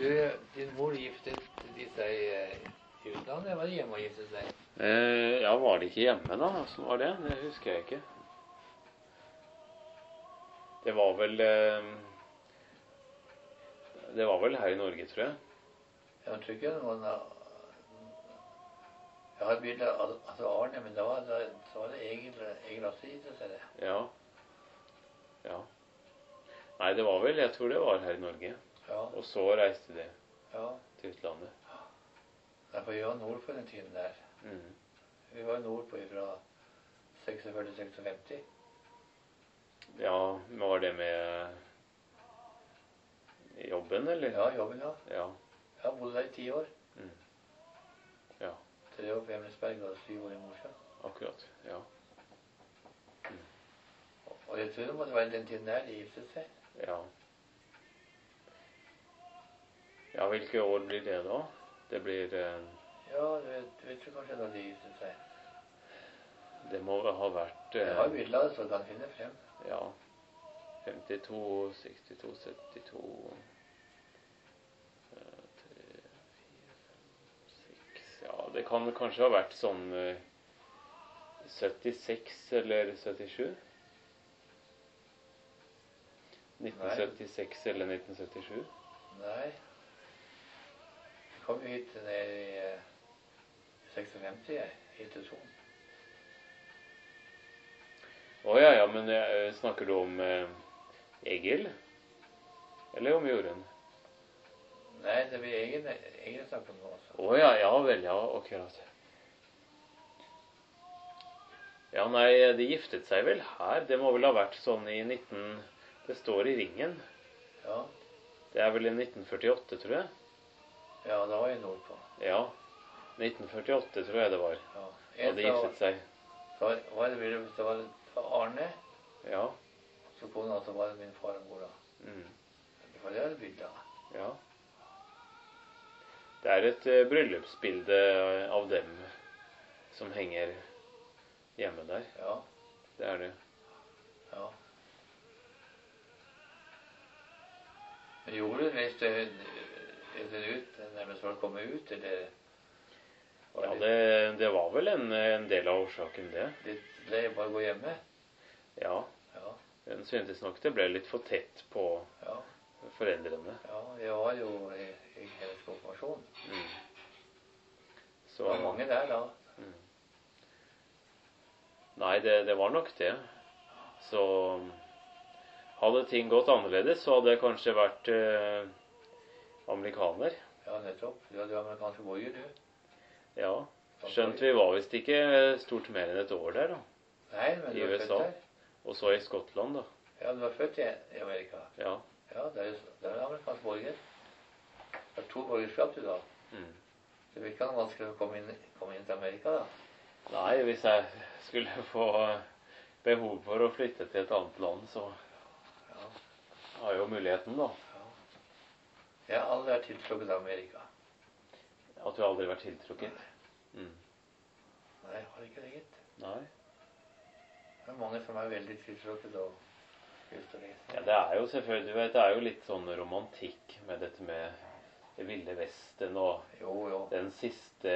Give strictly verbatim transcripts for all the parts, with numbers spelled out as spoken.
Du, din mor giftet de seg eh, i utlandet, eller var det hjemme og giftet seg? Eh, ja, var det ikke hjemme da? Hvordan var det? Det husker jeg ikke. Det var vel eh, Det var vel her i Norge, tror jeg. Jeg tror ikke det var noe... Jeg har et bilde av altså Arne, men da var det, så var det Egil, Egil Astrid giftet seg det. Ja. Ja. Nei, det var vel, jeg tror det var her i Norge. Ja. Og så reiste de Ja. til utlandet. Derfor vi var nordpå den tiden der. Mm. Vi var nordpå fra seksogfyrre til seksogfemti. Ja, men var det med jobben, eller? Ja, jobben, ja. Ja. Jeg har bodd der i ti år. Mm. Ja, Tre år på Hemmelsberg og syv år i Mosjøen. akkurat, ja. Mm. Og jeg tror det måtte være den tiden der de giftet seg. Ja. Ja, hvilke år blir det da? Det blir... Eh, Ja, du vet, du vet ikke kanskje da de giftet seg. det må ha vært... Jeg Eh, har bilder av det, så kan finne frem. ja, femtito, sekstito, syttito, eh, tre, fire, fem, seks... Ja, det kan kanskje ha vært sånn eh, syttiseks eller syttisju? nitten syttiseks eller nitten syttisju? Nei. Jeg kom jo hit ned i eh, seksogfemti, jeg, hit til Son. Å ja, ja, men eh, snakker du om eh, Egil? Eller om Jorunn? Nei, det blir egen, egen snakk om nå, altså. Å ja, ja vel, ja, akkurat. Ja, nei, de giftet seg vel her. Det må vel ha vært sånn i nitten... Det står i ringen. Ja. Det er vel i nitten førtiåtte, tror jeg. Ja, da var jeg nordpå. Ja, nitten førtiåtte tror jeg det var. Ja. Da de giftet seg. Så var, var det, hvis det var Arne, Ja. så kona, så var det min far og mor da. Mm. Det var det jeg hadde bildet av. Ja. Det er et uh, bryllupsbilde av dem som henger hjemme der. Ja. Det er det. Ja. Men gjorde du reiste hun ut, nærmest for å komme ut, eller? Var Ja, det, det var vel en, en del av årsaken, det. Litt lei bare å gå hjemme? Ja. Ja. Den syntes nok det ble litt for tett på Ja. foreldrene. Ja, jeg var jo i, i hennes konfirmasjon. Mm. Så, Det var mange der da. Mm. Nei, det, det var nok det. Så hadde ting gått annerledes, så hadde jeg kanskje vært eh, amerikaner. Ja, nettopp. Du hadde jo amerikanske borger, du. Ja. Skjønt vi var visst ikke stort mer enn et år der, da. Nei, men I du var U S A. født der. Og så i Skottland, da. Ja, du var født i, i Amerika. Ja. Ja, det er jo det er en amerikansk borger. Det er to borgerskap du da. Mm. Så det ikke noe vanskelig å komme inn, komme inn til Amerika da. Nei, hvis jeg skulle få behov for å flytte til et annet land, så Ja. har jeg jo muligheten, da. Ja. Jeg har aldri vært tiltrukket av Amerika. At du aldri har vært tiltrukket. Mm. Nei, jeg har ikke det, gitt. Nei. Det er mange som er veldig tiltrukket og lyst til å reise. Ja, det er jo selvfølgelig, du vet, det er jo litt sånn romantikk med dette med det ville vesten og Jo, jo. den siste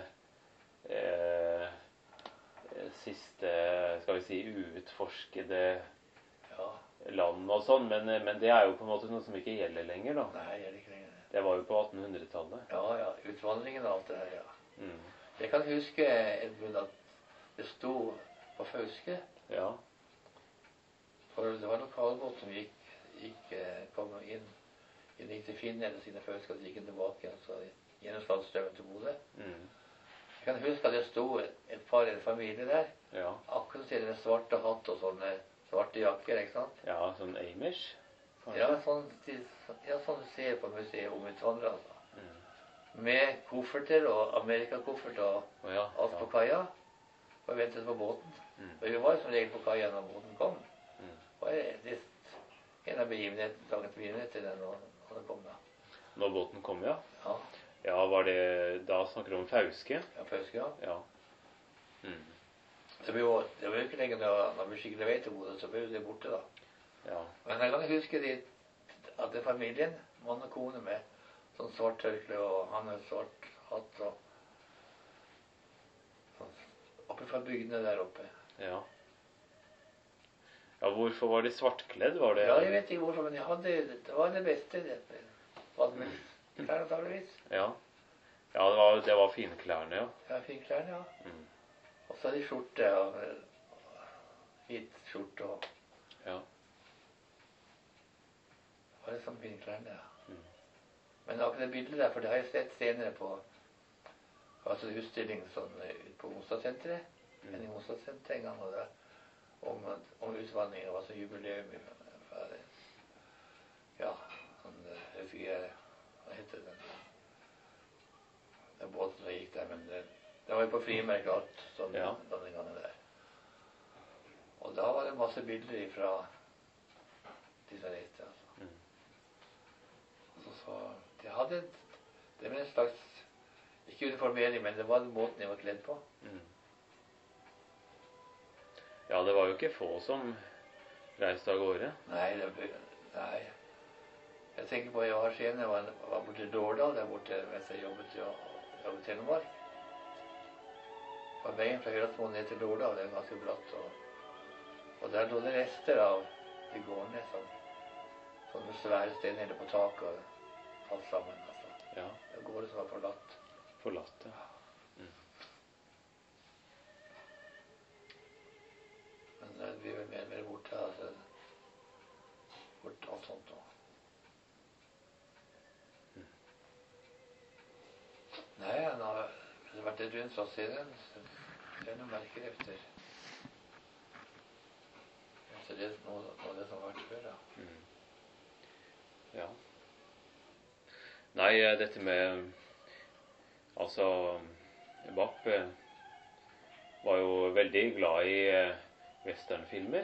eh, siste, skal vi si, uutforskede Ja. land og sånn, men, men det er jo på en måte noe som ikke gjelder lenger, da. Nei, jeg er ikke lenger. Det var jo på attenhundretallet. Ja, ja. Utvandringen og alt det her, ja. Mm. Jeg kan huske, Edmund, at det sto på Fauske. Ja. For det var lokalbåt som gikk, gikk eh, kom inn, inn gikk til Finland og sine Fauske, og så gikk den tilbake igjen, så gjennom Stadsstøven til Bodø. Mm. Jeg kan huske at det sto et, et par, en familie der, Ja. akkurat til med svarte hatt og sånne svarte jakker, ikke sant? Ja, sånn Amish, kanskje? Ja, sånn, de- ja, sånn du ser på museet om utvandrere, altså. Mm. Med kofferter og amerikakoffert og Å ja, alt på ja. kaia, og ventet på båten. Mm. Og vi var som regel på kaia når båten kom. Mm. Og det er en av begivenhetene, dagens begivenheter, den når når den kom da. Når båten kom, ja. Ja, Ja, var det, da snakker du om Fauske? ja, Fauske, ja. Ja. Mm. Det ble jo, det var jo ikke lenger når, når vi skikkelig vei til Bodø, så ble jo det borte da. Ja. Men jeg kan huske de, at det familien, mann og kone med, sånn svart tørkle, og han med svart hatt og sånn, oppe fra bygdene der oppe. Ja. Ja, hvorfor var de svartkledd? Var det... Ja, jeg vet ikke hvorfor, men jeg hadde, det var det beste. Det var det klær, antageligvis. Ja. Ja, det var, det var finklærne, ja. Ja, finklærne, ja. Mm. Og så hadde de skjorte, og hvit skjorte, og Ja. det var liksom finklærne, ja. Mm. Men akkurat det bildet der, for det har jeg sett senere på, altså utstilling sånn ut på Onsdagssenteret, Mm. en i Onsdagssenteret en gang, og det om, om utvandringen, det var så jubileum for det. Ja, han, jeg fikk, hva heter den? Den båten som gikk der, men det, det var jo på frimerke alt, sånn, Ja. denne gangen der. Og da var det masse bilder fra de som reiste, altså. Mm. Så, så de hadde, det var en slags, ikke uniformering, men det var den måten jeg var kledd på. Mm. Ja, det var jo ikke få som reiste av gårde. Nei, det, nei. Jeg tenker på, jeg var senere, jeg var, var borte i Dårdal, der borte, mens jeg jobbet i jobbet i Telemark. På veien fra Høylandsmoen ned til Dårdal, det er ganske bratt, og, og der lå det rester av de gårdene, som, sånne svære stener på taket, og alt sammen, altså. Ja. Det gårde som var forlatt. Forlatt, ja. Men vi var mer og mer borte, altså. Borte og sånt, og. Mm. Nei, han har vært et rundt, så ser den. Det er noen merker efter. Så det er noe, noe av det som har vært før, da. Mm. Ja. Nei, dette med, altså, Bapp var jo veldig glad i westernfilmer.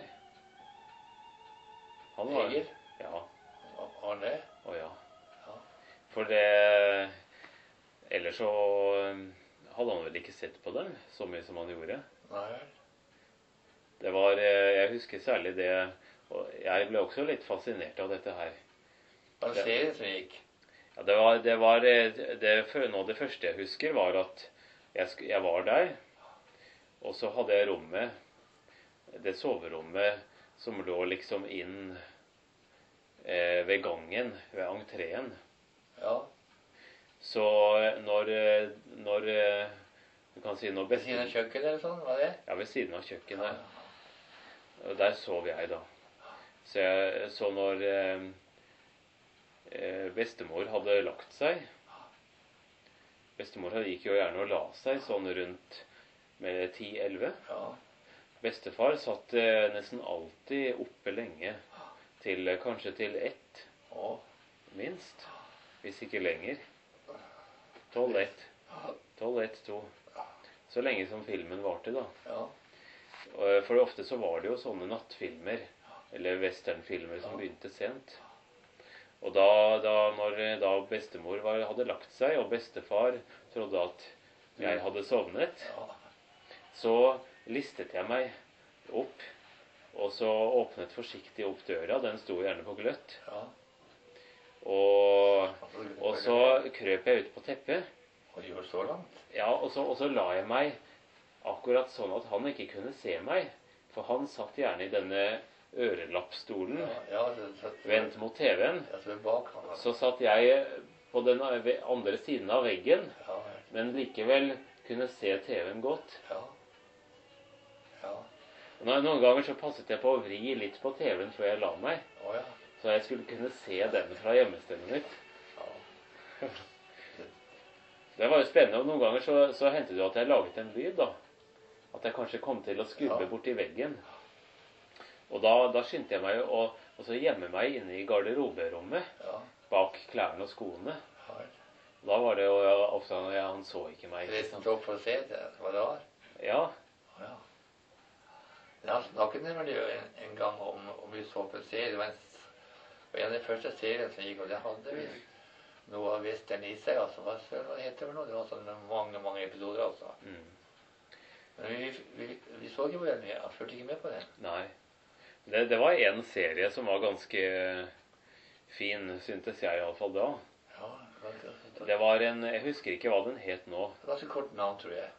Han var... Egil? Ja. Var han det? Å ja. Ja. For det... Ellers så hadde han vel ikke sett på dem så mye som han gjorde. Nei. Det var... Jeg husker særlig det... Og jeg ble også litt fascinert av dette her. Var det serien som gikk? Ja, det var... Det var det, det, noe av det første jeg husker var at jeg, sk- jeg var der, og så hadde jeg rommet, det soverommet som lå liksom inn eh, ved gangen, ved entreen. Ja. Så når, når du kan si når Ved siden av kjøkkenet eller sånn, var det? Ja, ved siden av kjøkkenet. Ja. Og der sov jeg da. Så, jeg, så når eh, eh, bestemor hadde lagt seg, bestemor gikk jo gjerne og la seg sånn rundt med ti elleve. Ja. Bestefar satt eh, nesten alltid oppe lenge, til eh, kanskje til ett, Å. minst, hvis ikke lenger. Tolv ett. Tolv ett, to. Så lenge som filmen varte da. Ja. Og, for ofte så var det jo sånne nattfilmer, eller westernfilmer som Ja. begynte sent. Og da, da når da bestemor var, hadde lagt seg, og bestefar trodde at jeg hadde sovnet, Ja. så listet jeg meg opp, og så åpnet forsiktig opp døra. Den sto gjerne på gløtt. Ja. Og, og så krøp jeg ut på teppet. Og det gjorde så langt? Ja, og så, og så la jeg meg akkurat sånn at han ikke kunne se meg. For han satt gjerne i denne ørelappstolen, Ja, ja, det, det, vendt mot T V-en. Ja, så bak han. Altså. Så satt jeg på den andre siden av veggen, Ja, men likevel kunne se T V-en godt. ja. Ja. Nå- Noen ganger så passet jeg på å vri litt på T V-en før jeg la meg, Å ja. så jeg skulle kunne se den fra hjemmestedet mitt. Ja. Det var jo spennende, og noen ganger så, så hendte det at jeg laget en lyd da. At jeg kanskje kom til å skubbe Ja. bort i veggen. Og da, da skyndte jeg meg å og så gjemme meg inne i garderoberommet, Ja. bak klærne og skoene. Ja. Da var det jo ja, ofte han, ja, han så ikke meg. Ikke Resten sant? opp for å se det, hva det var. Ja, Ja. Men han snakket nemlig jo en, en gang om, om vi så på en serie. Det var en, det var en av de første seriene som gikk, og det hadde vi noe av western i seg. Altså. Hva, hva heter det for noe? Det var sånn mange, mange episoder, altså. mm. Men vi, vi, vi så ikke på den. Jeg fulgte ikke med på den. Nei. Det, det var en serie som var ganske fin, syntes jeg i alle fall da. Ja, Det var en, jeg husker ikke hva den het nå. Det var så kort navn, tror jeg.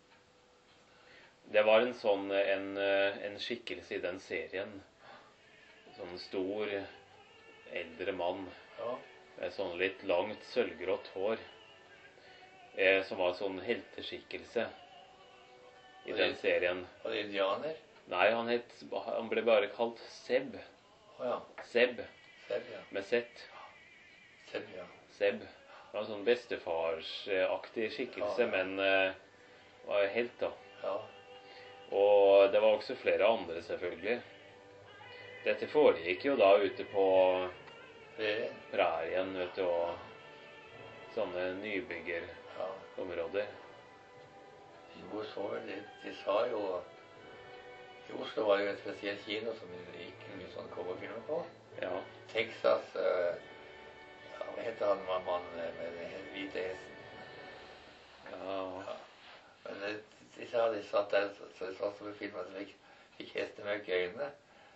Det var en sånn, en, en skikkelse i den serien. Sånn stor, eldre mann. Ja. Med sånn litt langt, sølvgrått hår. Eh, som var sånn helteskikkelse i den serien. Var det indianer? Nei, han, het, han ble bare kalt Seb. Å ja. Seb, Seb, ja. med Z. Seb, ja. Seb. Det var en sånn bestefarsaktig skikkelse, Ja, ja. men eh, var helt, da. Ja. Og det var også flere andre, selvfølgelig. Dette foregikk jo da ute på Det, prærien, vet du, og sånne nybyggerområder. ja. Jo, så vel, de, de sa jo i Oslo var det jo en spesiell kino som det gikk mye sånn cowboyfilmer på. Ja. Texas, uh, ja, hva heter han var mann med den hvite hesten? Ja. Ja. Men de, de sa de satt der, så, så det satt som en film at de fikk, fikk hestemøkk i øynene.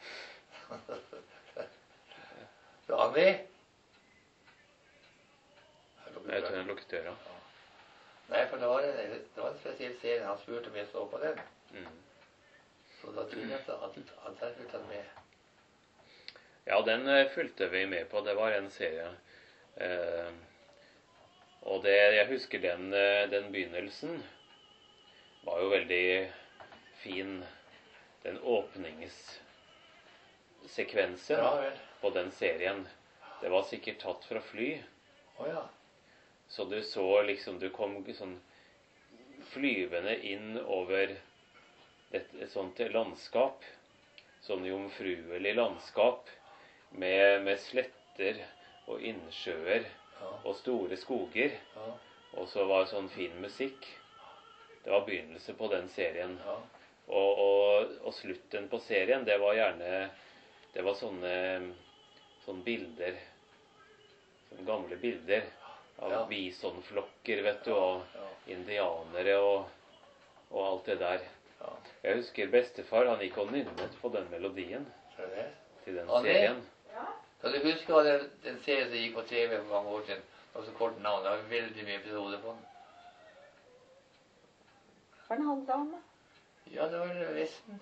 Så Anni? Jeg tror jeg lukket døra. Ja. Nei, for det var, en, det var en spesiell serie. Han spurte om jeg så på den. Mm. Så da trodde jeg at han fulgte han med. Ja, den eh, fulgte vi med på. Det var en serie. Eh, og det, jeg husker den, eh, den begynnelsen var jo veldig fin. Den åpningssekvensen Ja vel. på den serien. Det var sikkert tatt fra fly. Å ja. Så du så liksom, du kom sånn flyvende inn over et, et sånt landskap. Sånn jomfruelig landskap med, med sletter og innsjøer Ja. og store skoger. Ja. Og så var det sånn fin musikk. Det var begynnelse på den serien. Ja. Og, og, og slutten på serien, det var gjerne Det var sånne, sånne bilder. Sånne gamle bilder av Ja. bisonflokker, vet du, og Ja. indianere og, og alt det der. Ja. Jeg husker bestefar, han gikk og nynnet på den melodien Så det. til den Og det- serien. Kan du huske hva den, den serien som gikk på T V for mange år siden? Det var så kort navn. Det var veldig mye episoder på den. Hva den handla om? Ja, det var Vesten.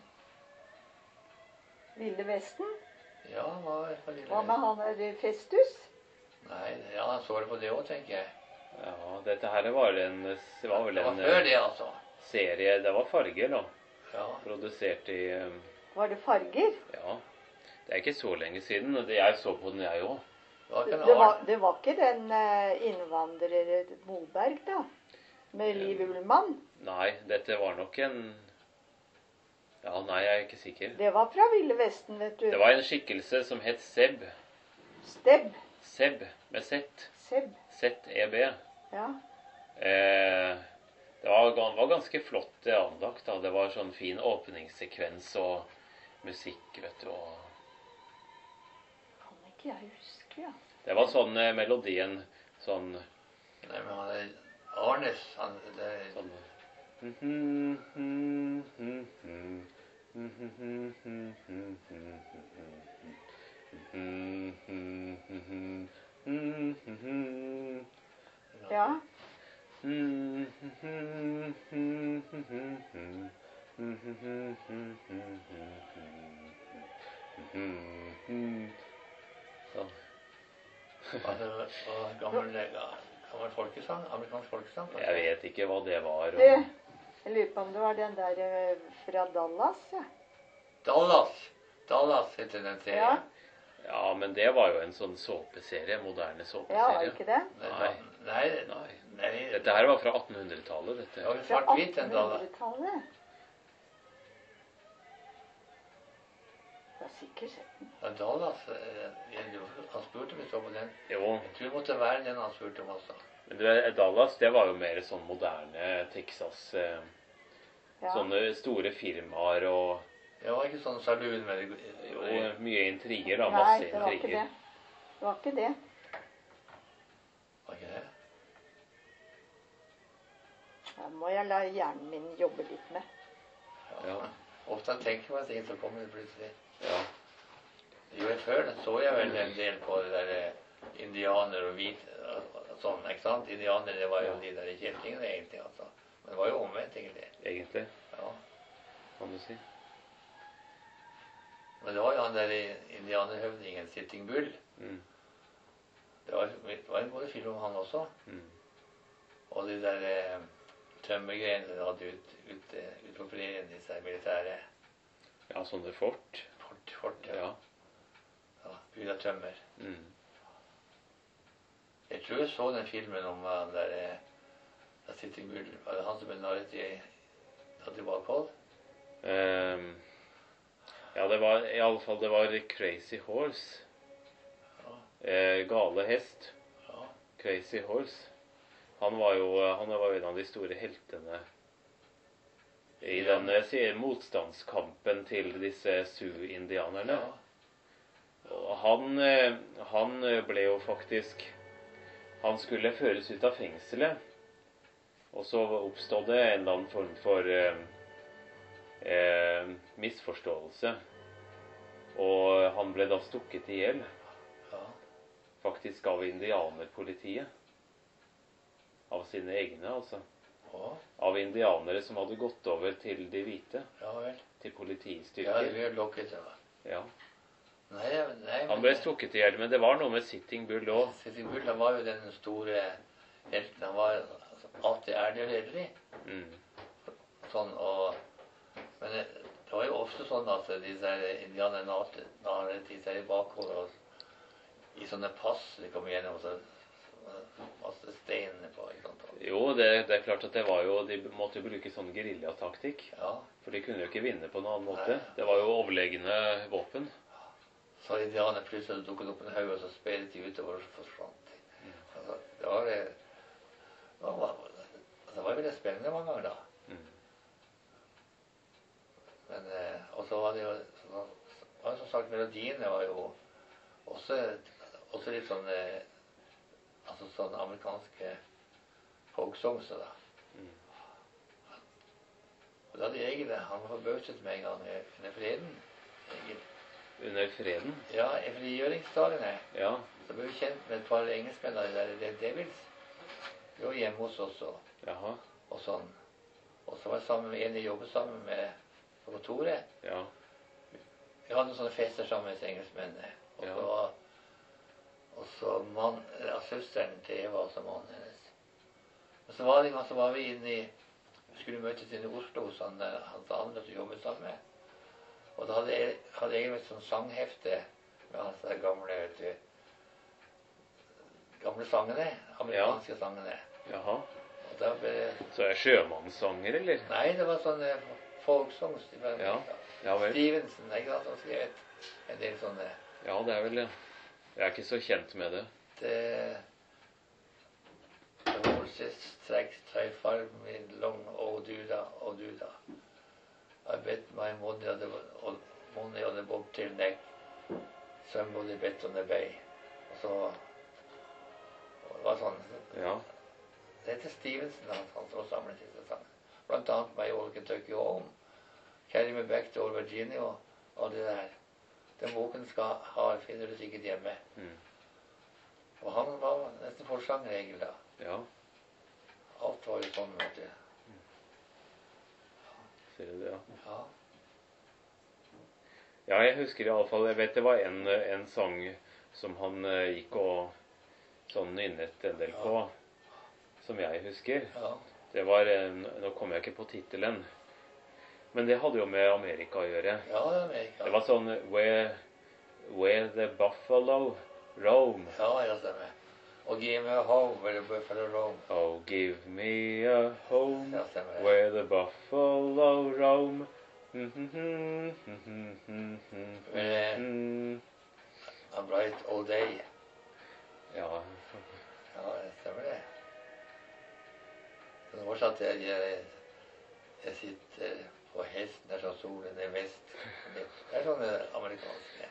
Ville Vesten? Ja, hva var det? Hva med han der Festus? Nei, ja, han så det på det òg, tenker jeg. Ja, dette her var, en, det var vel Det var en før eh, det, altså. serie. Det var farger, da. Ja. Produsert i eh, Var det farger? Ja. Det er ikke så lenge siden. og det- Jeg så på den, jeg òg. Det var Det, ikke en det, var, annen. det var ikke den eh, innvandrer Moberg, da? Med Liv Ullmann? Nei, dette var nok en Ja, nei, jeg er ikke sikker. Det var fra Ville Vesten, vet du. Det var en skikkelse som het Seb. Stebb. Seb med Z. Seb. Z-E-B. Ja. Eh, det var, gan- var ganske flott det anlagt. Da. Det var sånn fin åpningssekvens og musikk, vet du. Og Kan ikke jeg huske, ja. det var sånn eh, melodien sånn, Nei, men han er Arnes. Han, det er, sånn Ja. Sånn. altså, og gammel, gammel folkesang. Amerikansk folkesang. kanskje? Jeg vet ikke hva det var. Det, jeg lurer på om det var den der eh, fra Dallas, ja. Dallas. Dallas heter den Ja, serien. Ja, men det var jo en sånn såpeserie. Moderne ja, såpeserie. ikke det? Nei. Nei. Nei, Nei. nei. Dette her var fra attenhundretallet, Det dette. var vel Fra svart-hvitt en Dallas. attenhundretallet. Jeg har sikkert sett den. Ja, Dallas. eh, jeg- Han spurte om vi så på den. Jo, Jeg tror det måtte være den han spurte om også. men du, vet, Dallas, det var jo mer sånn moderne Texas. Eh, Ja. Sånne store firmaer og Det var ikke sånn saloon med jo, mye intriger, da. Nei, Masse det var ikke intriger. det. Det var ikke det. Var ikke det? Da må jeg la hjernen min jobbe litt med. Ja. Ofte tenker man ting, så kommer det plutselig. Ja. Jo, før så jeg vel en del på det der eh, indianer og hvite, sånn, ikke sant? Indianere, det var jo Ja. de der kjeltingene egentlig, altså. Men det var jo omvendt, egentlig. Egentlig, Ja. kan du si. Men det var jo han der indianerhøvdingen, Sitting Bull. Mm. Det var, det var en god film om han også. Mm. Og de der eh, tømmergreiene de hadde ut, ut, ut på prærien, disse militære Ja, sånne fort. fort, fort ja. Ja. Ja, bygd av tømmer. Mm. Jeg tror jeg så den filmen om han der eh, Sitting Bull. Var det han som ble narret i tatt i bakhold? Ehm, ja, det var i alle fall det var Crazy Horse. Ja. Eh, gale hest. Ja. Crazy Horse. Han var jo han var jo en av de store heltene i Ja. den eh, si- motstandskampen til disse Sioux-indianerne. Ja. Og han, eh, han ble jo faktisk Han skulle føres ut av fengselet. Og så oppstod det en eller annen form for eh, eh, misforståelse. Og han ble da stukket i hjel. Ja. Faktisk av indianerpolitiet. Av sine egne, altså. Ja. Av indianere som hadde gått over til de hvite. Ja vel. Til Ja, det politistyrker. ble lokket, ja. Ja. Nei, nei, Han ble stukket i hjel, men det var noe med Sitting Bull òg. Sitting Bull, han var jo den store helten. Han var altså, alltid ærlig og redelig. Mm. Sånn, og, men det, det var jo ofte sånn at disse indianerne narret de seg i bakhodet og i sånne pass de kom gjennom, og så masse steiner på. Ikke sant? Jo, det, det er klart at det var jo De måtte jo bruke sånn geriljataktikk. Ja, For de kunne jo ikke vinne på noen annen måte. Nei. Det var jo overlegne våpen. så indianerne plutselig dukket opp en haug, og så spedet de utover og forsvant. Altså, det var det var, var, altså, det var veldig spennende mange ganger da. Mm. Men, eh, og så var det jo så, var, som sagt, melodiene var jo også, også litt sånn eh, altså sånn amerikanske folksongs da. Mm. Og da hadde Egil, han var forbauset med en gang under freden. Egil. Under freden. Ja, i frigjøringsdagene Ja. så ble vi kjent med et par engelskmenn av de der Red Devils. De var hjemme hos oss og, Jaha. og sånn. Og så var jeg sammen med en jeg jobbet sammen med på kontoret. Ja. Vi hadde sånne fester sammen med disse engelskmennene. Og Ja. så var og så mann, ja, søsteren til Eva, altså mannen hennes. Og så var det en gang så var vi inne i vi skulle møtes inne i Oslo hos han, der- hans andre som jobbet sammen med. Og da hadde jeg, hadde jeg et sånn sanghefte med hans der gamle, vet du, gamle sangene, amerikanske sangene. Jaha. Og da ble det, Så er sjømannssanger, eller? nei, det var sånne folksongs. de var- Ja. Ja vel. Stevenson, ikke sant, som skrev en del sånne. Ja, det er vel det. Jeg er ikke så kjent med det. The, the horses tracks thy farm in long, oh duda, oh duda. I bet my money on the, on, money on the bobtail neck. Somebody bet on the bay. Og så og det var sånn. Ja. Det heter Stevenson, han, han som samlet disse sangene. Blant annet My Old Kentucky Home, Carry Me Back to Old Virginia og alle det der. Den boken skal ha, finner du sikkert hjemme. Mm. Og han var nesten forsanger, Egil, da. Ja. Alt var jo sånn, vet du. Ser du det, ja. Ja. Ja, jeg husker i alle fall, jeg vet det var en, en sang som han eh, gikk og sånn nynnet en del på, som jeg husker. Ja. Det var, en, nå kommer jeg ikke på titelen, men det hadde jo med Amerika å gjøre. Ja, det er Amerika. Det var sånn, where, where the buffalo roam. Ja, ja, stemmer. Og Give Me a Home where the buffalo roam. Oh, give me a home Ja, stemmer det. where the buffalo roam. A bright all day. Ja, Ja, det stemmer det. Så nå satt jeg, jeg, jeg sitter på hesten der så solen er vest. Det er sånne amerikanske.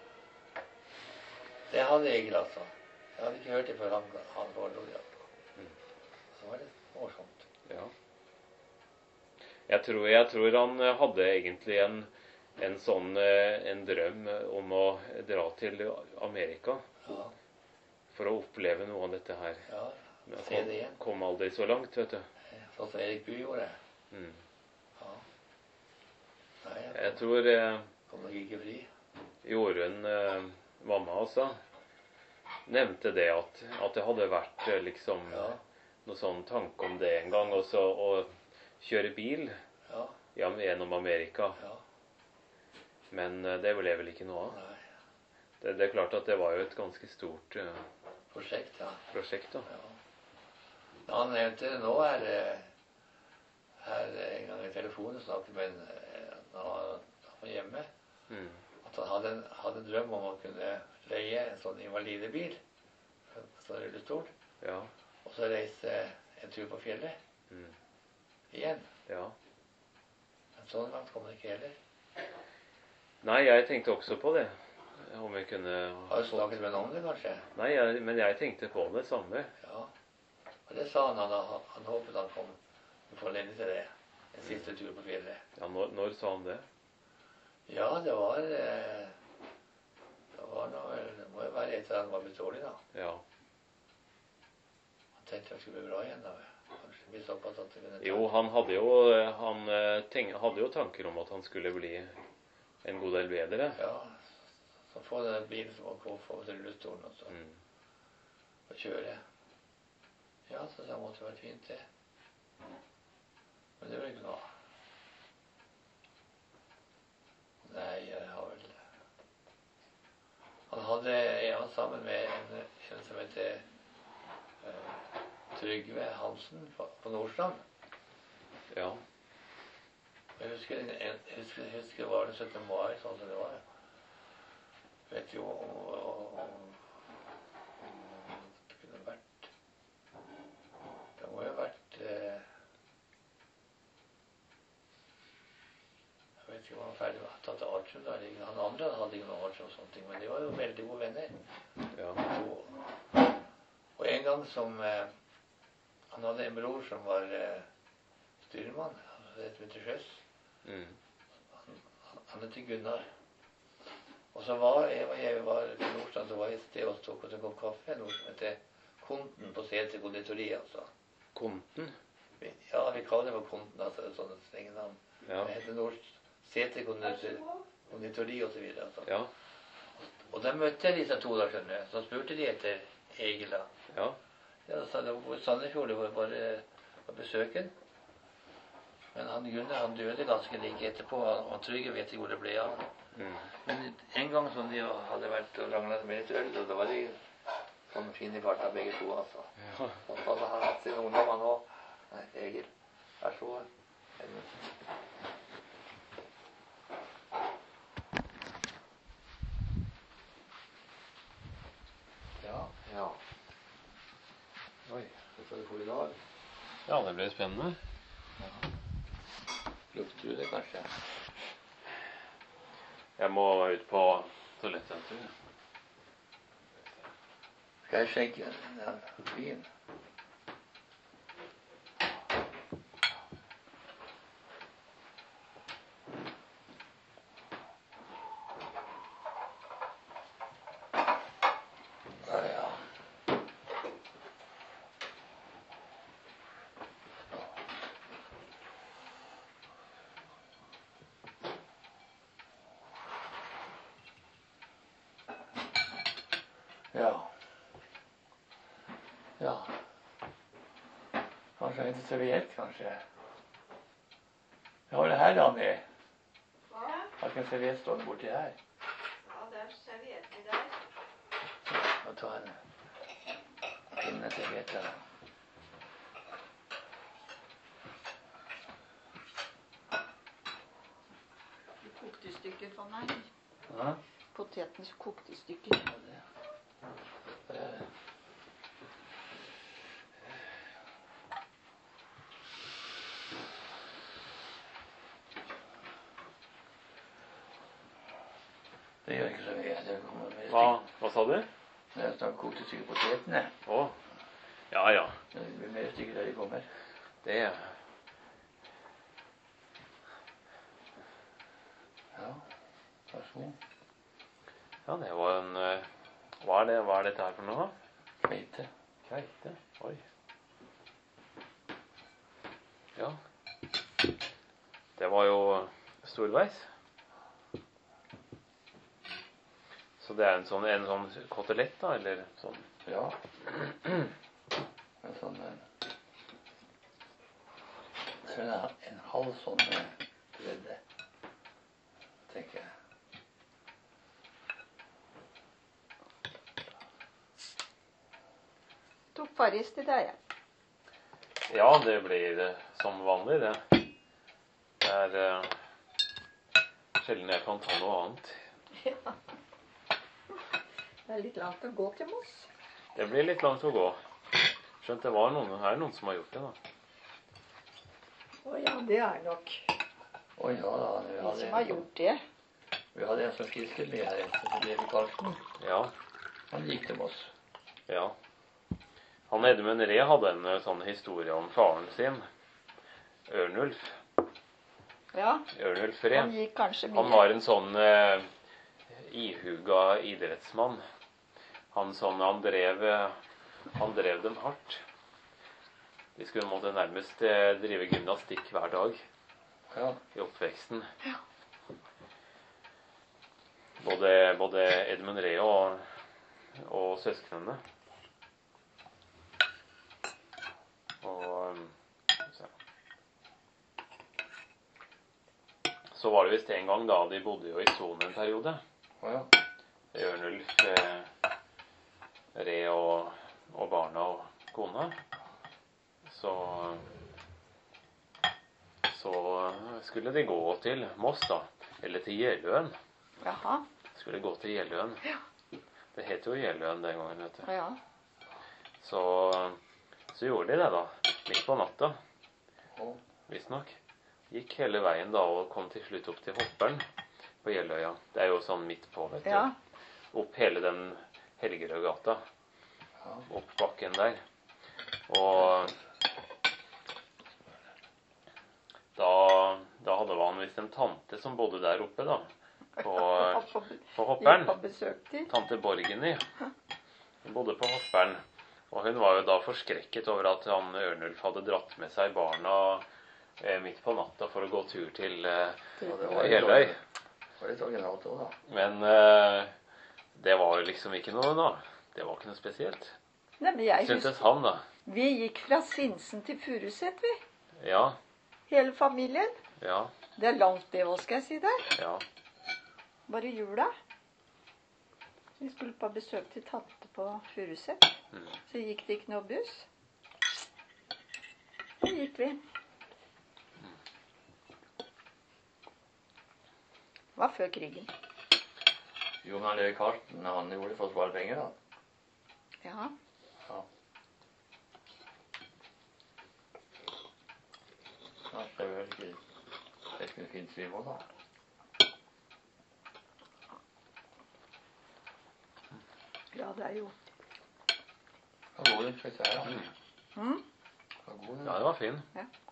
Det hadde Egil, altså. Jeg hadde ikke hørt det før han, han forelå det. Altså. Så var det morsomt. ja. Jeg tror, jeg tror han hadde egentlig en, en sånn eh, en drøm om å dra til Amerika Ja. for å oppleve noe av dette her. Ja, Men jeg se det kom, igjen. kom aldri så langt, vet du. Sånn som Erik Bye gjorde. Mm. Ja. Nei, jeg Jeg kom, tror eh, kom nok ikke fri. Jorunn, eh, mamma også, nevnte det at, at det hadde vært eh, liksom Ja, noe sånn tanke om det en gang, også å kjøre bil ja, ja, gjennom Amerika. ja. Men eh, det ble vel ikke noe av. Nei. Det, det er klart at det var jo et ganske stort eh, Prosjekt, ja. prosjekt, da. Ja. Da han nevnte det nå, er det her en gang i telefonen snakket med en eh, når han var hjemme, Mm. at han hadde en, hadde en drøm om å kunne leie en sånn invalidebil, en sånn rullestol, Ja. og så reise en tur på fjellet Mm. igjen. Ja. Men sånn langt kom det ikke heller. Nei, jeg tenkte også på det. Om jeg kunne Har du snakket med noen om det, kanskje? Nei, jeg, men jeg tenkte på det samme. Ja. Og det sa han, han, han, han håpet han kom få anledning til det. En siste tur på fjellet. Ja, når, når sa han det? Ja, det var eh, Det var noe, det må jo være etter at han var blitt dårlig, da. Ja. Han tenkte det skulle bli bra igjen, da. Kanskje bli såpass at det kunne ta. Jo, han hadde jo, han eh, tenk, hadde jo tanker om at han skulle bli en god del bedre. Ja, så få den bilen som var få til rullestolen og så Mm. og kjøre. Ja, så det måtte vært fint, det. Men det var ikke noe. Nei, jeg har vel Han hadde en sammen med en, en som heter uh, Trygve Hansen på, på Nordstrand. Ja. Jeg husker, en, en, jeg husker, jeg husker var det syttende mai, sånn som det var. Jeg vet jo om, om, om det kunne vært Det må jo ha vært eh, Jeg vet ikke om han var ferdig med å ta til Artsund. Han andre hadde ikke noe Artsund og sånne ting, men de var jo veldig gode venner. Ja. Og, og en gang som eh, Han hadde en bror som var eh, styrmann, rett ut til sjøs. Mm. Han, han het Gunnar. Og så var jeg, jeg var på Nordstrand, så var jeg et sted og tok og tok opp kaffe, noe som heter Konten på Seter konditori, altså. Konten? Vi- Ja, vi kaller det for Konten, altså, det er sånne strenge navn. Ja. Det heter Nord Seter konditori, konditori og så videre, altså. Ja. Og da møtte jeg disse to da, skjønner du. Så spurte de etter Egil, da. Ja. Ja, så sa de hvor Sandefjord, det var bare på besøken. Men han Gunnar, han døde ganske like etterpå, og han Trygge vet ikke hvor det ble av. Mm. Men en gang som de hadde vært og ranglet med litt øl, og da var de sånn fine i farta begge to, altså. Ja. Og så hadde han hatt sin ungdom, han også. Nei, Egil, vær så god. Ja, Ja. Oi. det skal du få i dag. Ja, det ble spennende. Ja. Lukter du det, kanskje? Jeg må ut på toalettet en tur. Skal jeg skjenke ja, vin? Ja, ja. Ja. Ja. Kanskje en serviett, kanskje. Jeg har det her, da, med. Hva? Har ikke en serviett stående borti her. Ja, det er servietter der. Må ta en pinneserviett her. Du kokte i stykker for meg. Ja. Poteten kokte i stykker. Ja, det- det- Det gjør ikke så mye. Det kommer mer Hva, stykker. hva sa du? Det er snart kokte stykker potetene. Å. Ja, ja. Det blir mer stykker der de kommer. Det Ja, vær så god. Ja, det var en eh, Hva er det? Hva er dette her for noe? Kveite. Kveite. Oi. Ja. Det var jo storveis. Så det er en sånn, en sånn kotelett, da, eller sånn? Ja. En sånn en, så en, en halv sånn bredde, tenker jeg. Tok Farris til deg, ja. Ja, det blir eh, som vanlig, det. Det er eh, sjelden jeg kan ta noe annet. Ja. Det er litt langt å gå til Moss. Det blir litt langt å gå. Skjønt det var noen her, noen som har gjort det, da. Å ja, det er nok Å ja da. Vi de hadde som en har som- gjort det. Vi hadde en som fisket med her, som Levi Karlsen. Ja, Han gikk til Moss. ja. Han Edmund Ree hadde en eh, sånn historie om faren sin, Ørnulf. Ja, Ørnulf Ree. han gikk kanskje mye. Han var en sånn eh, ihuga idrettsmann. Han sånn, han drev, eh, han drev dem hardt. De skulle måtte nærmest eh, drive gymnastikk hver dag Ja. i oppveksten. Både, både Edmund Ree og, og søsknene. Og så. Så var det visst en gang da, de bodde jo i Son en periode. Å ja. Ørnulf, eh, Ree og, og barna og kona. Så, så skulle de gå til Moss da, eller til Jeløen. Jaha, Skulle gå til Jeløen. Det het jo Jeløen den gangen, vet du. ja. Så, så gjorde de det da, midt på natta, Å. visstnok. Gikk hele veien da og kom til slutt opp til Hopperen på Jeløya. Det er jo sånn midt på, vet du. Ja, Opp hele den Helgerødgata. Ja. Opp bakken der. Og da, da hadde man visst en tante som bodde der oppe da. På, på, på Hopperen. gikk på besøk til. Tante Borgeny. Hun bodde på Hopperen. Og hun var jo da forskrekket over at han Ørnulf hadde dratt med seg barna eh, midt på natta for å gå tur til eh, Ja, det var litt Jeløy. Det var litt originalt også, da. Men eh, det var jo liksom ikke noe da. Det var ikke noe spesielt. Nei, men jeg Syntes husker, han da. vi gikk fra Sinsen til Furuset, vi. Ja, Hele familien. ja, Det er langt det, hva skal jeg si der? ja. Bare i jula. Vi skulle på besøk til tante på Furuset. Mm. Så gikk det ikke noe buss. Så gikk vi. Det var før krigen. Jo, men Levi Karlsen, han gjorde det for å spare penger, da. Ja. Ja. Ja, det er vel ikke det er ikke fint liv også, da. Ja, det er jo. Det var god den fikk her, da. Mm. Det var god den. Ja, det var fin.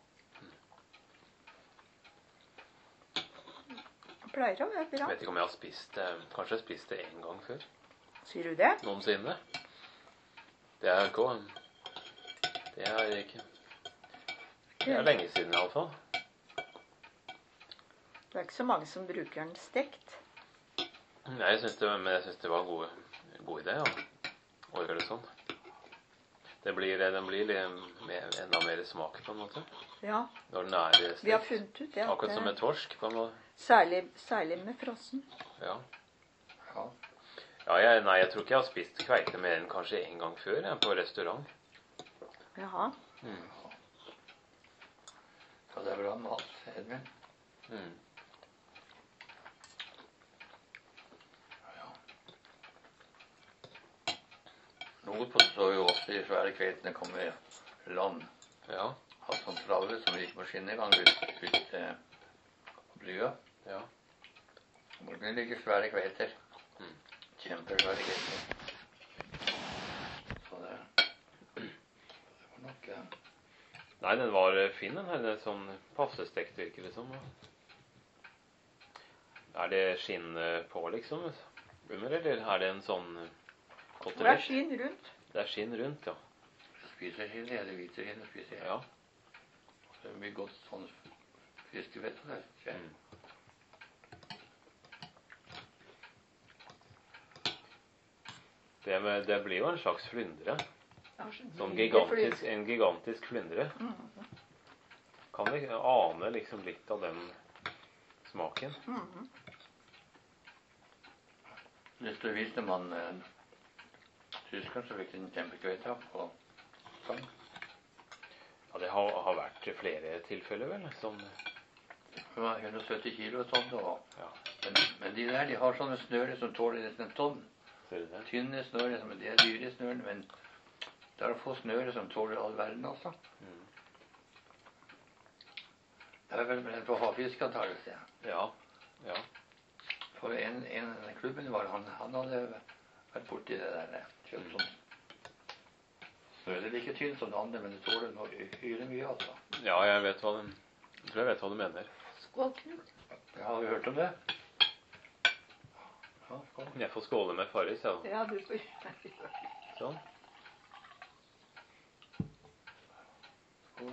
Det pleier å være bra. Jeg vet ikke om jeg har spist eh, kanskje jeg har spist det en gang før. Sier du det? Noensinne. Det er ikke Det er ikke Det er lenge siden i alle fall. Det er ikke så mange som bruker den stekt. Nei, jeg synes det, men jeg synes det var en god, god idé, ja. Å gjøre det sånn. Det blir, den blir litt mer, enda mer smak på en måte. Ja, Når den er stekt. vi har funnet ut det. at Akkurat som det- med torsk, på en måte. Særlig, særlig med frossen. Ja. Ja. Ja, jeg, nei, jeg tror ikke jeg har spist kveite mer enn kanskje en gang før, jeg, på restaurant. Jaha. Mm. Ja, det er bra mat, Edvin. Mm. Nordpå så jo ofte de svære kveitene komme i land. Ja, Hatt sånn travle som gikk på skinnegang ut, ut til brua. ja. Hvor det ligger svære kveiter. Mm. Kjempesvære kveiter. Så det, det var nok eh, Nei, den var eh, fin, den her. Det er sånn passestekt virker det som. Er det skinn eh, på, liksom? Under, eller er det en sånn eh, Det er kotelett? skinn rundt. Det er skinn rundt, ja. Spiser skinn, eller hvite skinn spiser jeg. Ja. Det er mye godt sånn fiskefett og det. tror jeg. Mm. Det, med, det blir jo en slags flyndre. Sånn gigantisk, en gigantisk flyndre. Mm. Kan vi ane liksom litt av den smaken? Mm. Hvis du viste man eh, tyskeren, så fikk de en kjempekveita på sang. Ja, det har, har vært flere tilfeller, vel? Som, Det var hundre og sytti kilo og sånt. Og, ja, men, men de der, de har sånne snører som tåler nesten en tonn. ser du det? Tynne snører, som de er dyre snørene, men det er å få snører som tåler all verden, altså. Mm. Det er vel brent på havfisk, antakelig. Ja, ja. For en, en klubben var, han, han hadde vært borti det der, kjøpt sånn. Snører er like tynn som det andre, men det tåler noe hyre mye, altså. Ja, jeg vet hva du, jeg tror jeg vet hva du mener. Skål, Knut. Ja, har vi hørt om det? Ja, skål. Jeg får skåle med Farris, ja. Ja, du får. Sånn. Skål.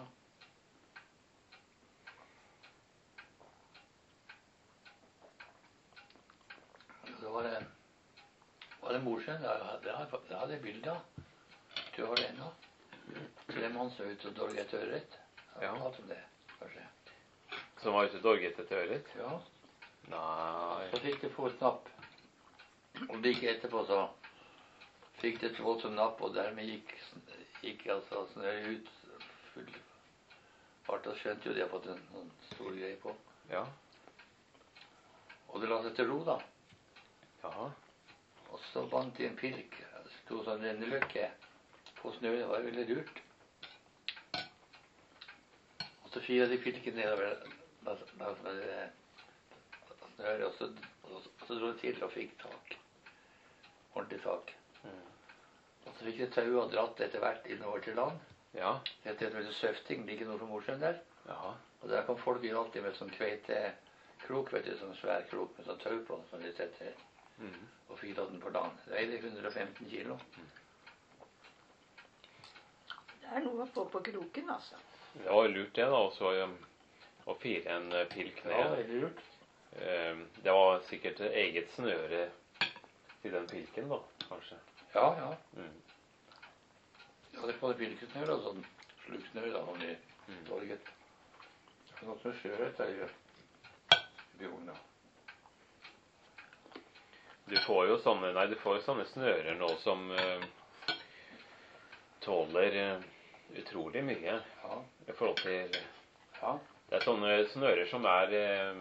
Så var det, var det morsomt, det hadde det hadde jeg bildet av. Du har det ennå. Tremannsøy og Dorget Ørret. Jeg Ja. har pratet om det, kanskje. Som var ute og dorget etter øret? Ja, Nei. så fikk det få et napp. Og like etterpå så fikk det et voldsomt napp, og dermed gikk, gikk altså snøret ut full fart. Og skjønte jo de har fått en sånn stor greie på. Ja. Og det la seg til ro da. Jaha. Og så bandt de en pilk. Det sto sånn renneløkke på snøret. Det var veldig lurt. Og så fyret de pilken nedover da, da, da, da, snøret, og så, og så, så dro det til og fikk tak. Ordentlig tak. Mm. Og så fikk de tau og dratt etter hvert innover til land. Ja. Det heter vel søfting, det ligger noe for Mosjøen der. Jaha. Og der kom folk jo alltid med sånn kveitekrok, vet du, sånn svær krok med sånn tau på, som de setter Mm. og fyrer den på dagen. Det veide hundre og femten kilo. Det er noe å få på kroken, altså. Det var lurt det da, også um, å fire en uh, pilk Ja, ned. veldig lurt. Um, det var sikkert eget snøre til den pilken da, kanskje. Ja, ja. Mm. Ja, det var pilkesnør og sånn sluksnør da, om de Mm. torget. Det er noe som sjøret der i bjorden da. Du får jo sånne, nei, du får jo sånne snører nå som uh, tåler uh, utrolig mye Ja, i forhold til. ja. Det er sånne snører som er uh,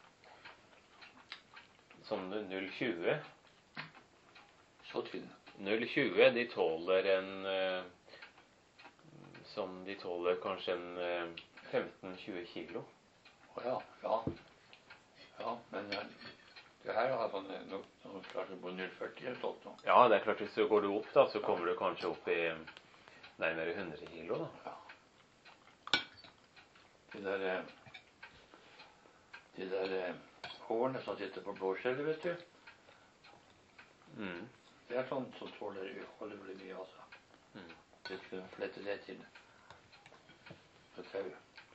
sånn null komma tjue. Så tynn. null komma tjue, de tåler en uh, som de tåler kanskje en uh, femten til tjue kilo. Å ja, ja. Ja, men eh, det her har sånn eh, noe som kanskje på null komma førti eller sånt nå. Ja, det er klart hvis du går du opp da, så kommer du kanskje opp i um, nærmere hundre kilo da. Ja. De der, eh, de der eh, hårene som sitter på blåskjellet, vet du. Mm. Det er sånn som tåler holder veldig mye, altså. Mm. Det skulle flette det til et tau.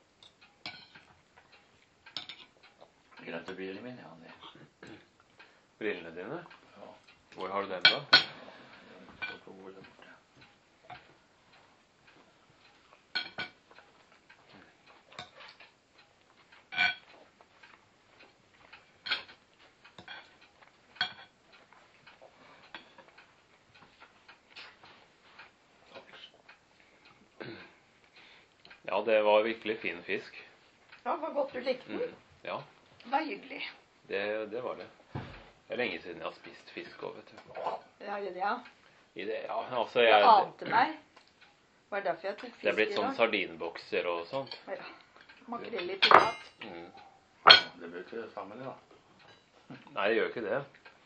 Jeg glemte bilen min, ja. Det. Brillene dine, Ja, hvor har du dem da? den står på bordet der borte. Ja, det var virkelig fin fisk. Ja, var godt du likte den. Mm. Ja, Det var hyggelig. det, det var det. Det er lenge siden jeg har spist fisk også, vet du. Ja, det, ja. I det, ja, altså Det jeg, ante meg. Det var derfor jeg tok fisk det er blitt i sånn dag. sardinbokser og sånt. Ja. Makrell i pirat. Mm. Det blir ikke det samme, det da. Nei, det gjør ikke det.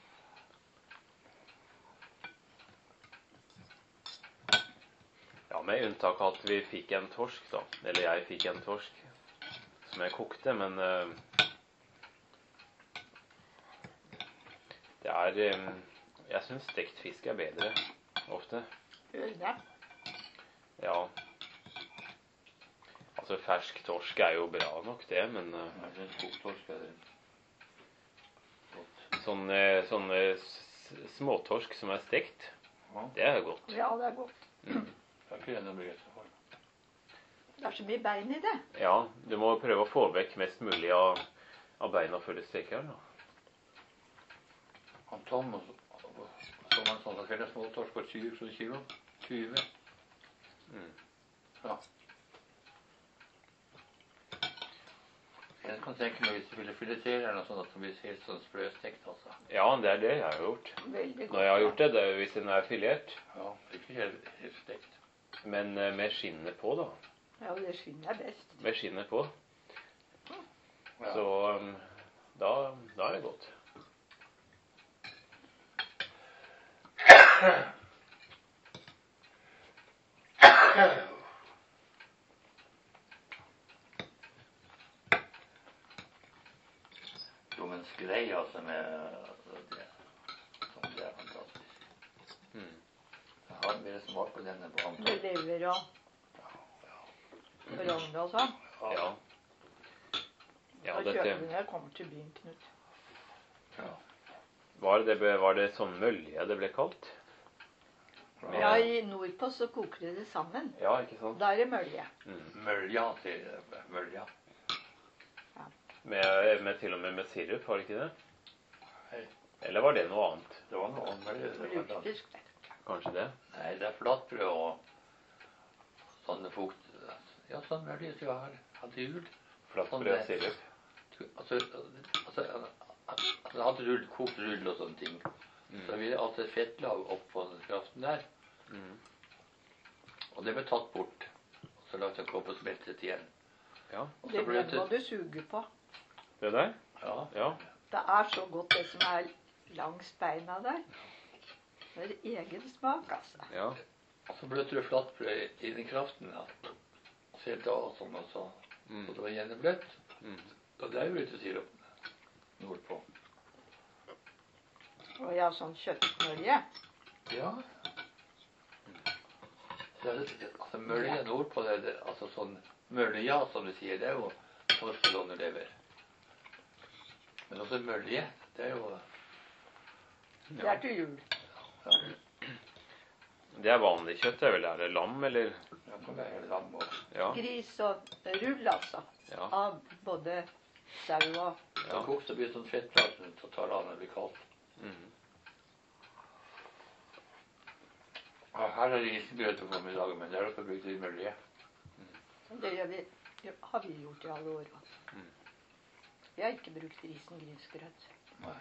Ja, med unntak av at vi fikk en torsk da. Eller jeg fikk en torsk som jeg kokte, men eh, det er, eh, jeg synes stekt fisk er bedre, ofte. Gjør det. Ja. Altså, fersk torsk er jo bra nok, det, men uh, Ja, det er skogtorsk er det. sånn, uh, sånn uh, småtorsk som er stekt, Ja. det er godt. Ja, det er godt. Mm. Det er ikke det noe begrep for. Det er så mye bein i det. Ja, du må prøve å få vekk mest mulig av, av beina før du steker den, da. Han Tom og så man sånn at hele småtorsk på tjue kroner kilo. tjue. Mm. Ja. Jeg kan tenke meg hvis du ville filetere eller noe sånt at det blir helt sånn sprøstekt, altså. Ja, det er det jeg har gjort. Veldig godt. Når jeg har gjort det, det er hvis den er filert, Ja, ikke helt, helt stekt. men uh, med skinnet på, da. Ja, det skinnet er best. Med skinnet på. Ja. Så um, da, da er det godt. Jo, men skrei, altså, med altså, det, sånn, det er fantastisk. Mm. Jeg har mer smak på denne på antall. Med lever og rogn og sånn. Ja. Ja, Og kjøper dette når jeg kommer til byen, Knut. Ja. var det, var det sånn mølje det ble kalt? Med- Ja, i nordpå så koker de det sammen. Ja, ikke sant? Da er det mølje. Mm. Mølja, sier jeg. Mølja. Med, med til og med med sirup, var det ikke det? Hei. Eller var det noe annet? Det var noe mølje. det var noe. Lutefisk. Kanskje det? Nei, det er flatbrød og sånne fukt. Ja, sånn mølje som jeg har hatt i jul. Flatbrød og sirup. Altså, altså, altså jeg hadde rull, kokt rull og sånne ting. Mm. Så vi hadde et fettlag oppå den kraften der. Mm. Og det ble tatt bort. Og så lagde jeg kopp og smeltet igjen. Ja. Og Det så ble må du suge på. Det der? Ja. Ja. Det er så godt det som er langs beina der. Det er egen smak, altså. Ja. Og så bløtte du flatbrød inn i kraften. Ja. Og så helt av og sånn, og så. Mm. Og det var gjennombløtt. Mm. Og det er jo ute sirupen nordpå. Og jeg har sånn kjøttmølje. Ja. Så det, det, altså mølje nordpå, det, det, altså sånn mølja, som du sier, det er jo torskelån og lever. Men også mølje, det er jo Det er til jul. ja, Det er vanlig kjøtt, det er vel? Er det lam, eller? det kan være lam og Ja. Gris og rull, altså. Ja. Av både sau og ja. Ja. Kokt og blir sånn fettplat så tar det av når det blir kaldt. Mm. Ja, her er risgrøt å komme i dag, men der har dere brukt litt mølje. Det gjør vi, det har vi gjort i alle år. Altså. Mm. Vi har ikke brukt risengrynsgrøt. Nei.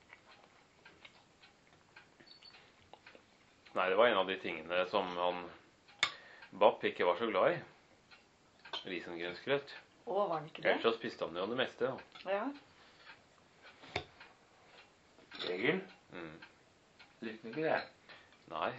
Nei, det var en av de tingene som han Bapp ikke var så glad i. Risengrynsgrøt. Å, var den ikke det? Ellers så spiste han jo det meste. Da. Ja. Egil, Mm. likte ikke det? Nei.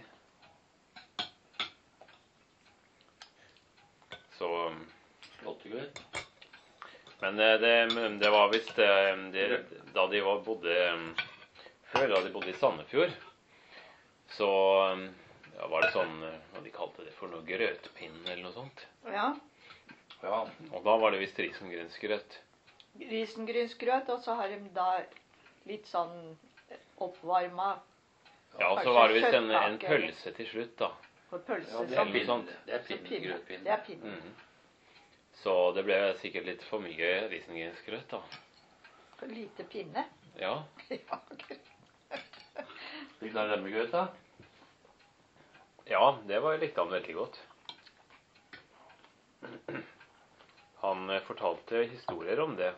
Så um, Slåttegrøt? Men eh, det, men det var visst eh, det- Da de var, bodde um, før, da de bodde i Sandefjord, så um, ja, var det sånn eh, hva de kalte det for noe grøtpinn eller noe sånt. ja. Ja. Og da var det visst risengrynsgrøt. Risengrynsgrøt, og så har de da litt sånn oppvarma Ja, og så kanskje var det visst en, en kjøttkake, eller- pølse til slutt, da. på pølse Ja, det er som litt pinne. sånt. Det er som pinne. pinne. Grøtpinne. Det er pinne. Mhm. Så det ble sikkert litt for mye risengrynsgrøt, da. For lite pinne. Ja. Ja, Fikk du rømmegrøt, da? Ja, det var, likte han veldig godt. Han eh, fortalte historier om det.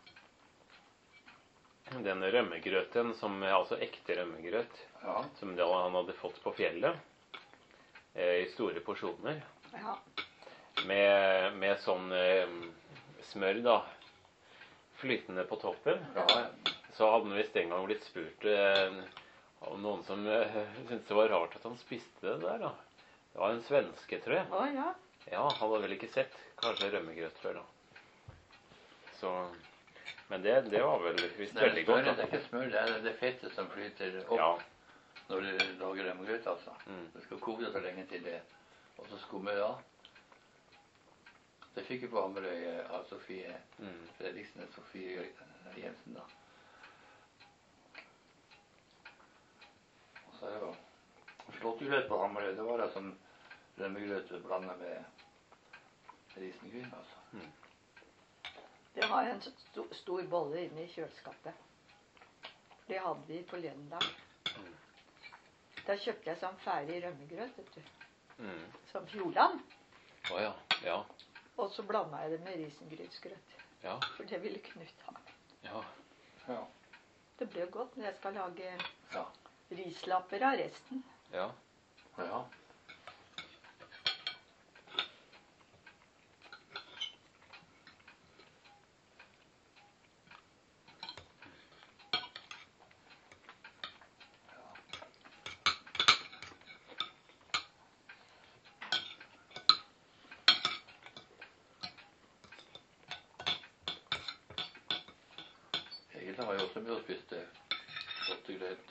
Den rømmegrøten, som, altså ekte rømmegrøt, Ja. som da han hadde fått på fjellet, eh, i store porsjoner, ja. med, med sånn eh, smør da, flytende på toppen. Ja. Så hadde han visst en gang blitt spurt eh, av noen som eh, syntes det var rart at han spiste det der, da. Det var en svenske, tror jeg. Å ja. Ja, han hadde vel ikke sett kanskje rømmegrøt før, da. Så, men det, det var vel visst Det er veldig smør, godt, det er da. ikke smør, det er det fettet som flyter opp. Ja, Når du lager rømmegrøt, altså. Mm. Du skal koke det så lenge til det. Og så skummer det av. Det fikk jeg på Hamarøy av Sofie Mm. Fredriksen og Sofie Jensen, da. Og så er det jo slåttegrøt på Hamarøy. Det var da som rømmegrøt blandet med risengryne, altså. Mm. Det var en sto, stor bolle inne i kjøleskapet. Det hadde vi på Lenda. Mm. Da kjøpte jeg sånn ferdig rømmegrøt, vet du. Mm. Som Fjordland. Å ja. Ja. Og så blanda jeg det med risengrynsgrøt. Ja. For det ville Knut ha. Ja. Ja. Det ble godt når jeg skal lage Ja. rislapper av resten. Ja. Ja. Egil var jo også med og spiste slåttegrøt.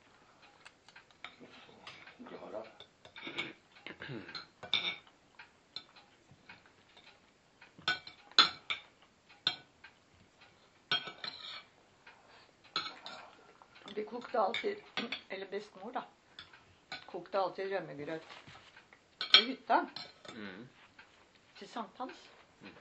Så glad av. Vi kokte alltid, eller bestemor da, kokte alltid rømmegrøt på hytta Mm. til sankthans. Mm.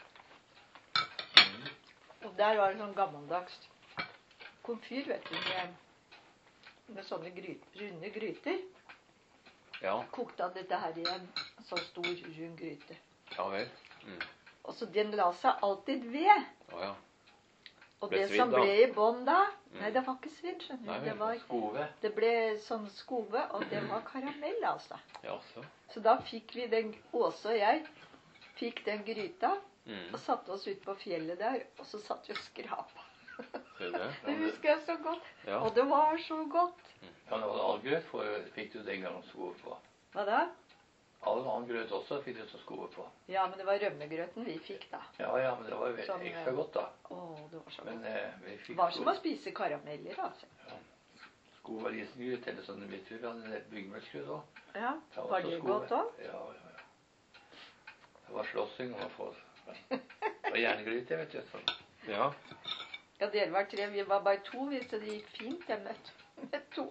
Og der var det sånn gammeldags komfyr, vet du, med, med sånne gryt, runde gryter. Ja. Kokte han dette her i en så stor, rund gryte. Ja vel. Mm. Og så den la seg alltid ved. Å ja. Og Ble det svidd, som da? ble i bånn da, Mm. nei, det var ikke svidd, skjønner Nei du. vel. Det, var, Skove. det ble sånn skove, og det var karamell, altså. Ja, så. Så da fikk vi den, Åse og jeg, fikk den gryta, Mm. og satte oss ut på fjellet der, og så satt vi og skrapa. Ser du det? Det husker jeg så godt. Ja. Og det var så godt. Ja, det var allgrøt for fikk du den gangen skove på. Hva da? All annen grøt også fikk du så skove på. Ja, men det var rømmegrøten vi fikk da. Ja, ja, men det var jo veldig Sånn, ekstra godt da. Å, det var så Men godt. eh, vi fikk Det var som å skove, spise karameller, altså. skove av risengryt, eller sånn vet du, vi hadde byggemelsgrøt også. Ja, Det var var også det skove. godt òg? Ja, ja, ja. Det var slåssing om å få det var jerngryte, vet du. Sånn. Ja. Ja, dere var tre. Vi var bare to, hvis det gikk fint det med, med to.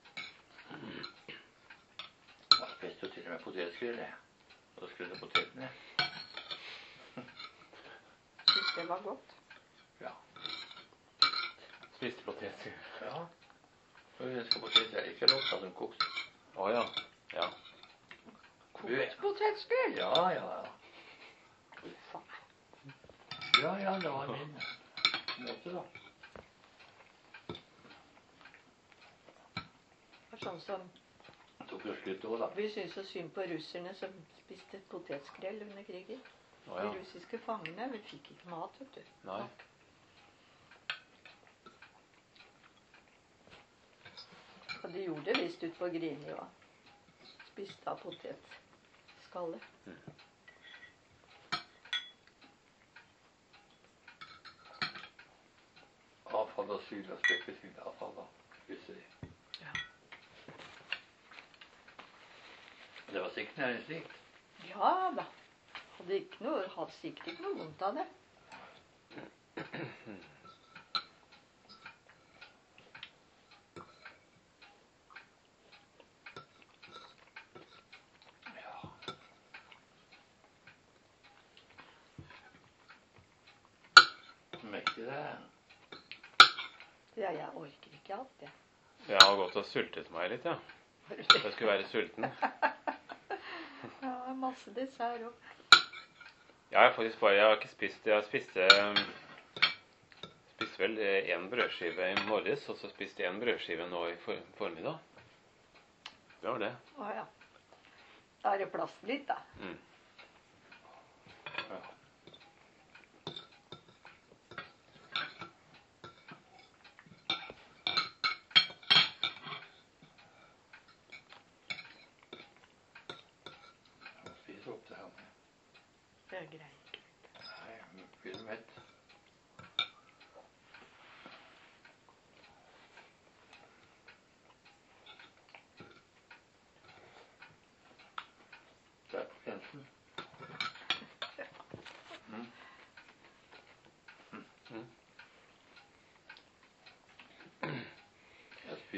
Da spiste jo til og med potetskrill, jeg. Og da skrudde potetene. Synes det var godt. Ja. Spiste poteter. Ja. Og jeg skal poteter er ikke lov til som kokt. Å ja. Ja. Kokt potetgull. Ja, ja, ja. Ja, ja, det var min måte, da. Det var sånn som Det tok jo slutt også, da. vi syntes så synd på russerne som spiste potetskrell under krigen. Å De ja. russiske fangene vi fikk ikke mat, vet du. Nei. Og de gjorde det visst ut på Grini òg. Spiste av potetskallet. Avfall og syl og spekkesyl avfall, da. Spiser de. Ja. Det var sikkert næringsrikt. Ja da. Hadde ikke noe, hadde sikkert ikke noe vondt av det. Ja. Mektig det. Ja, jeg orker ikke alt, det. Jeg har gått og sultet meg litt, ja. Jeg skulle være sulten. Ja, masse dessert òg. Ja, jeg har faktisk bare Jeg har ikke spist Jeg spiste Spiste vel én brødskive i morges, og så spiste jeg en brødskive nå i for, formiddag. Det var det. Å ja. Da er det plass til litt, da. Mm. Ja. Spise opp det her med. Det er greit. Nei, jeg blir mett.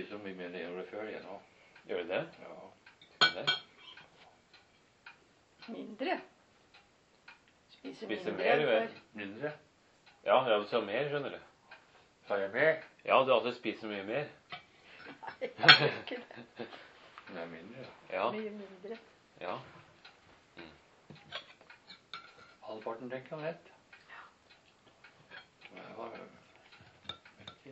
spiser mye mer enn jeg gjorde før igjen nå. Gjør du det? Ja. Gjør du det? Mindre. Spiser Spiser mindre mer, enn vel? før. Mindre. Ja, ja, du sa mer, skjønner du. Sa jeg mer? Ja, du altså spiser mye mer. Nei, jeg gjør ikke det. Det er mindre. Ja, Mye mindre. ja. Halvparten tenker jeg lett. Det var jo viktig.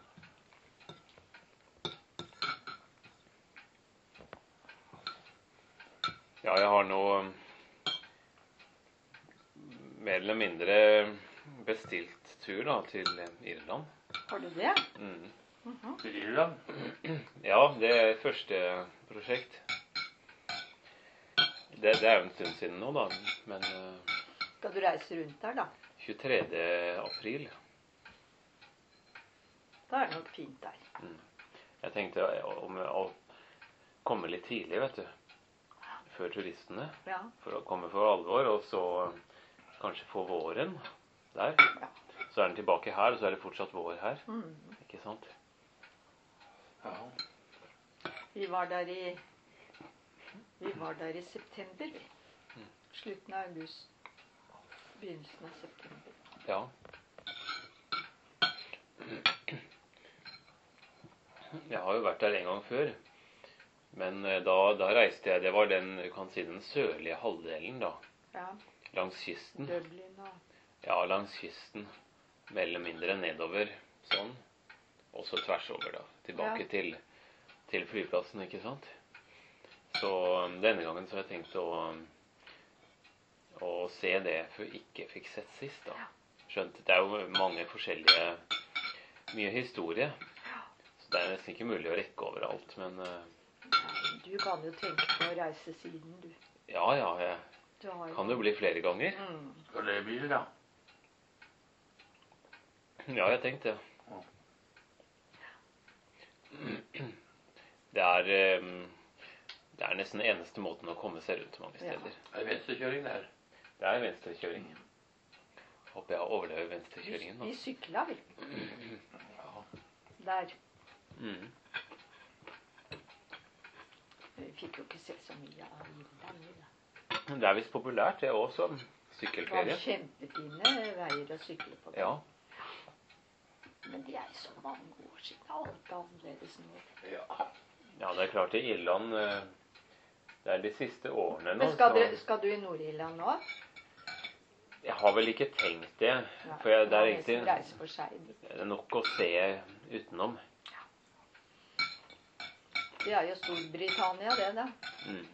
Ja, jeg har nå um, mer eller mindre bestilt tur da, til eh, Irland. Har du det? Mm. Mhm. Til Irland? Ja, det er første prosjekt. Det, det er jo en stund siden nå, da. Men eh, Skal du reise rundt der, da? tjuetredje april. Da er det nok fint der. Jeg tenkte om å komme litt tidlig, vet du. Før turistene. Ja. For å komme for alvor, og så kanskje få våren der. Ja. Så er den tilbake her, og så er det fortsatt vår her. Mm. Ikke sant? Ja. Vi var der i Vi var der i september, vi. Slutten av august. Begynnelsen av september. Ja. Jeg har jo vært der en gang før. Men eh, da, da reiste jeg, det var den, du kan si den sørlige halvdelen da. Ja. Langs kysten. Dublin og Ja, langs kysten. Mer eller mindre nedover, sånn. Og så tvers over da. Tilbake Ja. til, til flyplassen, ikke sant? Så um, denne gangen så har jeg tenkt å, um, å se det for jeg ikke fikk sett sist da. Skjønt, det er jo mange forskjellige, mye historie. Så det er nesten ikke mulig å rekke overalt, men uh, Nei, du kan jo tenke på å reise siden, du. ja, ja, jeg Du har jo kan jo bli flere ganger. Mm. Skal det bil, da? Ja, jeg tenkte det. Det er, um, det er nesten den eneste måten å komme seg rundt mange Ja. steder. Er det venstrekjøring der? Det er venstrekjøring. Håper jeg overlever venstrekjøringen. Vi Da. sykla, vi. Ja. Der. Mm. Vi fikk jo ikke se så mye av Irland. vi, da. Det er visst populært, det er også Det var sykkelferie. kjempefine veier å sykle på. Ja. Men det er så mange år siden. Alt er annerledes nå. Ja. Ja, det er klart i Irland eh, det er de siste årene nå. Men skal, så- dere, skal du i Nord-Irland nå? Jeg har vel ikke tenkt det. Ja, For jeg, det er må nesten egentlig reise for seg dit. det er nok å se utenom. Det er jo Storbritannia, det, da. Mm.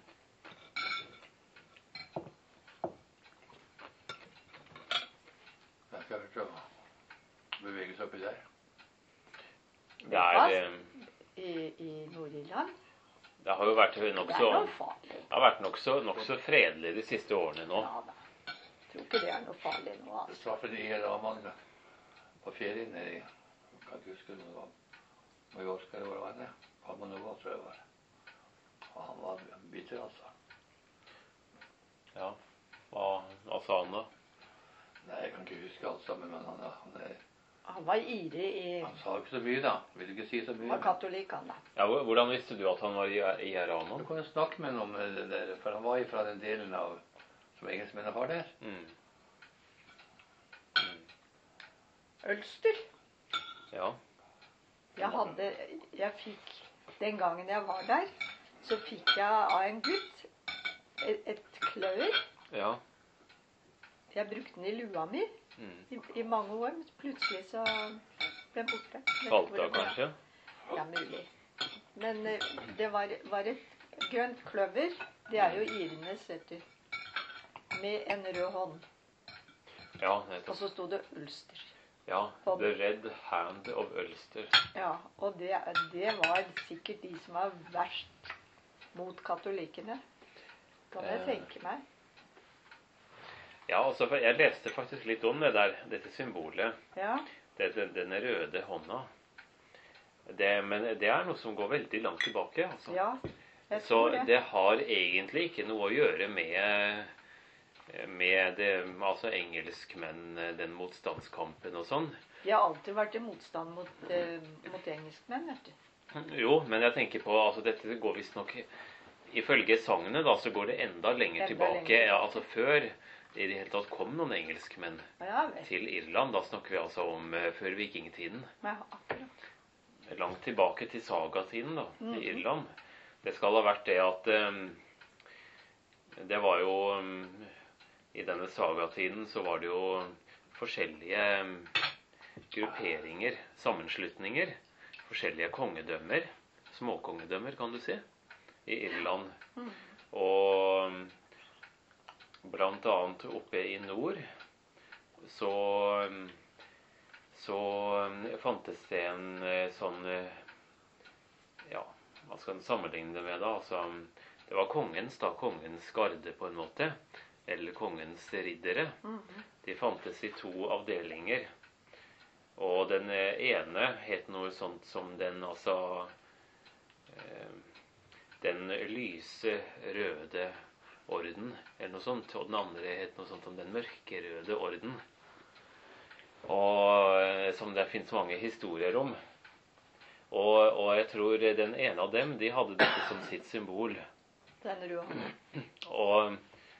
Jeg skal ikke bevege seg oppi der. Det er eh, I, i Nord-Irland. Det har jo vært Det er nokså noe farlig. Det har vært nokså nok så fredelig de siste årene nå. Ja da. Jeg tror ikke det er noe farlig nå. Det Altså. traff de ramene på ferien nede i Jeg kan ikke huske om det var Mallorca eller hvor det var. det. Palma Nova, tror jeg det var. Og han var bitter, altså. Ja. Hva, hva sa han da? Nei, jeg kan ikke huske alt sammen, men han, han, er, Han var ivrig i han sa jo ikke så mye, da. Vil ikke si så mye. Han var katolikk, han da. Ja, hvor- hvordan visste du at han var i, i Du Iran? kan jo snakke med ham om det der, for han var fra den delen av som engelskmennene har der. Mm. Ulster. Ja. Jeg hadde Jeg fikk Den gangen jeg var der, så fikk jeg av en gutt et, et klør. Ja. Jeg brukte den i lua mi Mm. i, i mange år, men plutselig så ble den borte. Vet ikke Falt hvor det av, ble. kanskje? Ja, mulig. Men eh, det var, var et grønt kløver. Det er jo irenes, vet du. Med en rød hånd. Ja, Og nettopp. så sto det Ulster. Ja. The Red Hand of Ulster. Ja, og det, det var sikkert de som var verst mot katolikkene. Kan jeg Eh. tenke meg. Ja, altså, for jeg leste faktisk litt om det der, dette symbolet. Ja, Dette, denne røde hånda. Det, men det er noe som går veldig langt tilbake, altså. ja. Jeg Så tror det. det har egentlig ikke noe å gjøre med, med det, altså engelskmenn, den motstandskampen og sånn. De har alltid vært i motstand mot, eh, mot engelskmenn, vet du. Jo, men jeg tenker på altså dette går visst nok ifølge sagnet da, så går det enda lenger Enda tilbake. lenger. Ja, altså før i det hele tatt kom noen engelskmenn Ja vel. til Irland. Da snakker vi altså om eh, før vikingtiden. Ja, akkurat. Langt tilbake til sagatiden da, i Mhm. Irland. Det skal ha vært det at eh, det var jo eh, i denne sagatiden så var det jo forskjellige eh, grupperinger, sammenslutninger, forskjellige kongedømmer, småkongedømmer kan du si, i Irland. Mhm. Og blant annet oppe i nord så, så fantes det en eh, sånn eh, ja, hva skal en sammenligne det med da? Altså, det var kongens da, kongens garde på en måte, eller kongens riddere. Mhm. De fantes i to avdelinger. Og den eh, ene het noe sånt som den, altså eh, den lyse røde orden, eller noe sånt. Og den andre het noe sånt som den mørkerøde orden. Og eh, som det finnes mange historier om. Og, og jeg tror den ene av dem, de hadde dette som sitt symbol. Den røde. Og,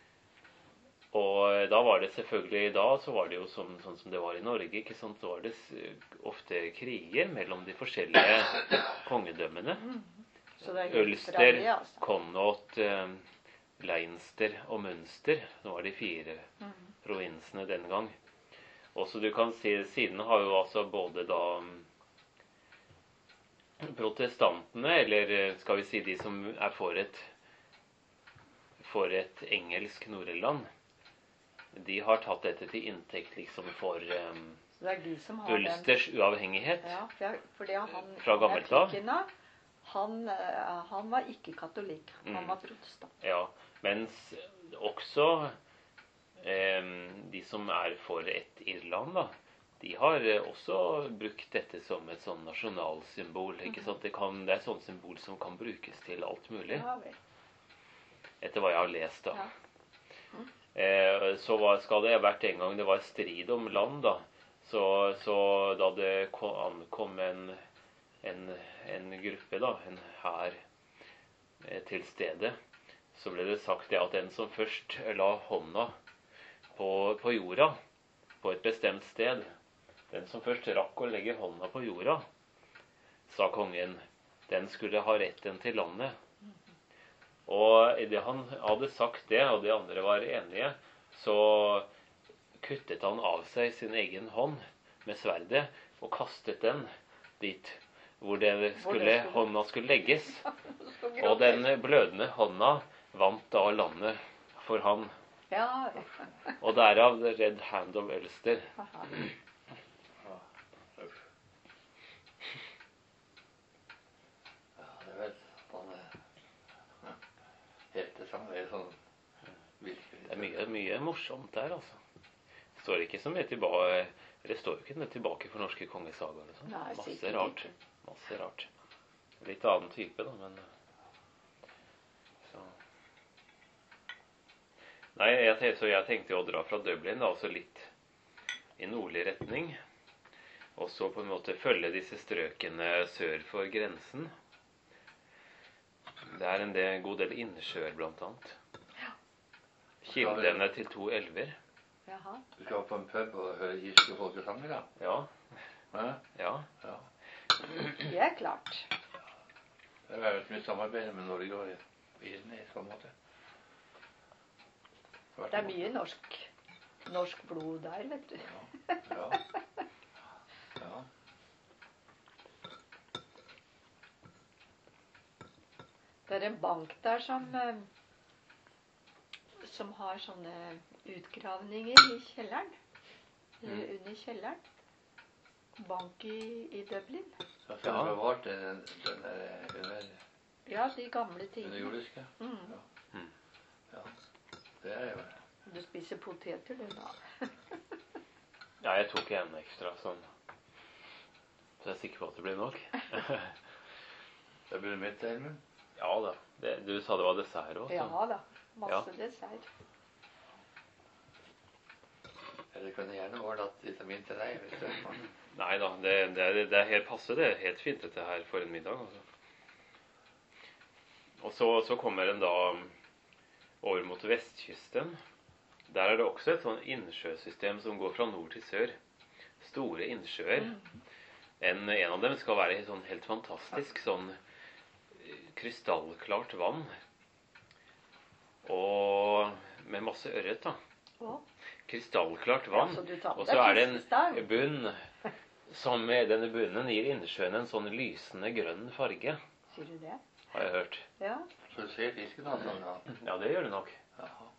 og da var det selvfølgelig, da så var det jo sånn, sånn som det var i Norge, ikke sant? Så var det s- ofte kriger mellom de forskjellige kongedømmene. Så det er helt fra Ulster, det, altså. Connaught, eh, Leinster og Münster, som var de fire Mhm. provinsene den gang. Og så du kan si, siden har jo altså både da mm, protestantene, eller eh, skal vi si de som er for et, for et engelsk Nord-Irland, de har tatt dette til inntekt liksom for um, Så det er de som har den. Ulsters uavhengighet. Ja, for jeg- fordi han, Fra han gammelt er av. Tikina, han, eh, han var ikke katolikk. Han Mm. var protestant. Ja, mens også eh, de som er for et Irland, da, de har eh, også brukt dette som et sånn nasjonalsymbol. Ikke sant? Det, kan, det er et sånt symbol som kan brukes til alt mulig, Ja vel. etter hva jeg har lest. da. Ja. Eh, så var, skal det ha vært en gang det var strid om land, da. Så, så da det kom, ankom en, en, en gruppe, da, en hær eh, til stedet, så ble det sagt det at den som først la hånda på, på jorda, på et bestemt sted, den som først rakk å legge hånda på jorda, sa kongen, den skulle ha retten til landet. Og idet han hadde sagt det, og de andre var enige, så kuttet han av seg sin egen hånd med sverdet og kastet den dit hvor, det skulle, Hvor det skulle- hånda skulle legges. Så Og den blødende hånda vant da landet for han. Ja. Og derav The Red Hand of Ulster. Aha. Ja, det er vel sånn eh, hetesang. Det er sånn virkelig. Det er mye, mye morsomt der, altså. Det står ikke så mye tilbake, eller det står jo ikke noe tilbake for norske kongesagaer. og sånn. Nei, Masse sikkert rart. ikke. Masse rart. Litt annen type, da, men så. Nei, jeg, te- så jeg tenkte jo å dra fra Dublin, da, altså litt i nordlig retning. Og så på en måte følge disse strøkene sør for grensen. Det er en del, god del innsjøer, blant annet. Kildene til to elver. Jaha. Du skal på en pub og høre irske folkesanger, da? Ja, Hæ? ja. Ja. Det er klart. Det er jo et mye samarbeid med Norge og Irene i sånn måte. Det er mye norsk, norsk blod der, vet du. Ja. Ja. Det er en bank der som, eh, som har sånne utgravninger i kjelleren. Eller Mm. under kjelleren. Bank i, i Dublin. Så har du bevart den, den der under, Ja, de gamle under tingene. jordiske? Mm. Mm. Ja. Det er jo Du spiser poteter, du da. Ja, jeg tok en ekstra sånn. Så jeg er sikker på at det blir nok. Det blir mitt, Elmen. Ja da. Det, du sa det var dessert også. Ja da. Masse dessert. Eller kunne gjerne overnatt litt min til deg. Hvis du... Nei da, det, det, er, det er helt passe. Det er helt fint dette her for en middag. Altså. Og så, så kommer en da over mot vestkysten. Der er det også et sånn innsjøsystem som går fra nord til sør. Store innsjøer. En, en av dem skal være sånn helt fantastisk, sånn krystallklart vann. Og med masse ørret, da. Å. Krystallklart vann. Ja, så du tar med og så deg er det fiskestang. en bunn som med denne bunnen gir innsjøen en sånn lysende grønn farge. Sier du det? Har jeg hørt. Ja. Så du ser fisken da, sånn, ja. Ja, det gjør det nok. Jaha.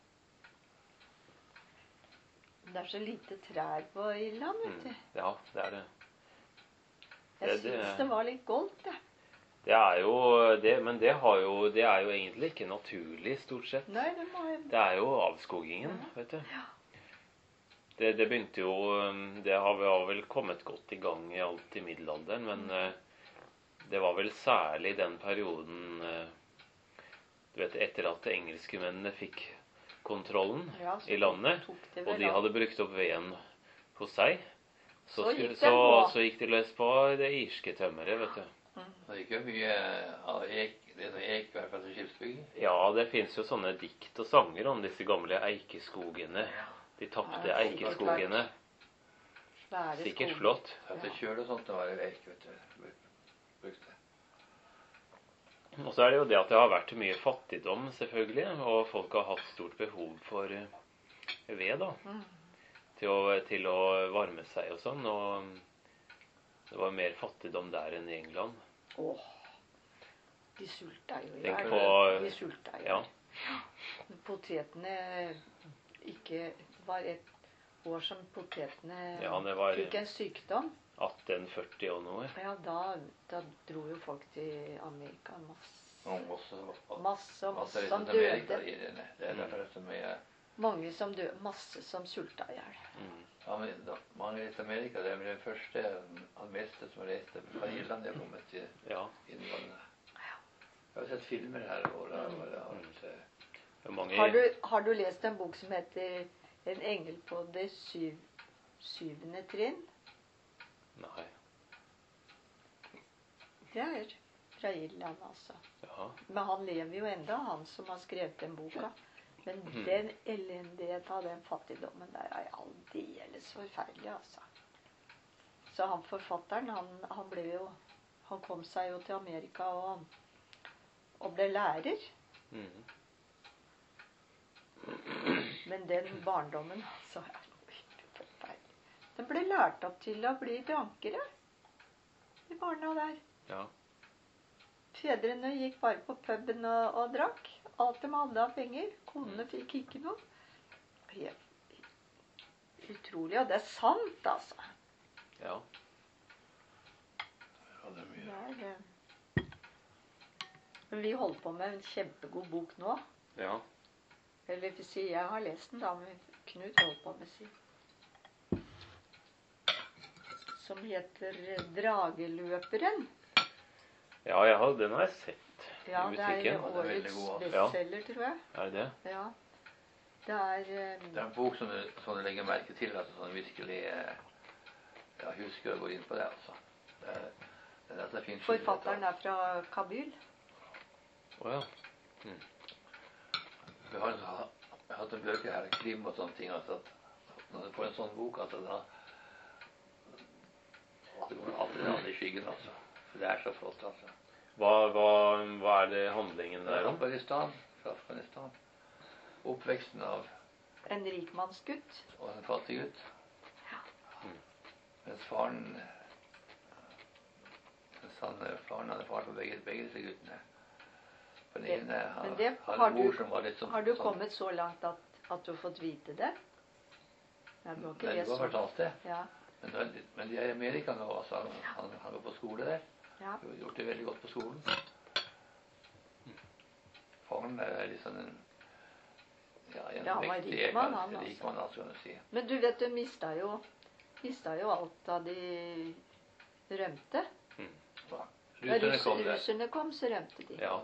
Det er så lite trær på Irland, vet du. Mm. Ja, det er det. Jeg det- det- syns det var litt goldt, jeg. Det er jo det, men det, har jo, det er jo egentlig ikke naturlig, stort sett. Nei, det må jeg... Det er jo avskogingen, vet du. Det, det begynte jo Det har vel, har vel kommet godt i gang i alt i middelalderen, men eh, det var vel særlig den perioden eh, du vet, etter at engelskmennene fikk kontrollen Ja, så i landet, tok det og vel de av. hadde brukt opp veden hos seg, så, Så skulle- gikk så, det på. så gikk de løs på det irske tømmeret, vet du. Det gikk jo mye av ek, det er noe ek, i hvert fall til skipsbygging. Ja, det fins jo sånne dikt og sanger om disse gamle eikeskogene. De tapte Ja, eikeskogene. Svære Sikkert skoger. flott. At det kjøl og sånt, det var jo ek, vet du. Brukte. Og så er det jo det at det har vært mye fattigdom, selvfølgelig. Og folk har hatt stort behov for eh, ved, da. Mm. Til å, til å varme seg og sånn. Og det var mer fattigdom der enn i England. Åh, de sulta jo i Tenk hjel. på- De sulta jo. Ja. Potetene ikke var et år som potetene Ja, det var- fikk en sykdom. atten førti og noe. Ja, da, da dro jo folk til Amerika. Masse, Og også, og, masse, masse masse litt som til Amerika døde. i det. Det er derfor det er så mye... Mange som døde. Masse som sulta i hjel. Mm. Ja, men da, mange reiste til Amerika, det er vel den første av meste som reiste fra Irland, de har kommet til Ja. innlandet. Jeg har sett filmer her, og det har det har vært... eh, Det er mange Har du, har du lest en bok som heter 'En engel på det syv, syvende trinn'? Nei. Det er fra Irland, altså. Ja. Men han lever jo enda, han som har skrevet den boka. Men Mm. den elendighet av den fattigdommen der er aldeles forferdelig, altså. Så han forfatteren, han, han ble jo Han kom seg jo til Amerika og, og ble lærer. Mm. Men den barndommen, altså, er noe forferdelig. Den ble lært opp til å bli drankere, de barna der. Ja. Fedrene gikk bare på puben og, og drakk. Alt de hadde av penger. Konene fikk ikke noe. Helt utrolig. Og det er sant, altså. Ja. Ja, det er mye. Det er, eh, Men vi holder på med en kjempegod bok nå. Ja. Eller for å si, jeg har lest den da, men Knut holder på med sin. Som heter eh, 'Drageløperen'. Ja, jeg har, den har jeg sett Ja, i det er butikken. det er veldig årets god, altså. bestselger, tror jeg. Er det det? Ja. Det er eh, Det er en bok som du, som du legger merke til, altså, sånn virkelig eh, ja, husker å gå inn på det, altså. Det er, det er dette fint. Forfatteren er fra Kabul. Å ja. Vi har, en- jeg har hatt en bøker her, krim og sånne ting, altså, at når du får en sånn bok, altså, da det går aldri an i skyggen, altså. For det er så flott, altså. Hva, hva, hva er det handlingen Det er der om? Afghanistan, fra Afghanistan. Oppveksten av En rikmannsgutt. og en fattig gutt. Mm. Mens faren mens han, faren hadde far på begge, begge disse guttene. For den Det- ene han, men det hadde har en mor du- som var litt som Har du som- kommet så langt at, at du har fått vite det? Nei, du har ikke Nei, lest du har så. fortalt det. Ja, Men, nå er de- men de er i Amerika nå, altså. Han, han, han går på skole der. ja. Du har gjort det veldig godt på skolen. Faren er liksom en ja, en Ja, han var mektig rikmann, ekar- han, altså. rikmann, altså, kan du si. Men du vet, du mista jo, mista jo alt da de rømte. Ja. Da Russerne russ, kom der. russerne kom, så rømte de. Ja.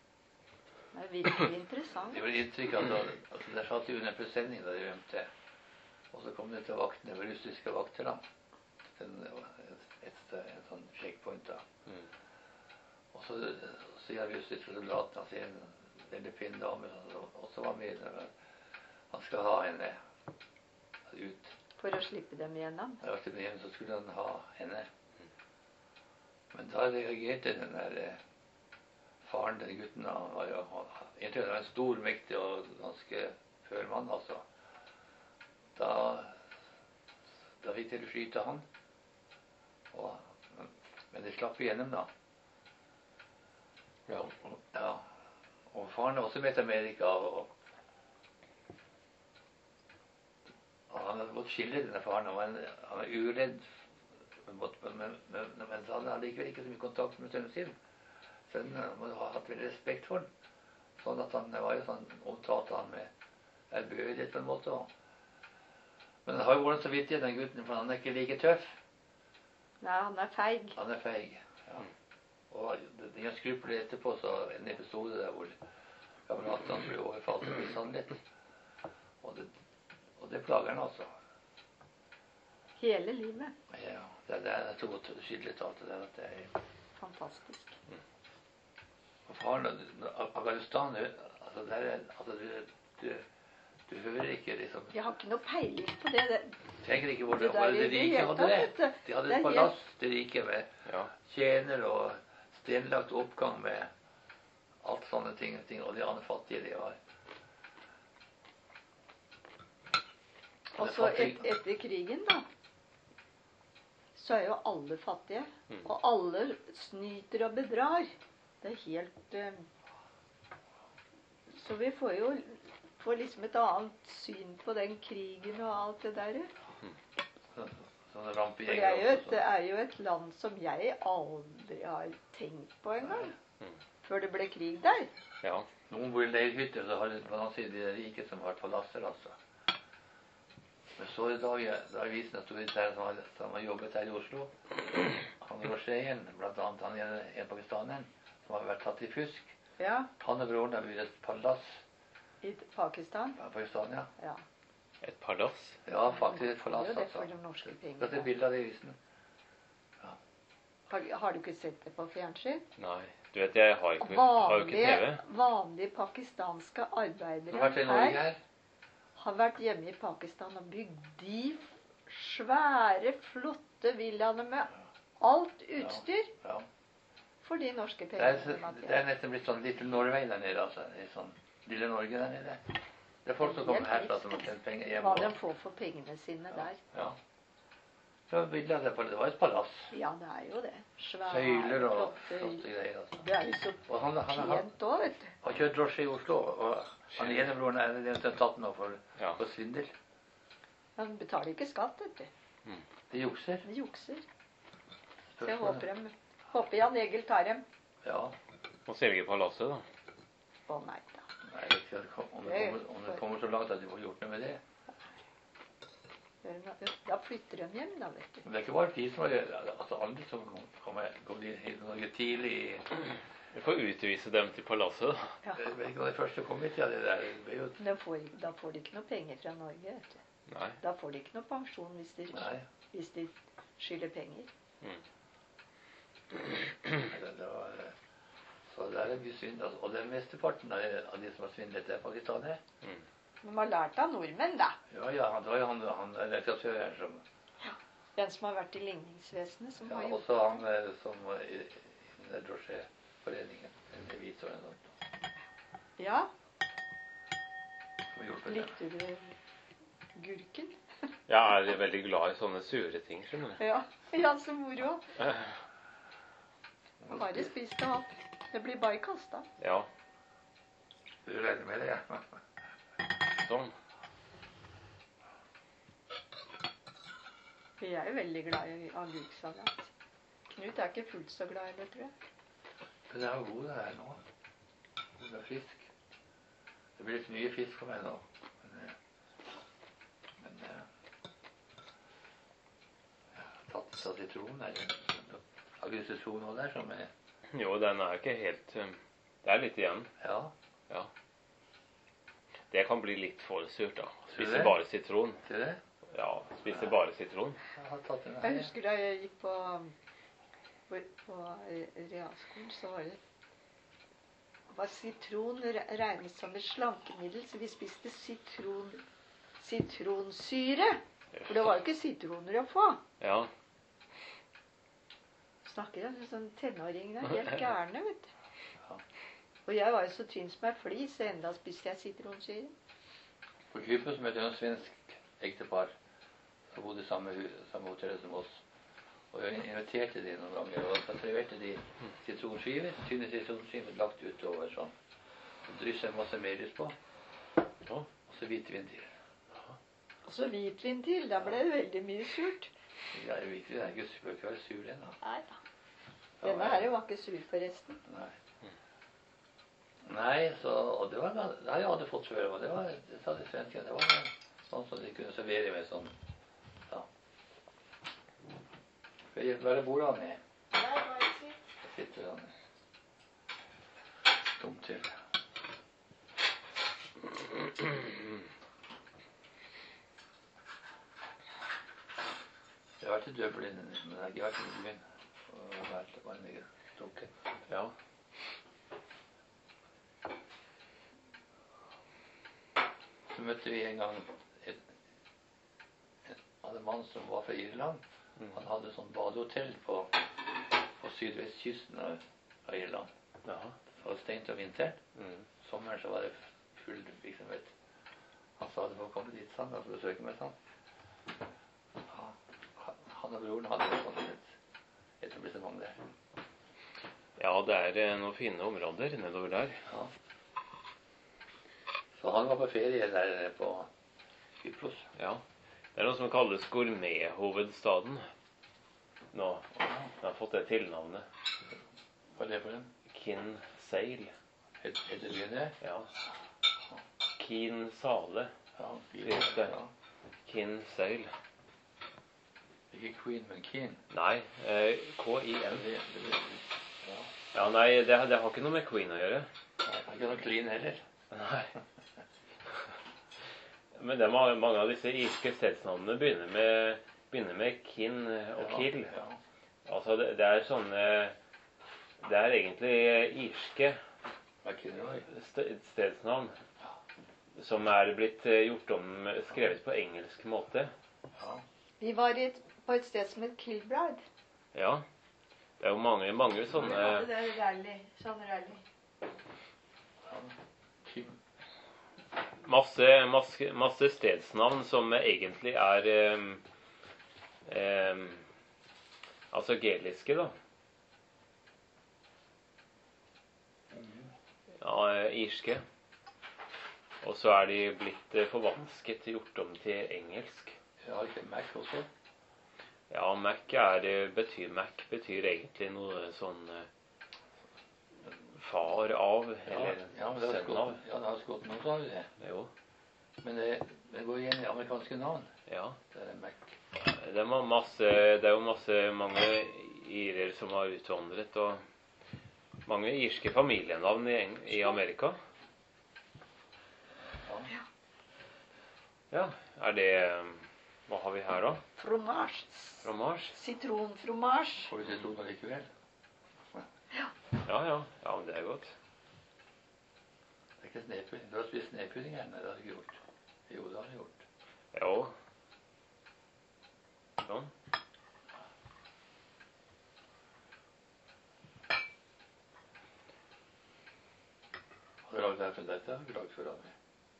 Det er virkelig interessant. Det var inntrykk av at, at der satt de under presenning da de rømte. Og så kom det til vaktene, det var russiske vakter da. En, et sted, en sånn checkpoint da. Mm. Og så sier russiske soldaten, han sier en veldig fin dame, som også var med, han skal ha henne ut. For å slippe dem igjennom? Da jeg var hjem, så skulle han ha henne. Men da reagerte den der eh, faren, den gutten, han var jo han, egentlig var han en stor, mektig og ganske førmann, altså. Da, da fikk de skyte han. Og, men, men de slapp igjennom da. Ja. Og, ja. Og faren er også med til Amerika, og, og han hadde gått skille, denne faren. Han var, en, han var uredd, men, men, men, men han hadde likevel ikke så mye kontakt med sønnen sin. Sønnen må ha hatt veldig respekt for han. Sånn at han var jo sånn, omtalte han med ærbødighet på en måte. Men han har jo vært så vidt i den gutten, for han er ikke like tøff. Nei, han er feig. Han er feig, ja. Og det er skrupler etterpå, så en episode der hvor kameraten ble overfalt og mishandlet. Og det, og det plager han altså. Hele livet. Ja, det, det er så godt skydelig talt det der at det er Fantastisk. Og faren, Afghanistan, altså det er, altså du, du, du hører ikke liksom Jeg har ikke noe peiling på det. det. Tenker ikke hvor det, Det det, der det i det rike hele hadde det. tatt, vet du. De hadde Det er et palass, det rike med Ja. tjener og stenlagt oppgang med alt sånne ting, ting og de andre fattige de var. Og så et, etter krigen, da, så er jo alle fattige. Mm. Og alle snyter og bedrar. Det er helt eh, Så vi får jo får liksom et annet syn på den krigen og alt det der. Så, sånne For det rampejegere er jo, et, også. det er jo et land som jeg aldri har tenkt på engang. Mm. Før det ble krig der. Ja. Noen bor i leirhytter, så har det på den annen side de rike som har palasser, altså. Men så i dag, da avisen sto litt her som har, som har jobbet her i Oslo. Han Rosheien, blant annet han en, en pakistaner, som har vært tatt i fusk. Ja, Han og broren har bygd et palass i Pakistan. i Pakistan, ja. Ja. Et palass. Ja, faktisk et palass, Det er jo det altså. for de norske Dette er penger. bildet av det i avisen. Har, har du ikke sett det på fjernsyn? Nei. Du vet, jeg har ikke, har jo ikke Vanlige, T V. vanlige pakistanske Du har arbeidere vært i Norge her her? har vært hjemme i Pakistan og bygd de svære, flotte villaene med alt utstyr Ja. for de norske Det er, pengene. de har det er tjent. nesten blitt sånn Little Norway der nede, altså. Det er sånn lille Norge der nede. Det er folk som kommer her for at de har tjent penger hjemme. Hva de får for pengene sine der. Ja. Så bildet av det, det var et palass. Ja, det er jo det. Svære, Søyler og flotte flotte greier, altså. Det er jo så Og han, han, han, pent òg, vet du. har kjørt drosje i Oslo, og han ene broren er den som er tatt nå for, Ja. for svindel. Han betaler ikke skatt, vet du. De jukser. De jukser. Så jeg Spørsmålet. håper, de, håper Jan Egil tar dem. Ja. Og selge palasset, da. Å nei da. Nei, jeg vet ikke om det, kommer, om det kommer så langt at de får gjort noe med det. Da flytter de hjem, da, vet du. Men det er ikke bare de som har altså andre som kommer, kommer inn i Norge tidlig i Vi får utvise dem til palasset, da. Ja. Jeg vet ikke når det første kom hit, ja, det der det ble jo Da får, da får de ikke noe penger fra Norge, vet du. Nei. Da får de ikke noe pensjon hvis de, Nei. hvis de skylder penger. Mm. Det, det var, så det er mye synd. Altså. Og den mesteparten av, av de som har svindlet, er pakistanere. Mm. De har lært av nordmenn, da. Ja, ja, han- det var jo han, han redaktøren som Den som har vært i ligningsvesenet, som ja, har gjort også han eh, som var i, i den drosjeforeningen, en revisor eller noe sånt. Ja, Som har hjulpet dem. likte du gurken? Jeg er veldig glad i sånne sure ting, skjønner du. Ja, ja så moro. Eh, Bare spist det opp. Det blir bare kasta. Ja, Du regner med det, ja. sånn. Jeg er jo veldig glad i agurksalat. Knut er ikke fullt så glad i det, tror jeg. Den er jo god, det her nå. God og frisk. Det blir litt mye fisk for meg nå. Men, eh, men eh, jeg har tatt tatt sitron her. Agurksitron også der, som er Jo, den er ikke helt um, Det er litt igjen. ja. Ja. Det kan bli litt for surt, da. Tror du Spise det? bare sitron. Ser du det? Ja, spiser bare sitron. Jeg har tatt den Jeg her. husker da jeg gikk på, på, på realskolen, så var det var sitron re- regnet som et slankemiddel, så vi spiste sitron, sitronsyre. For det var jo ikke sitroner å få. Ja. Snakker om sånn tenåringer er helt gærne, vet du. Ja. Og jeg var jo så tynn som ei flis, så enda spiste jeg sitronsyre. På Kypros møtte jeg noen svensk ektepar som bodde i samme, hu- samme hotell som oss. Og jeg inviterte de noen ganger, og så serverte de sitronskiver, tynne sitronskiver lagt utover sånn. Så drysset masse melis på, Ja. og så hvitvin til. Og så hvitvin til. Da ble det veldig mye surt. Ja, hvitvin er ikke sur, ikke være sur ennå. Nei da. Denne her var ikke sur, forresten. Nei. Nei, så, og det var, det har jeg aldri fått før, og det var, det sa de svenskene, det var sånn som de kunne servere med sånn, ja. Skal jeg hjelpe deg å bo da med? Nei, bare sitt. Jeg sitter sånn, dumt til. Jeg har vært i Dublin, men jeg har ikke vært i Dublin. Og det har vært bare mye drukket. Ja. Så møtte vi en gang et, en, en mann som var fra Irland. Mm. Han hadde sånn badehotell på, på sydvestkysten av, av Irland. Ja. Det var stengt om vinteren. Mm. Sommeren så var det full virksomhet. Han sa det var kommet dit sammen og besøke meg sånn. Ja, han og broren hadde et sånt et, et etablissement der. Ja, det er eh, noen fine områder nedover der. Ja. Så han var på ferie der på Kypros. Ja. Det er noe som kalles gourmethovedstaden. Nå. Den har fått det tilnavnet. Hva er det for en? Kinsale. Het- Heter byen det? Ja. Kinsale. Ja, Skrives det. ja. Kinsale. Ikke Queen, men Keen. Nei, eh, K I Ja, N. det, det, ja. Ja, nei, det, det har ikke noe med Queen å gjøre. Nei, det er ikke noe clean heller. Nei. Men det er mange, mange av disse irske stedsnavnene begynner med, begynner med kin og kill. Ja, Altså, det, det er sånne Det er egentlig irske McInroy. st- stedsnavn som er blitt eh, gjort om, skrevet på engelsk måte. Ja. Vi var i et, på et sted som het Kilbride. Ja. Det er jo mange, mange sånne Det er rally. Sånn rally. Ja. Kim. Masse, masse, masse stedsnavn som egentlig er eh, eh, altså geliske, da. Ja, eh, irske. Og så er de blitt eh, forvansket, gjort om til engelsk. Jeg har ikke Mac også. Ja, Mac er, eh, betyr Mac betyr egentlig noe sånn eh, far av, eller ja, men det har sønn av. skått, ja, det har skått noe, så har vi det. Jo, Men det, det går igjen i amerikanske navn. ja. Det er Mac. Det er, ma- masse, det er jo masse, mange irer som har utvandret, og mange irske familienavn i, Eng- i Amerika. Ja. Ja, er det Hva har vi her, da? Fromage. Fromage? Sitronfromage. Får du sitron allikevel? Ja, ja. Ja, men det er godt. Det er ikke snepudding. Du har spist snepudding her? Nei, det har du ikke gjort. Jo, det har du gjort. Jo. Sånn. Har du lagd det her for dette? Har du lagd for andre?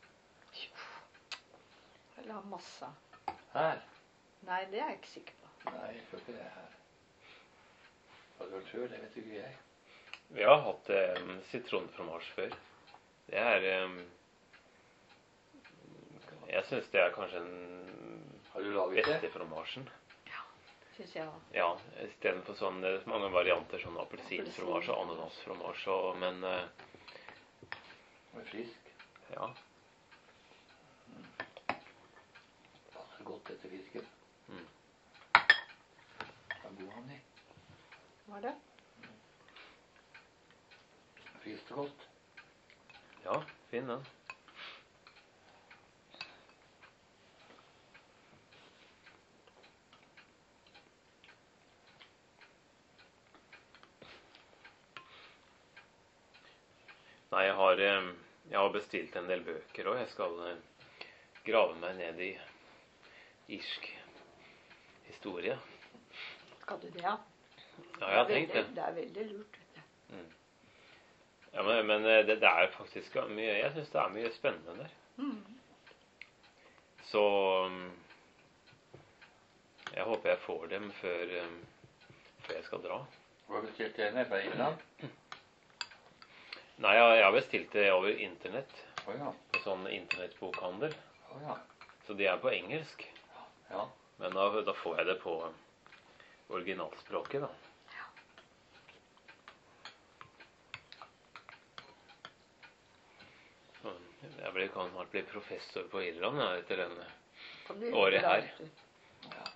Eller ha masse. Her? Nei, det er jeg ikke sikker på. Nei, jeg tror ikke det er her. Hva du har gjort før, det vet ikke jeg. Vi har hatt eh, sitronfromasj før. Det er eh, Jeg syns det er kanskje den Har du laget det? beste fromasjen. Synes jeg også. Ja, istedenfor sånn det er mange varianter, sånn appelsinfromasj og ananasfromasj, og- men eh, Den er frisk. ja. Passer godt etter fisken. Mm. Det er god han i. Var det? Fryst og godt. Ja, fin den. Nei, jeg har, eh, jeg har bestilt en del bøker, og jeg skal eh, grave meg ned i irsk historie. Skal du det, ja? Ja, jeg har tenkt det. Det er veldig lurt. Vet du. Mm. Ja, Men, men eh, det, det er faktisk mye, jeg synes det er mye spennende der. Mm. Så um, jeg håper jeg får dem før, um, før jeg skal dra. Hvor har du bestilt det ned fra Irland? Nei, jeg, jeg har bestilt det over internett. Å ja. På sånn internettbokhandel. Å ja. Så de er på engelsk. Ja. Men da, da får jeg det på originalspråket, da. Så jeg ble, kan snart bli professor på Irland ja, etter denne Kan du året gjøre her. det, vet du? Ja.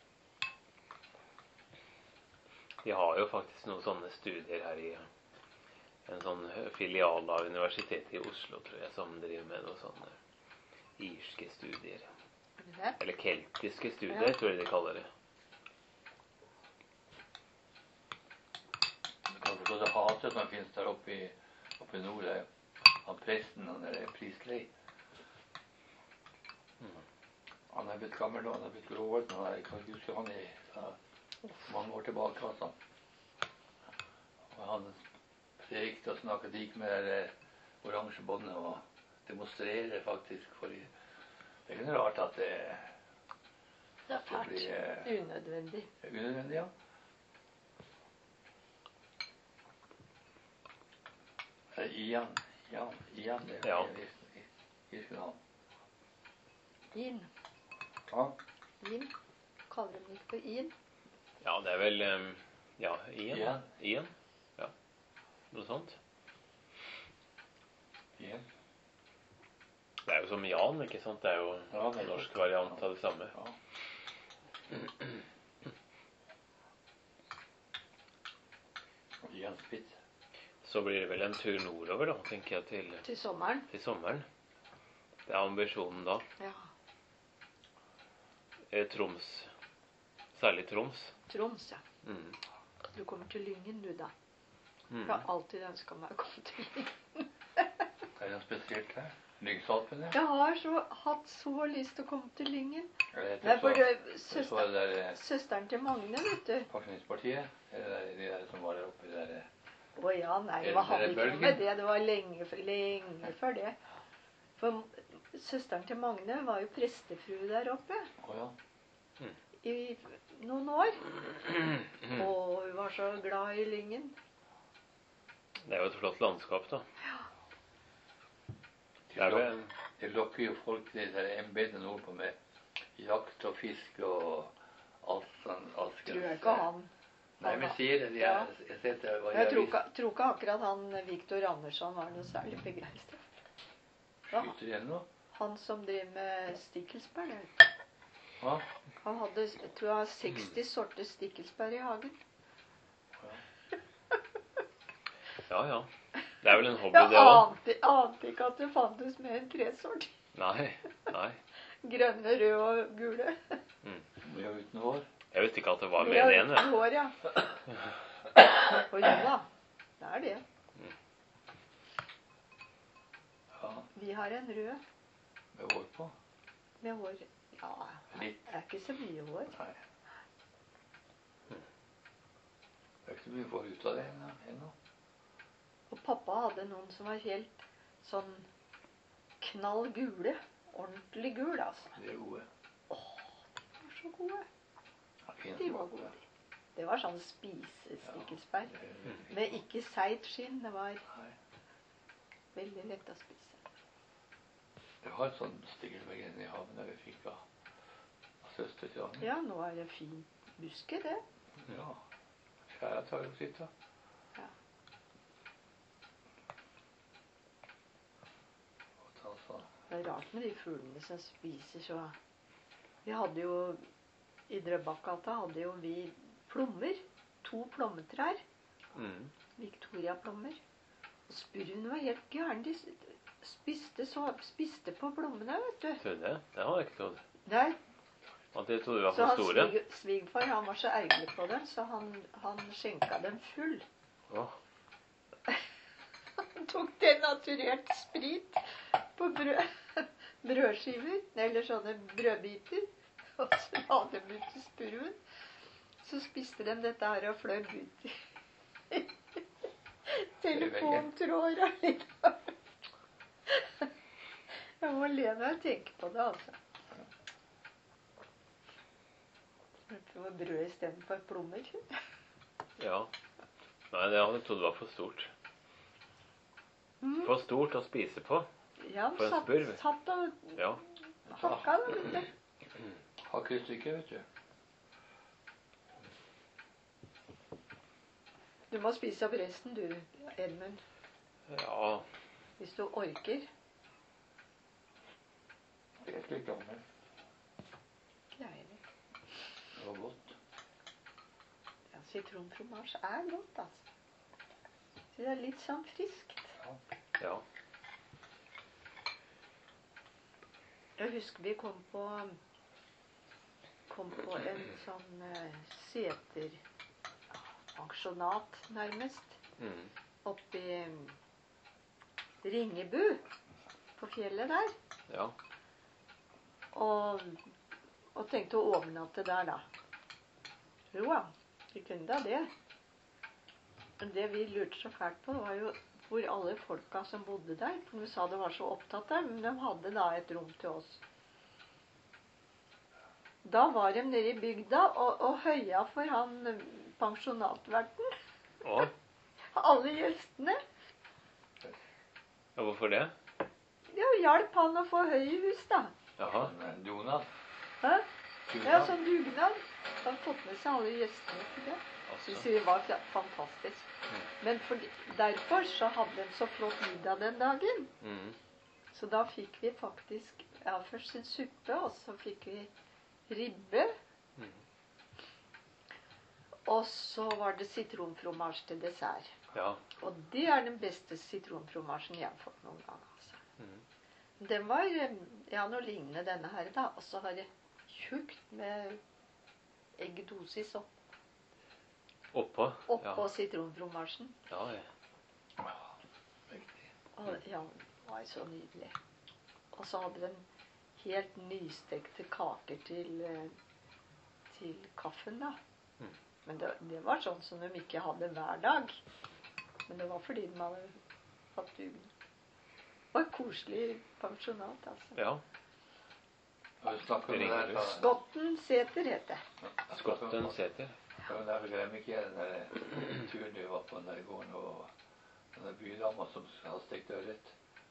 De har jo faktisk noen sånne studier her i en sånn filial av Universitetet i Oslo, tror jeg, som driver med noen sånne irske studier. Er det det? Eller keltiske studier, Ja. tror jeg de kaller det. Kanskje det hatet som finnes der oppe i, oppe i nord, er han presten, han er Priestley. Mm. Han er blitt gammel og han er blitt gråhåret, men jeg kan ikke huske han i ja, mange år tilbake, altså. Og han prekte og snakket ikke med det oransje båndet og demonstrerer faktisk for det er ikke noe rart at det, Det er fælt. blir eh, Unødvendig. unødvendig, ja. Det er Ian, Ian, Ian, det er Ja. irske navn. In. Ja. In. Kaller de ikke for in? Ja, det er vel um, ja, Ian. Ian. Ian. Ja, noe sånt. Ian. Det er jo som Jan, ikke sant? Det er jo Ja, det er en norsk godt. variant av det samme. Ja. Ian Spitz. Så blir det vel en tur nordover, da, tenker jeg, til, Til sommeren. til sommeren. Det er ambisjonen da. Ja. Eh, Troms. Særlig Troms. Troms, ja. Mm. Du kommer til Lyngen, du, da. Mm. Jeg har alltid ønska meg å komme til Lyngen. Er det noe spesielt her? Lyngsalpene? Jeg har så, hatt så lyst til å komme til Lyngen. Eller Nei, heter for det det- så, så søster, det der eh, søsteren til Magne, vet du. Pensjonistpartiet? Eller det der, de der som var der oppe, de der eh, Å ja, nei, Er- hva er hadde det ikke noe bølgen? med det. Det var lenge, lenge før det. For søsteren til Magne var jo prestefrue der oppe Å ja. i noen år. Og hun var så glad i Lyngen. Det er jo et flott landskap, da. Det De, er lok, vel, de lokker jo folk til disse embetene nordpå med jakt og fiske og alt sånn alskens. Tror jeg ikke han Nei, men sier det. De er, Ja. jeg har sett det. Var Jeg tror ikke, tror ikke akkurat han Viktor Andersson var noe særlig begeistra. Skyter igjen nå? Han som driver med stikkelsbær. det. Ja. Han hadde jeg tror jeg, seksti sorter stikkelsbær i hagen. ja, ja. Det er vel en hobby, Jeg det òg. ante, ante ikke at det fantes mer enn tre sorter. Nei. Nei. Grønne, røde og gule. Vi er uten hår. Jeg visste ikke at det var Vi mer har enn én. uten hår, ja. Og jo da, det er det. Ja, Vi har en rød med hår på. med hår. Ja, Litt. det er ikke så mye hår. Nei. Det er ikke så mye hår ut av det ennå- ennå. Og pappa hadde noen som var helt sånn knall gule. Ordentlig gul, altså. De er gode. De var så gode. Ja, fine De var smak, gode. ja. Det var sånn spisestikkelsbær. Det er fint. Med ikke seigt skinn. Det var Nei. veldig lett å spise. Jeg har et sånt stikkelsbær i haven der vi fikk av, av søster til Anne. Ja, nå er det fin buske, det. Ja. Skjæra tar jo sitt, da. Ja. Og ta sånn. Det er rart med de fuglene som spiser så. Vi hadde jo i Drøbakgata hadde jo vi plommer. To plommetrær. Mm. Victoria-plommer. Og spurven var helt gæren. De spiste, så, spiste på plommene, vet du. Trodde jeg. Det hadde jeg ikke trodd. Nei, At jeg trodde de var så for han store. svig, svigfar han var så ergerlig på dem, så han, han skjenka dem full. Åh. tok denaturert sprit på brød, brødskiver, eller sånne brødbiter, og så la dem ut i spurven. Så spiste de dette her og fløy ut i telefontråder og litt. Jeg må le når jeg tenker på det, altså. Det var brød i stedet for plommer. Ja. Nei, det hadde jeg trodd var for stort. Mm. For stort å spise på. Ja, For en satt, spurv. satt og Ja. hakka det, vet du. Hakkestykke, vet du. Du må spise opp resten, du, Edmund. Ja. Hvis du orker. Det er ikke gammel. Greier. Det var godt. Ja, sitronfromasj er godt, altså. Så det er litt sånn friskt. Ja. Jeg husker vi kom på kom på en sånn uh, seter pensjonat, nærmest, Mm. oppe i Ringebu, på fjellet der. Ja. Og, og tenkte å overnatte der, da. Jo da, vi kunne da det. Men det vi lurte så fælt på, var jo hvor alle folka som bodde der. For de sa det var så opptatt der, men de hadde da et rom til oss. Da var de nede i bygda og, og høya for han pensjonatverten. Og? Alle gjestene. Ja, hvorfor det? Ja, hjalp han å få høy i hus, da. Jaha. Men Donald. Hæ? Ja, sånn dugnad. Han har fått med seg alle gjestene til det. Altså. Synes det var fantastisk. Mm. Men for, derfor så hadde de så flott middag den dagen. Mm. Så da fikk vi faktisk ja, først en suppe, og så fikk vi ribbe. Mm. Og så var det sitronfromasj til dessert. Ja. Og det er den beste sitronfromasjen jeg har fått noen gang. Altså. Mm. Den var ja, noe lignende denne her, da. Og så har det tjukt med eggedosis opp, Oppå? oppå sitronfromasjen. Ja, ja. Riktig. Og, ja, det var så nydelig. Og så hadde de helt nystekte kaker til, eh, til kaffen, da. Mm. Men det, det var sånn som de ikke hadde hver dag. Men det var fordi de hadde hatt dugnad. Det var et koselig pensjonat, altså. Ja. Og vi snakker om det der, så... Skotten seter het det. Skotten seter. Ja, men derfor glemmer ikke jeg den der turen vi var på den der gården, og den der bydama som hadde stekt ørret.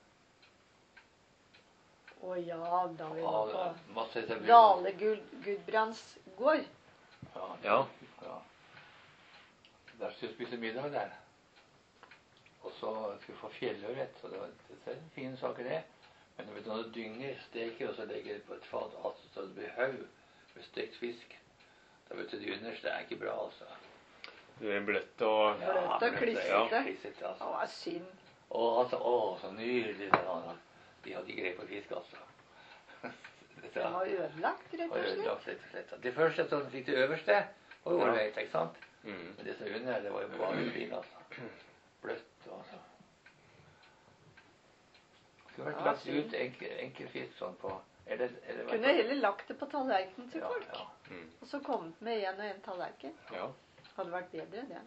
Å ja, da vi var Ja, på masse etter Dale Gud, Gudbrands gård. Ja. Ja. Ja. Der skulle vi spise middag der. Og så skulle vi få fjellørret, så det var det er en fin sak i det. Men når du dynger, steker, og så legger det på et fat, altså, så det blir haug med stekt fisk. Da vet du det underste er ikke bra, altså. Du er bløtt og Bløtt og bløtt, klissete. Ja, klissete, altså. Det var synd. Å, altså, å, så nydelig det var. De hadde grep på fisk, altså. Dette Den var ødelagt, rett var og slett. ødelagt, rett og slett. Det første som fikk det øverste, var jo Ja. ålreit, ikke sant? mm. Men det som er under, det var jo bare fin, altså. Bløtt, altså. Skulle vært Ja, lagt synd. ut enkel, enkel fisk sånn på... Eller, eller, Kunne heller lagt det på tallerkenen til ja, folk. ja. Mm. Og så kommet med en og en tallerken. Ja. Hadde vært bedre, det.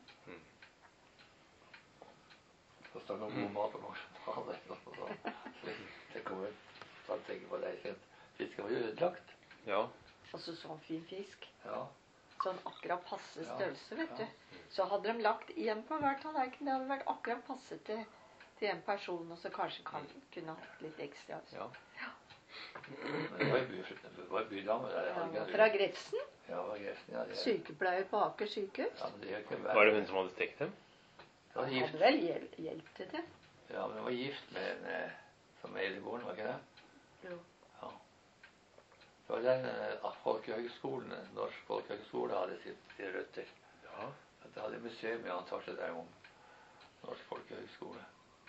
Så står det god mat og noe. Det kommer til å tenke på deg, for fisken var jo ødelagt. Ja. Og så sånn fin fisk. Ja. Sånn akkurat passe Ja, størrelse, vet ja. du. Så hadde de lagt én på hver tallerken. Det hadde vært akkurat passe til, til en person, og så kanskje kan, kunne hatt litt ekstra. Altså. Ja. Men det var jo by- det var jo bydame der. Ja, hadde ikke- fra Grefsen. Ja, det var Grefsen, ja. Det, Sykepleier på Aker sykehus. ja, men det gjør ikke Var det hun som hadde stekt dem? Det var gift. Hadde vel hjel hjelp til det. Ja, men hun var gift med en eh, som eide gården, var ikke det? Jo. Ja. Det var den eh, folkehøgskolen, Norsk folkehøgskole hadde sitt, sine røtter. Ja. At det hadde museum i Antarktis der om Norsk folkehøgskole.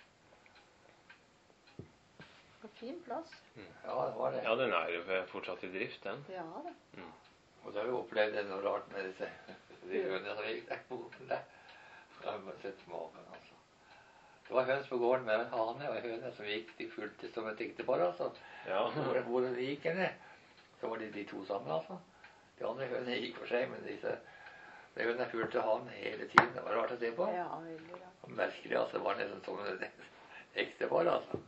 På fin plass. Ja, det var det. Ja, den er jo fortsatt i drift, den. Ja da. Og da har vi opplevd noe rart med disse de hønene som gikk der på der. Da har vi bare sett maken, altså. Det var høns på gården med en hane og en høne som gikk, de fulgte som et ektepar, altså. Ja. Hvor, hvor de gikk henne, så var de de to sammen, altså. De andre hønene gikk for seg, men disse de hønene fulgte han hele tiden. Det var rart å se på. Ja, veldig rart. Og merkelig, altså. Det var nesten som et ektepar, altså.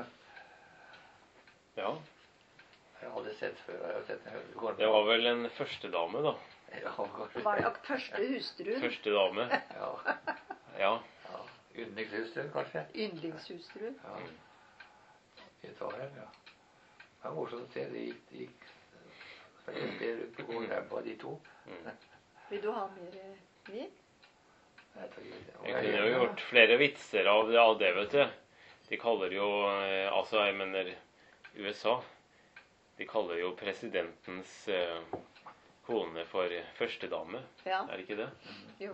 Ja. Jeg har aldri sett før. Jeg har sett en høne på gården. Det var vel en førstedame, da. Ja, kanskje. Var nok første hustru. Første dame. Ja. Ja. Ja. Yndlingshustru, kanskje. Yndlingshustru. Ja. Det var her, ja. Det var morsomt å se. De gikk, de gikk flere steder rundt på gården der, bare de to. Mm. Vil du ha mer vin? Jeg tar ikke det. Og Jeg jeg- kunne jo gjort flere vitser av det, av det, vet du. De kaller jo eh, Altså, jeg mener U S A. De kaller jo presidentens eh, kone for førstedame. Ja. Er det ikke det? Jo.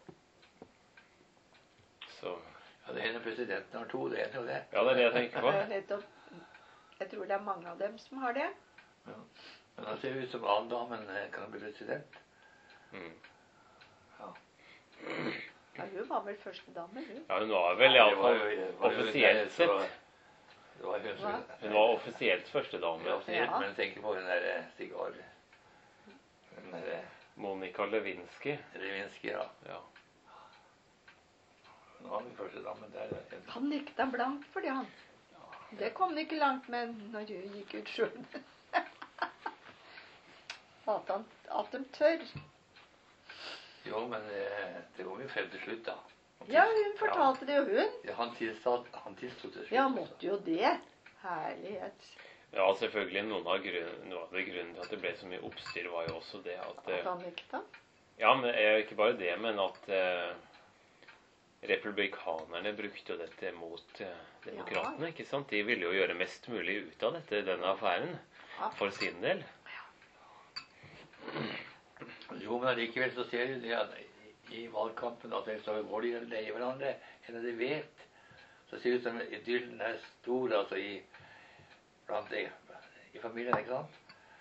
Så Ja, det hender presidenten har to, det hender jo det. ja, det er det jeg tenker på. Det er nettopp. Jeg tror det er mange av dem som har det. Ja. Men han ser ut som annendamen eh, kan bli president. Mm. Ja. Ja, hun var vel første dame, hun. Ja, hun var vel Ja, det var iallfall jo- det var jo offisielt der, så- sett. Det var hun som... Hun var offisielt førstedame. Ja, offisielt, Ja. men jeg tenker på hun der eh, sigar... Den der eh, Monica Lewinsky. Lewinsky, ja. Ja. Nå har vi første damen der. eh, Han nekta blankt for det, han. Det kom ikke langt med når hun gikk ut sjøl. At, han, at de tør. Jo, men eh, det går jo frem til slutt, da. Ja, hun fortalte det jo, hun. Ja, han tilstod, han tilstod til slutt. Ja, måtte jo det. Herlighet. Ja, selvfølgelig. Noen av, grunn, noe av det grunnen til at det ble så mye oppstyr, var jo også det at At eh, han nekta. Ja, men eh, ikke bare det, men at eh, republikanerne brukte jo dette mot eh, demokratene, ikke sant? De ville jo gjøre mest mulig ut av dette, denne affæren, Ja. for sin del. Jo, men allikevel så ser de at i, i valgkampen at det så går de og leier hverandre enn de vet. Så ser det ut som idyllen er stor, altså, i, blant de, i familien, ikke sant?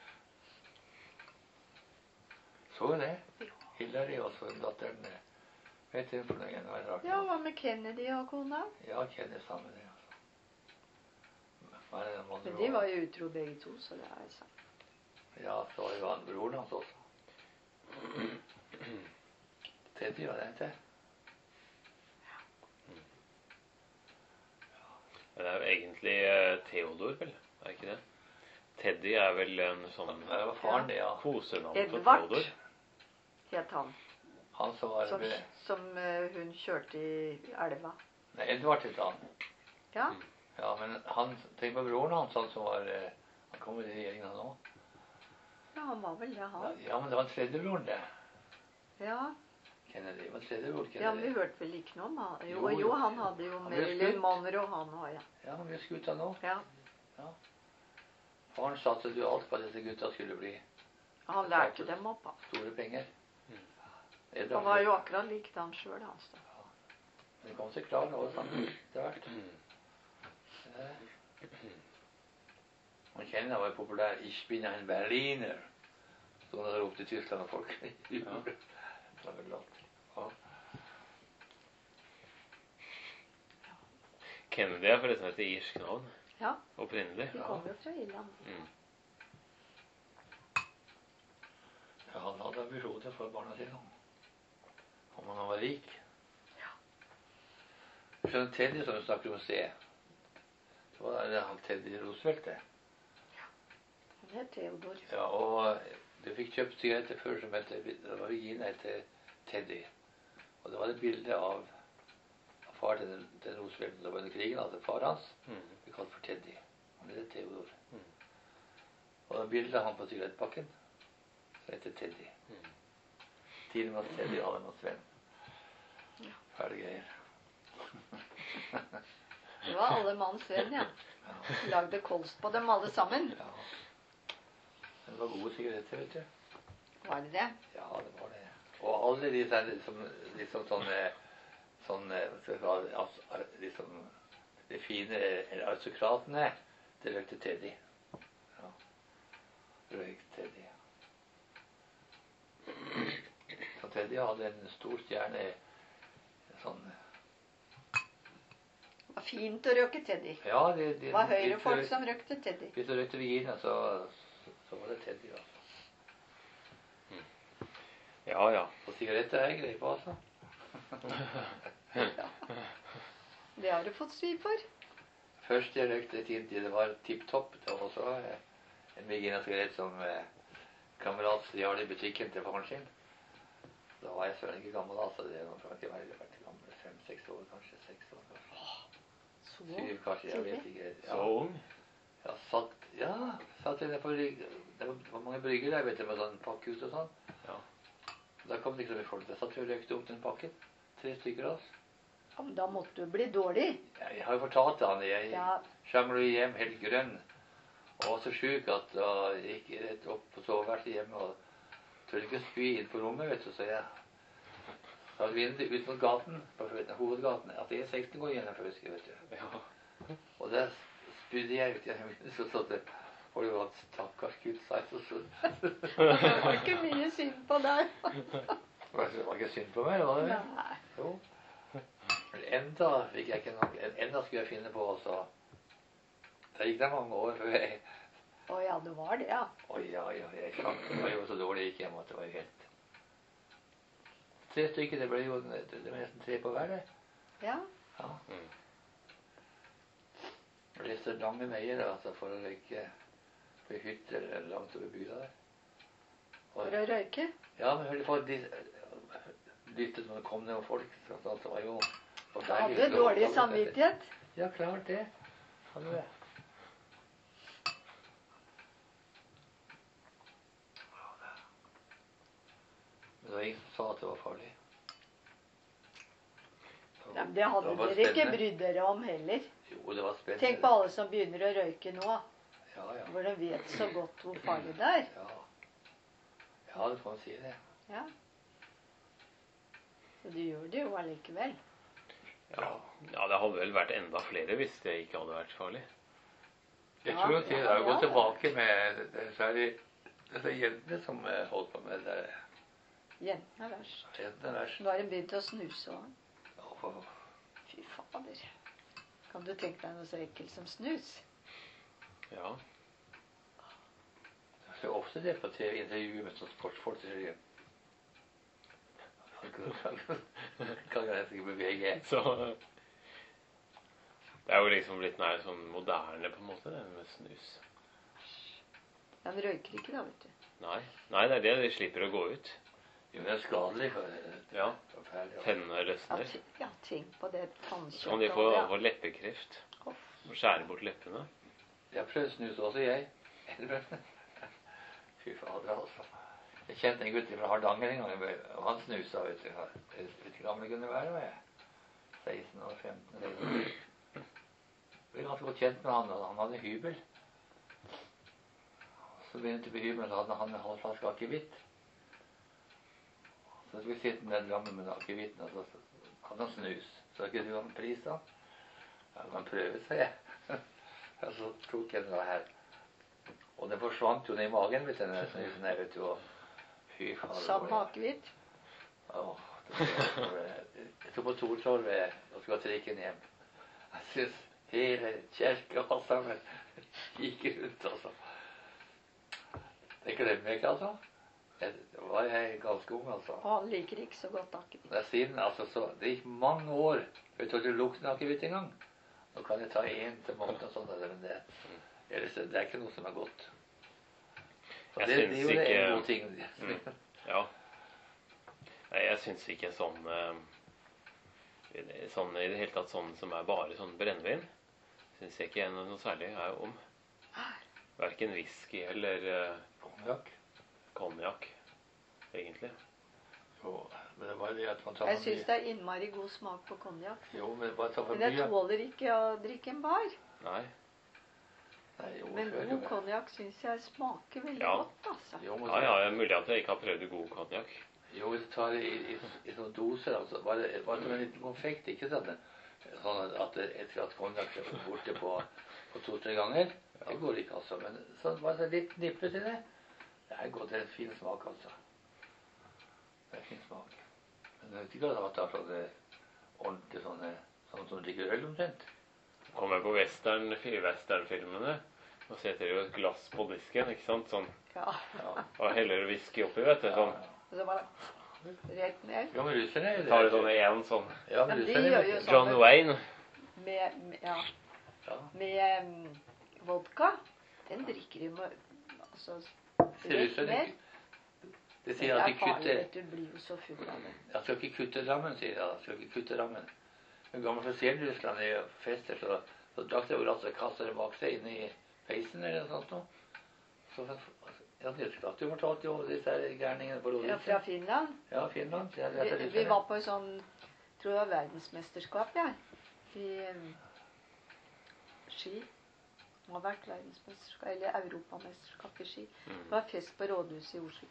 Så jo det. Hillary og så datteren, eh, vet du for noe igjen? Hva er det? Ja, hva med Kennedy og kona? Ja, kjenner sammen det, altså. Hva er det man Men de var jo utro begge to, så det er sant. Ja, så var jo han broren hans også. Teddy var det ikke? Men det er jo egentlig eh, Theodor, vel? Er det ikke det? Teddy er vel en sånn Det var faren det, ja. kosenavn for Edvard Theodor. het han. Han som var... Som, som eh, hun kjørte i elva. Nei, Edvard het han. Ja, Ja, men han, tenk på broren hans, han som var... eh, Han kom i regjeringen nå. ja han var vel det, han. Ja, men det var tredje broren det. Ja, Kennedy. Det var tredje bror ja men vi Kennedy. hørte vel ikke noe om han. Jo, Jo, jo. jo, han hadde jo Han ble Marilyn skutt. Monroe, han òg, ja. Ja, han ble skutt nå. ja. Faren satset jo alt på at disse gutta skulle bli Han lærte dem opp, han. store penger. Mm. Edvard, Han var jo akkurat lik han sjøl, altså. Det kom seg klar alle sammen. Det har vært. Mm. Man kjenner han var populær. Ich bin ein Berliner. Så han ropte i Tyskland og folk. Ja. Det var vel alt. Ja. Kennedy er forresten et irsk navn. Ja, Opprinnelig. de kom jo fra Irland. Mm. Ja, han hadde ambisjoner for barna sine. Om han var rik. Jeg skjønner Teddy som du snakker om å se. Det var det han Teddy Roosevelt det. Han het Theodor. Ja, og du fikk kjøpt sigaretter før som het, det var Regina etter Teddy. Og det var et bilde av, av far til, til Roosevelt da var under krigen, altså far hans. Mm. Vi kalte for Teddy. Han heter Theodor. Mm. Og da bildet han på sigarettpakken, så heter Teddy. Mm. Tidligere Teddy, allemannsvenn. Ja. Fæle greier. Det var alle manns venn, ja. Lagde kolst på dem alle sammen. Ja. Men det var gode sigaretter, vet du. Var det det? Ja, det var det. Og alle disse her liksom, liksom sånne, sånne hva skal jeg kalle det, altså, liksom, de fine eller aristokratene, det røykte Teddy. Ja. Røyk Teddy. Så Teddy hadde en stor stjerne, en sånn var fint å røyke teddy. Ja, de, de, Det var hvis du høyrefolk røy- som røykte teddy. Hvis du røykte Virginia, så, så var det Teddy, altså. Ja, ja. Og sigaretter er greit på, altså. Det har du fått svi for. Først jeg røykte i sin tid, det var tipp topp. Det var også eh, en Virginia-sigarett som eh, kamerat stjal i butikken til faren sin. Da var jeg søren ikke gammel, altså. Det var ikke veldig vært gammel. Fem-seks år, kanskje. Seks år, kanskje. Så Syv, kanskje. Jeg vet ikke. Så Ja, ung. ja satt, ja, satt inne på rygg. Det var, det var mange brygger der, vet du, med sånn pakkehus og sånn. Ja. Da kom det ikke så mye folk. Jeg satt og røykte opp den pakken. Tre stykker av oss. Ja, men da måtte du bli dårlig. Jeg, jeg har jo fortalt han, jeg Ja. sjanglet hjem helt grønn. Og var så syk at da gikk jeg rett opp på soveværelset hjemme og tør ikke spy inn på rommet, vet du, så jeg sa vinduet ut mot gaten, på hovedgaten, at E seksten går gjennom Fauske, vet du. Ja. Og der spydde jeg ut gjennom vinduet, så satt det, og det var et stakkars gutt, sa jeg, så så. Det var ikke mye synd på deg. Det var det var ikke synd på meg, var det? Nei. Jo. Men enda fikk jeg ikke noe, enda skulle jeg finne på, så det gikk det mange år før jeg, Å ja, det var det, ja. oi, ja, ja, jeg slank, det var jo så dårlig jeg gikk hjem, at det var jo helt. Tre stykker, det ble jo, det ble nesten tre på hver, det. Ja. Ja. Mm. Og det er lange veier, altså, for å røyke på hytter eller langt over bygda der. Og, For å røyke. ja, men hørte på, de lyttet når det kom noen folk, så alt var jo Du hadde dårlig samvittighet. Ja, klart det. Hadde det. Men det var ingen som sa at det var farlig. Nei, men det hadde Det var dere ikke spennende. brydd dere om heller. Jo, det var spennende. Tenk på alle som begynner å røyke nå, Ja, ja. hvor de vet så godt hvor farlig det er. Ja, ja du kan si det. Ja. Så du gjør det jo allikevel. Ja. ja, det hadde vel vært enda flere hvis det ikke hadde vært farlig. Jeg Ja, tror til ja, jeg har gått ja. tilbake med særlig disse jentene som eh, holdt på med det der. Jentene er verst. Jentene er verst. Nå har de begynt å snuse òg. Ja, Fy fader. Kan du tenke deg noe så ekkelt som snus? Ja. jeg ser ofte det på T V-intervjuer med sånne sportsfolk. Så sier de, kan jeg nesten ikke bevege. Så det er jo liksom blitt nær sånn moderne på en måte, det med snus. De røyker ikke da, vet du. Nei, Nei det er det. De slipper å gå ut. Jo, det er skadelig. For, Ja. forferdelig, ja. Tennene Ja, løsner. te- ja, tenk på det Så kan de tannkjøttet. få, ja. få leppekreft. Uff. Og skjære bort leppene. Jeg har prøvd snus også, jeg. Fy fader, altså. Jeg kjente en gutt fra Hardanger en gang, og han snusa, vet du. Jeg vet ikke hvor gammel jeg kunne være, var jeg. seksten og femten eller noe. Jeg ble ganske godt kjent med han, og han hadde hybel. Så begynte vi på hybelen, så hadde han en halv flaske akevitt. Så skulle vi sitte med den lammen med akevitten, og så hadde han snus. Så ikke du han pris da? Ja, man prøver, sa jeg. Og så tok jeg den da her. Og den forsvant jo ned i magen, vet du, den snusen her, vet du, og fy faen. Sammen med akevitt. Åh, det var, jeg sto på Torshov og skulle ha trikken hjem. Jeg synes hele kjelket og alt sammen gikk rundt, altså. Det glemmer jeg ikke, altså. Jeg da var jeg ganske ung, altså. Og han liker ikke så godt akevitt. Det er siden, altså, så det gikk mange år. Vet du at du lukter akevitt en gang? Nå kan jeg ta en til måneden og sånn, men det, ellers, det er ikke noe som er godt. Så Jeg det, det syns er jo det ikke- en god ting. Mm. Ja. Nei, jeg syns ikke sånn eh, i det- Sånn i det hele tatt sånn som er bare sånn brennevin, syns jeg ikke noe særlig er om. Verken whisky eller uh, Konjakk. konjakk, egentlig. Jo, men det var det at man tar Jeg for syns mye. det er innmari god smak på konjakk. Jo, men bare ta for Men jeg mye. tåler ikke å drikke en bar. Nei. Nei, jo, Men før, god jo. konjakk syns jeg smaker veldig Ja. godt, altså. Jo, men Ja, ja, det er mulig at jeg ikke har prøvd god konjakk. jo, hvis du tar det i, i, i sånne doser, altså, bare, bare som en liten konfekt, ikke sant? Sånn at et glass konjakk er borte på, på to-tre ganger, det går ikke, altså. Men sånn, bare så litt nippe til det, det er godt, det er en fin smak, altså. Det er en fin smak. Men jeg vet ikke at det har sånne ordentlig sånne, sånn som drikker øl omtrent. kommer jeg på western, westernfilmene, og setter jo et glass på disken, ikke sant? Sånn. Ja. Og heller whisky oppi, vet du. Sånn. Og så bare rett ned. Ja, men russerne er jo Tar det sånn en sånn Ja, men Men de russerne gjør er jo jo sånn. John Wayne. Med, med, ja, Ja. med um, vodka. Den drikker de med altså, Ser ut rett som ned. det De Det sier at er de farlig, kutter vet du. Blir jo så full av det. Jeg skal ikke kutte rammen, sier jeg. Jeg skal ikke kutte rammen. En gammel offisiell i Russland i fester, så, så drakk det over at jeg kastet det bak seg inn i peisen eller noe sånt. Så ja, det skratt jo fortalt jo disse her gærningene på Ja, rådhuset. fra Finland. Ja, Finland. Ja, det er Vi, det vi var på en sånn, tror jeg, verdensmesterskap, ja. I um, ski. Det har vært verdensmesterskap, eller europamesterskap i ski. Det var fest på rådhuset i Oslo.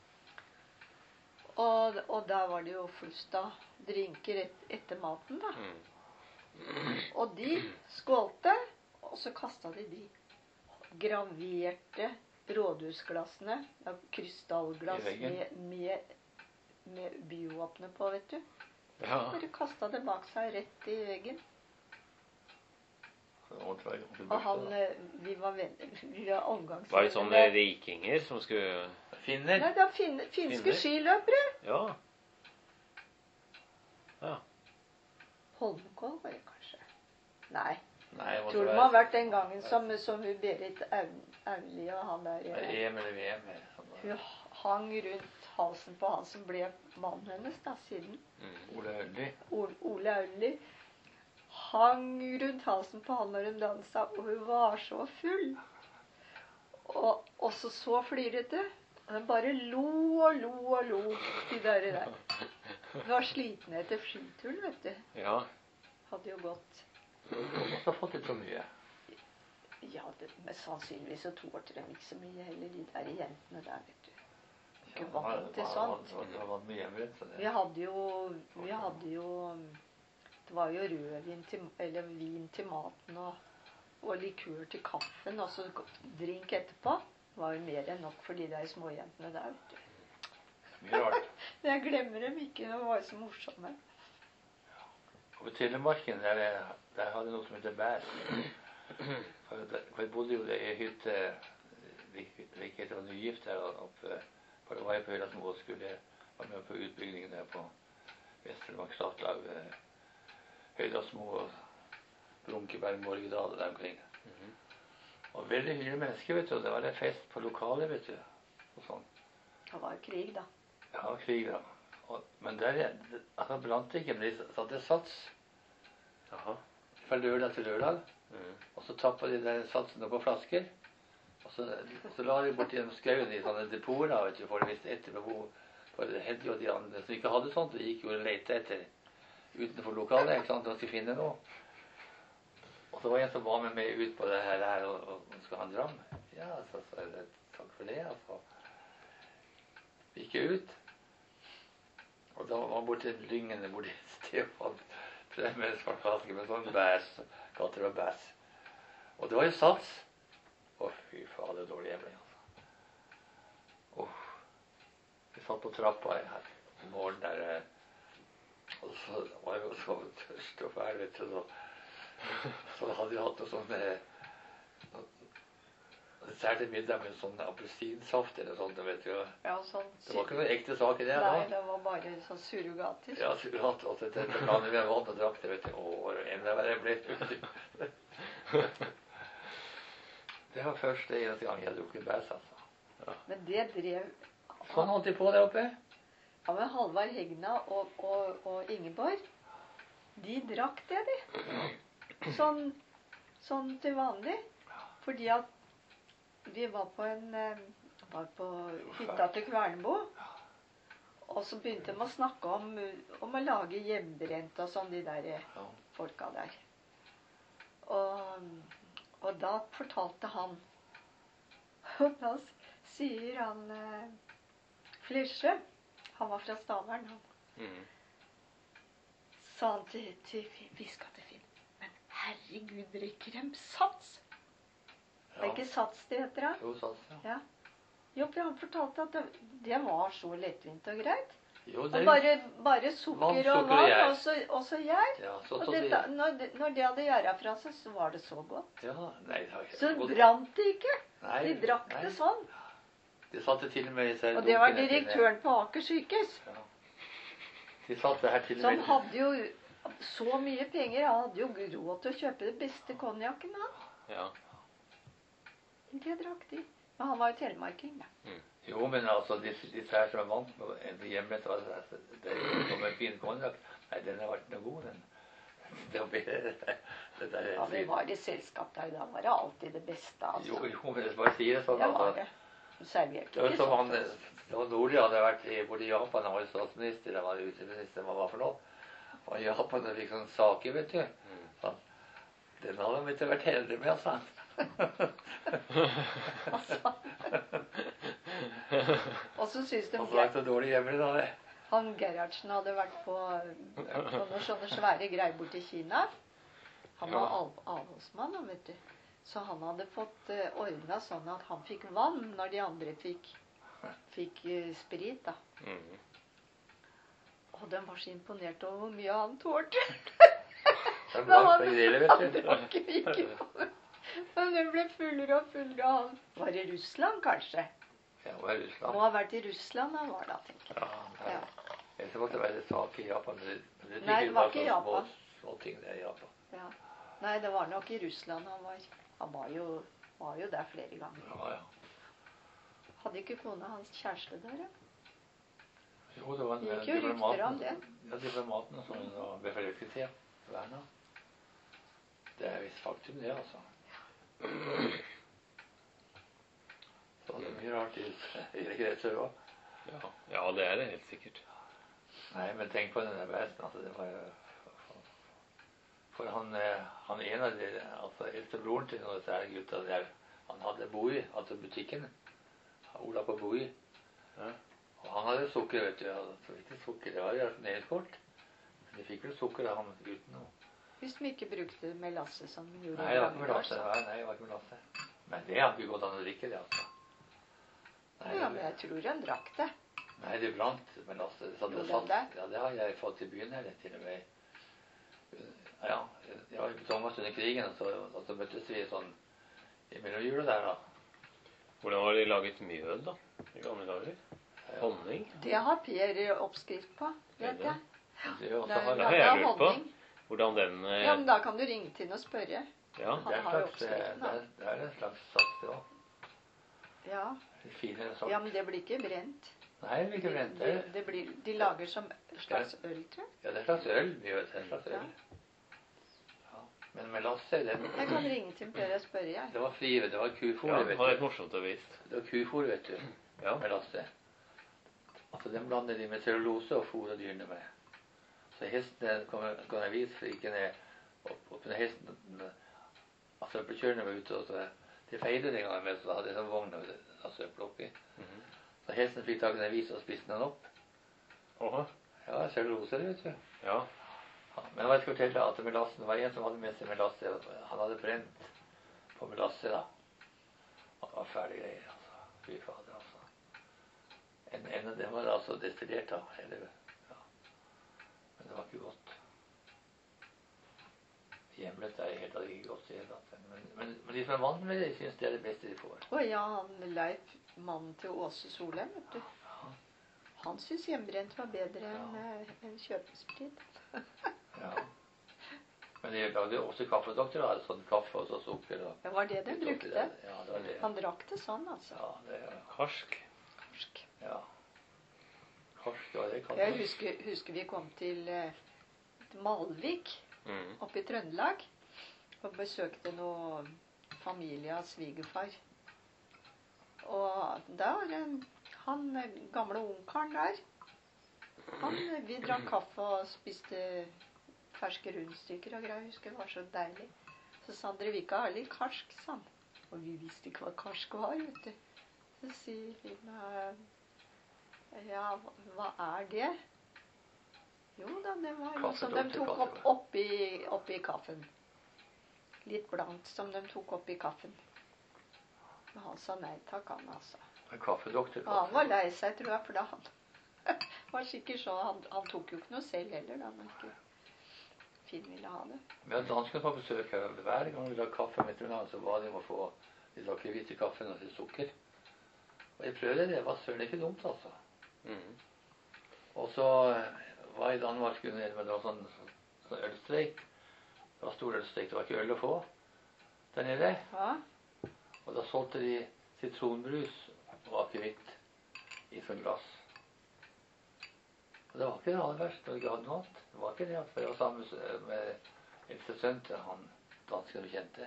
Og, og der var det jo flust av drinker et, etter maten, da. Og de skålte, og så kastet de de graverte rådhusglassene, ja, krystallglass I veggen. med, med, med byvåpne på, vet du. Ja. Bare kastet det bak seg rett i veggen. Og Og han, eh, vi var venner, vi var omgangsvenner. Var det sånne rikinger som skulle Finner. Nei, det var fin, finske Finner? skiløpere. Ja. Ja. Holmenkollen var det kanskje. Nei, Nei, det jeg måtte tror det være- må ha vært den gangen som, som hun Berit Aun- Aunli og han der Det eh, er E M eller V M. hun hang rundt halsen på han som ble mannen hennes da, siden. Ole Ølli. Ole, Ole Aunli hang rundt halsen på han når hun dansa, og hun var så full. Og også så flirete. Og den bare lo og lo og lo, de der. der. Hun var sliten etter skituren, vet du. Ja. Hadde jo gått. Hun måtte ha fått litt så mye. Ja, det, men sannsynligvis så tålte de ikke så mye heller, de der jentene der, vet du. Ikke vant til sånt. Det var mye hjemmebrent. så Vi det- hadde jo, vi hadde jo, det var jo rødvin til, eller vin til maten og, og likør til kaffen, og så drink etterpå. Det var jo mer enn nok for de der småjentene der, vet du. Mye rart. Jeg glemmer dem ikke, de var jo så morsomme. Og ved Telemarken, der, der hadde jeg noe som heter bær. For, der- for jeg bodde jo i hytte like etter å være nygift her oppe. For det var jeg på Høylandsmo og skulle være med på utbyggingen der på Vest-Telemark Statlag. eh, Høylandsmo og Brunkeberg, Morgedal og der omkring. Og veldig hyggelige mennesker, vet du. Og det var en fest på lokalet, vet du. Og sånn. Det var jo krig, da. Ja, krig, da. Og, men der altså, brant det ikke, men de satte sats Jaha. fra lørdag til lørdag. Mm. Og så tappa de der satsene på flasker. Og så, så la de borti skauen i sånne depoter, da, vet du, for hvis etter behov. For det hendte jo de andre som ikke hadde sånt, de gikk jo og lette etter utenfor lokalet, ikke sant, og skulle finne noe. Og så var det en som var med meg ut på det her, her og, og, og skulle ha en dram. Ja, så sa jeg takk for det, altså. Vi gikk ut. Og da var han borti lyngene borti Stefan frem med en svart flaske med sånn bæs, kalte det bæs. Og det var jo sats. Å, fy fader, dårlig hjemme, altså. Åh. Vi satt på trappa her i morgen der, eh, og så var jeg jo så tørst og fæl, vet du, så, så hadde vi hatt noe sånn, eh, noe særlig middag med sånn appelsinsaft eller sånt, vet du. Ja, sånn. Det var ikke noen ekte sak i det da. Nei, det var bare sånn surrogater. Ja, surrat, og så dette planer vi har valgt å drakte, vet du. Åh, enda verre ble det. Det var første eneste gang jeg drukket bæs, altså. Men det drev Sånn holdt de på der oppe. Ja, men Halvard Hegna og, og, og Ingeborg, de drakk det, de. Sånn, sånn til vanlig. Fordi at vi var på en eh, var på hytta til Kvernbo. Og så begynte de å snakke om, om å lage hjemmebrent og sånn, de der Ja. folka der. Og, og da fortalte han Og da s- sier han eh, Flesje, han var fra Stavern, han. Mm. Sa han til, til vi skal til Finn. Men herregud, drikker de sats? Det er ikke sats det heter, da? Jo, sats, ja. Ja. Jo, for han fortalte at det, det var så lettvint og greit. Jo, det Og er bare, bare Vann, sukker og sukker og vann, gjær. og så, og så gjær. ja, så, Og så, dette, når, det- når det hadde gjæra fra seg, så var det så godt. ja, nei, det har ikke Så gått- brant det ikke. nei, De drakk nei. det sånn. De satte til og med i seg Og det var dunkene sine. direktøren på Aker sykehus. Ja. De satte her til og Som med hadde jo så mye penger. Han hadde jo råd til å kjøpe det beste konjakken, han. Ja. Det drakk de. Men han var jo telemarking, da. Jo, men altså, disse, disse her som er vant med en hjemmet, altså, det kommer en fin konjakk. Nei, den har vært noe god, den. Det, var bedre, det, det der, Ja, vi var i selskap der, da var det alltid det beste, altså. Jo, jo, men det bare sier det sånn. Det var Altså. det. Du serverte Det var ikke som han, sånn. altså. det var Nordli hadde vært i, både i Japan, han var jo statsminister, han var utenriksminister, hva var for noe. Og i Japan og fikk sånne saker, vet du. Sånn. Den hadde han ikke vært heldig med, altså. Altså. Og så synes de Han lagde så dårlig hjemme da, det. han Gerhardsen hadde vært på, på noen sånne svære greier borte i Kina. Han var Ja. av, avholdsmann, han, vet du. Så han hadde fått uh, ordna sånn at han fikk vann når de andre fikk, fikk eh, sprit, da. Mm. Og de var så imponert over hvor mye han tålte. Den Men blank han, begge deler, han vet du. drakk ikke. Men det ble fullere og fullere. og Han var i Russland, kanskje. Ja, det var Må Russland. ha vært i Russland han var da, tenker jeg. Ja, Ja. Ellers måtte det være sak i Japan. Men det, men det Nei, det var ikke i sånne små, Japan. små ting der i Japan. Ja. Nei, det var nok i Russland han var. Han var jo, var jo der flere ganger. Ja, ja. Hadde ikke kona hans kjæreste der, ja? Jo, det var en Det gikk jo rykter om det. Ja, diplomaten som hun var beforelsket i. Verna. Det er visst faktum, det, altså. Så det er mye rart i i Gresøy òg. Ja. ja, det er det helt sikkert. Nei, men tenk på den der besten. Altså, det var jo For han, eh, han ene av de altså eldste broren til noen av disse her gutta der, han hadde Boi, altså butikken. Ola på Boi. Ja. Og han hadde sukker, vet du. Altså, ikke sukker, det var jo nedskåret. Men de fikk vel sukker av han gutten òg. Hvis de ikke brukte melasse som de gjorde Nei, i det var ikke gamle år, melasse. så. Nei, nei, det var ikke melasse. Men det hadde ikke gått an å drikke, det, altså. Nei, Ja, men jeg tror han drakk det. nei det brant melasse. Så det Gjorde satt, det? ja, det har jeg fått i byen her, til og med. Ja, jeg var på Thomas under krigen, og så, og så møttes vi sånn i mellomjula der, da. Hvordan var det laget mjød, da? I gamle dager? Honning? Det har Per oppskrift på, vet jeg. Det er jo også Det er har det har laget jeg av lurt på. honning. Hvordan den eh, Ja, men da kan du ringe til ham og spørre. ja. det er en han har jo slags, eh, oppskriften, det da. er, det er en slags sats, det òg. Ja. Finere sort. ja, men det blir ikke brent. Nei, det blir ikke brent. Det, Det, det blir, de lager som slags øl, tror jeg. ja, det er en slags øl. Mjød, det er en slags Ja. øl. Ja. Men melasse, den Jeg kan ringe til Per og spørre, jeg. Det var frie, det var kufôr, ja, vet det var du. litt morsomt å vise. Det var kufôr, vet du. Ja. Melasse. Altså, den blander de med cellulose og fôrer dyrene med. Så hestene kommer kan jeg vise, for ikke ned opp, opp når hesten altså søppelkjørerne var ute, og så de feide den gangen med, så hadde de sånn vogn av søppel oppi. Mhm. Så hesten fikk tak i den vis og spiste den opp. Åh, Ja, cellulose, det vet du. ja. Ja, men hva jeg skal fortelle at melassen, det var en som hadde med seg melasse, han hadde brent på melasse da. Det var fæle greier, altså. Fy fader, altså. En, en av dem var altså destillert da, eller, ja. Men det var ikke godt. Hjemlet er helt aldri ikke godt i det hele tatt. Men, men, men de som er vant med det, de synes det er det beste de får. Å ja, han Leif, mannen til Åse Solheim, vet du. Han syntes hjemmebrent var bedre enn eh, enn kjøpesprit. Ja. Men de lagde jo også kaffedoktor, da, sånn kaffe og så sukker. Og, Det var det de brukte. Ja, det var det. Han drakk det sånn, altså. Ja, det er Karsk. Karsk. ja. Karsk, ja, det kan Jeg husker, husker vi kom til eh, Malvik Mm. oppe i Trøndelag og besøkte noe familie av svigerfar. Og der, eh, han eh, gamle ungkaren der, han, eh, vi drakk kaffe og spiste ferske rundstykker og greier. Jeg husker det var så deilig. Så sa han, dere vil ikke ha litt karsk, sa han. Og vi visste ikke hva karsk var, vet du. Så sier Lina, ja, hva, hva er det? Jo da, det var noe som de tok opp oppi, oppi kaffen. Litt blankt som de tok oppi kaffen. Men han sa nei takk, han altså. En kaffedoktor. Og han var lei seg, tror jeg, for da han, var sikkert så. Han, han tok jo ikke noe selv heller, da, men ikke Finn ville ha det. Vi hadde dansker på besøk her. Hver gang vi drakk kaffe med ettermiddag, så ba de om å få litt akevitt i kaffen og litt sukker. Og jeg prøvde det. Det var søren ikke dumt, altså. Mm. Og så var jeg i Danmark under det var sånn, sånn ølstreik. Det var stor ølstreik. Det var ikke øl å få der nede. Ja. Og da solgte de sitronbrus og akevitt i sånn glass. Og det var ikke det aller verste når jeg hadde noe annet. Det var ikke det at jeg var sammen med eldste sønn til han dansken vi kjente.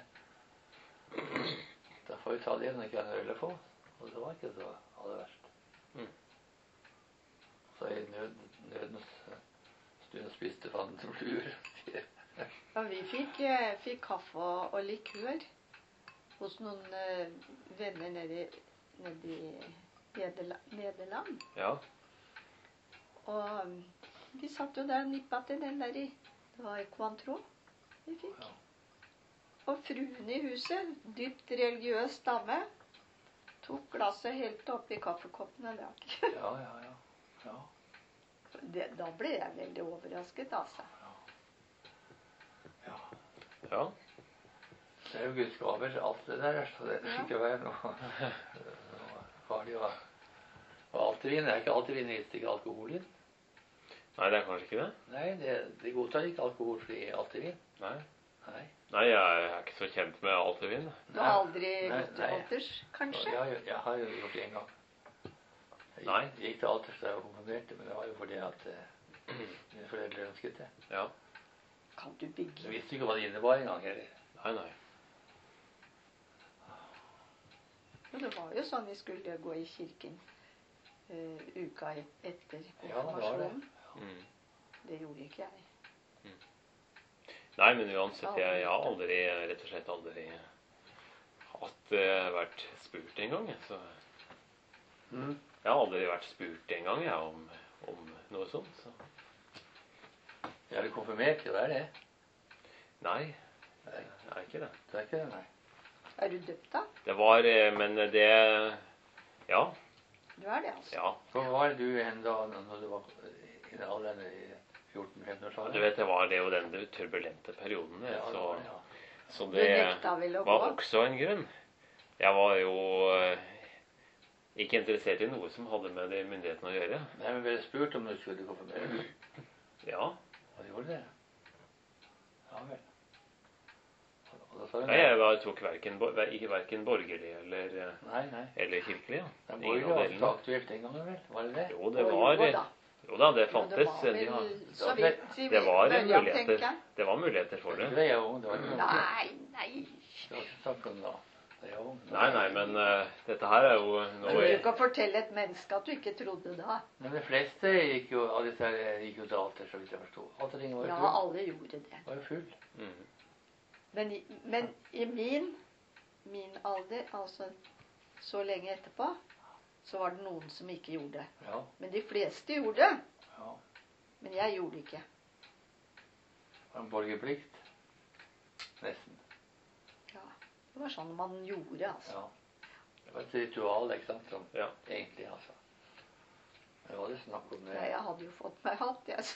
Da får vi ta det når jeg ikke har en øl å få. Og det var ikke så aller verst. Mm. Så i nød, nødens stund spiste fanden som fluer. Ja, vi fikk, eh, fikk kaffe og, og likør hos noen eh, venner nede, i- nede i Nederla- Nederland. Ja. Og um, vi satt jo der og nippa til den der i Det var i Cointreau vi fikk. Ja. Og fruen i huset, dypt religiøs dame, tok glasset helt oppi kaffekoppen og drakk. Ja, ja, ja. ja. Det, da ble jeg veldig overrasket, altså. ja. Ja. Det er jo Guds gaver, alt det der. Så det skal ikke være noe, noe farlig. Og, og altevin er ikke altevin, visste ikke alkohol i. Nei, det er kanskje ikke det? Nei, det, de godtar ikke alkoholfri altevin. Nei. Nei. Nei, jeg er ikke så kjent med altevin. Du har aldri Nei, gått til nei. alters, kanskje? Jeg, har jo- jeg har jo gjort det en gang. Jeg Nei. gikk, gikk til alters da jeg var konfirmert, men det var jo fordi at eh, mine foreldre ønsket det. Ja. Kan du bygge Jeg visste ikke hva det innebar engang heller. Nei, nei. Jo, det var jo sånn vi skulle gå i kirken eh, uka et- etter Ja, det var det. konfirmasjonen. Mm. Det gjorde ikke jeg. Nei, men uansett, jeg, jeg har aldri, rett og slett aldri hatt, eh, vært spurt en gang. Så Mm. jeg har aldri vært spurt en gang, jeg, om, om noe sånt. Så. Jeg er konfirmert, det er det. Nei, Nei, jeg er ikke det. det er ikke det, nei. Er du døpt, da? Det var, eh, men det, ja, Du er det, altså. ja. Hvor var du hen da når du var i den alderen i fjorten-femten års Du alder? vet, det var det jo den turbulente perioden, det, Ja, det så, var det, ja. så Du det nekta vel å var gå? også en grunn. Jeg var jo eh, ikke interessert i noe som hadde med de myndighetene å gjøre. Nei, men ble spurt om du skulle konfirmere. Ja, Og de gjorde det. Ja vel. Og da sa hun Nei, jeg var, tok hverken, bo- ver- ikke hverken borgerlig eller, eh, Nei, nei. eller kirkelig. Ja. Den Ingen borgerlige av var ikke så delene. aktuelt den gangen, vel? Var det det? Jo, det Å, var, jo da. jo da, det Men det fantes. var De har, vel så vidt vi det var bølja, muligheter. tenker jeg. Det var muligheter for Ikke det. det jeg var ung, det var ikke noe. Nei, nei. Det var ikke snakk om da. Da jeg var ung. Nei, nei, men eh, dette her er jo Du noe trenger ikke å fortelle et menneske at du ikke trodde det. Men de fleste gikk jo, av disse her gikk jo til alter, så vidt jeg forstod. Alterringen var jo Ja, full. alle gjorde det. Var jo full. mm, Men i, men i min, min alder, altså så lenge etterpå, så var det noen som ikke gjorde det. Ja, Men de fleste gjorde det. ja. Men jeg gjorde det ikke. Det var en borgerplikt. Nesten. Ja, det var sånn man gjorde, altså. Ja. Det var et ritual, ikke sant, som ja. egentlig, altså. Men var det snakk om det? Ja, jeg hadde jo fått meg hatt, jeg.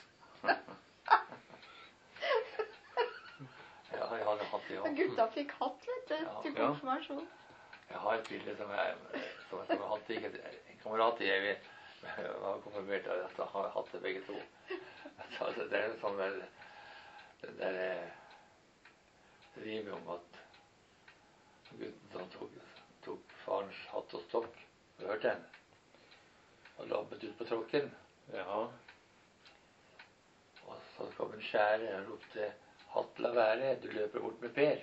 Ja, jeg hadde hatt det Men òg. gutta fikk hatt, vet du, Ja. til Ja. konfirmasjon. Jeg har et bilde som jeg, som jeg har hatt ikke, en kamerat jeg vet, var konfirmert av at jeg har hatt det begge to. Så altså, det er en sånn der, den der eh, rimet om at gutten som tok, tok farens hatt og stokk, du hørte den, og lobbet ut på tråkken, ja. og så kom en skjære og ropte hatt la være, du løper bort med Per.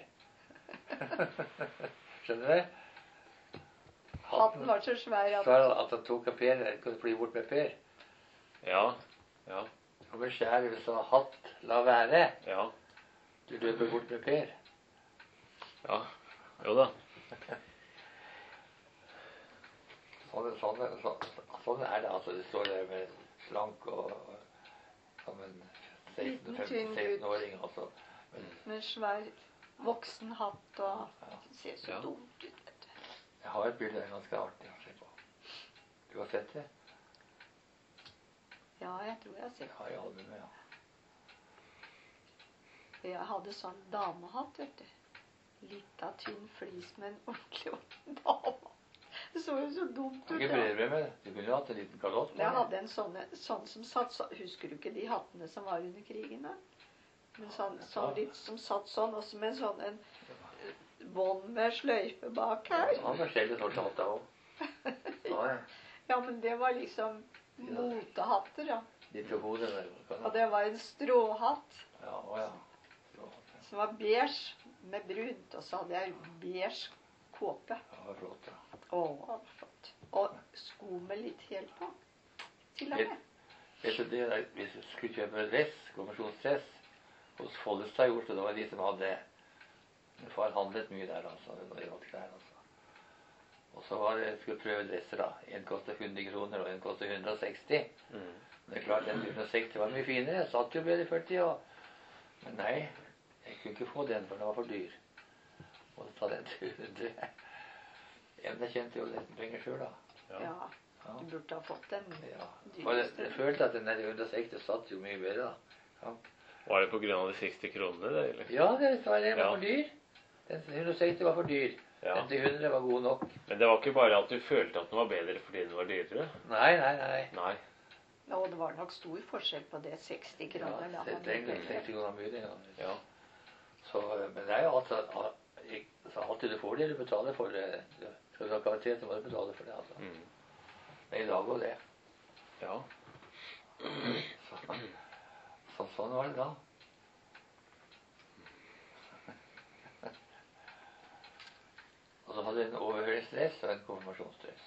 Skjønner du? Hatten var så svær Så at var det at han tok av Per, jeg kunne fly bort med Per. Ja. Ja. Og med skjæret sa hatt, la være. Ja. Du løper bort med Per. Ja. Jo da. Sånn, sånn, sånn, sånn er det altså. Det står der med slank og, og som en Liten, tynn gutt. seksten-åring. Altså. Men med svær voksen hatt og Det ser så Ja. dumt ut, vet du. jeg har et bilde, det er ganske artig å se på. Du har sett det? Ja, jeg tror jeg har sett Ja, i albumet, ja. Jeg hadde sånn damehatt, vet du. Litt av tynn flis med en ordentlig dame. Det så jo så dumt ut. Ikke Ja. flere med det. Du kunne jo hatt en liten kalott på Jeg det. hadde en sånn, sånn som satt så, Husker du ikke de hattene som var under krigen? da? Men sånn, sånn litt som satt sånn, også med sånn en eh, bånd med sløyfe bak her. Han har forskjellige sorter hatter òg. Ja, ja. Ja, men det var liksom motehatter, ja. Litt på hodet der. Og det var en stråhatt Ja, å ja. Så, som var beige med brunt, og så hadde jeg beige kåpe. ja, det var flott, ja. Å, det var flott. Og sko med litt hæl på. Til og med. Vet du det, der, hvis du skulle kjøpe dress, konfirmasjonsdress, hos Follestad i Oslo, det var de som hadde Min far handlet mye der, altså. Når det gjaldt klær, altså. Og så var det, skulle prøve dresser, da. En kostet hundre kroner, og en kostet hundre og seksti. Mm. Men det er klart, den hundre og seksti var mye finere. Jeg satt jo bedre i førti, og Men nei, jeg kunne ikke få den, for den var for dyr. Og så ta den til hundre. Ja, men jeg kjente jo nesten penger sjøl, da. Ja. Ja, Ja. du burde ha fått den Ja. For jeg, jeg følte at den der hundre og seksti satt jo mye bedre, da. Ja, Var det på grunn av de seksti kronene, det? Eller? ja det var, det var Ja. for dyr. Den hundre og seksti var for dyr. Ja. Den til hundre var god nok. Men det var ikke bare at du følte at den var bedre fordi den var dyrere? Nei, nei, nei. Nei. Og det var nok stor forskjell på det. seksti kroner. Ja, da. det trenger seksti kroner mye, det. Ja. Ja. Så, men det er jo altså, altså alltid du får det du betaler for det. Skal du ha kvalitet, så må du betale for det. altså. Mm. Men i dag og det. Ja. Så, så, sånn var det da. Og så hadde jeg en overhøringsdress og en konfirmasjonsdress.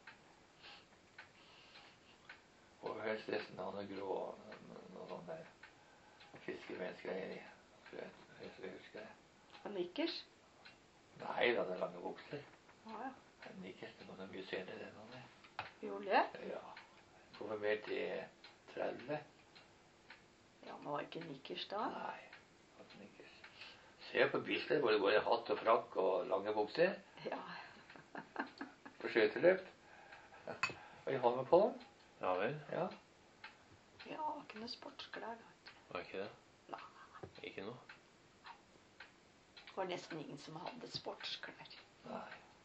Overhøringsdressen hadde grå og noe sånn der fiskemensgreier i. Så jeg, jeg, jeg husker det. Og nikkers. Nei, det hadde lange bukser. Ja, ja. Men ikke det var mye senere enn han er. Gjorde det? Ja. Konfirmert i tretti. Ja, men var ikke nikkers da? Nei, hadde den ikke. Se på Bislett hvor det går i hatt og frakk og lange bukser. Ja. På skøyteløp. Og i Holmenkollen. Ja vel. Ja. Ja, ikke noe sportsklær. da. Var ikke det? Nei. Ikke noe? Det var nesten ingen som hadde sportsklær. Nei.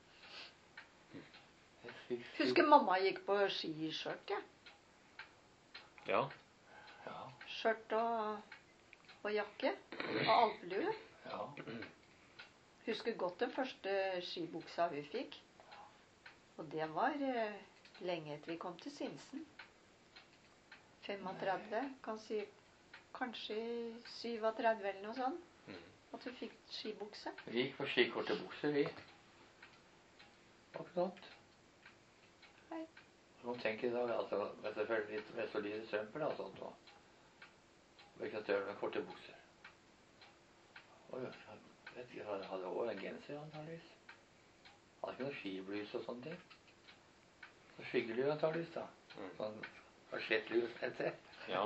Jeg fikk- Husker mamma gikk på skiskjørt, ja. Ja. Ja. Skjørt og, og jakke. Og alpelue. Ja. Husker godt den første skibuksa vi fikk. Og det var eh, lenge etter vi kom til Sinsen. femogtredve, kan si kanskje syvogtredve eller noe sånt. Mm. At vi fikk skibukse. Vi gikk på skikorte bukser, vi. Akkurat. Nei. Noen tenker i dag, altså, men selvfølgelig litt med solide strømper da, og sånt. Og, og ikke støvler med korte bukser. Og jeg vet ikke, jeg hadde også en genser antageligvis. Hadde ikke noe skiblus og sånne ting. Så skyggelue antageligvis da. Mm. Sånn asjettlue som heter. Ja.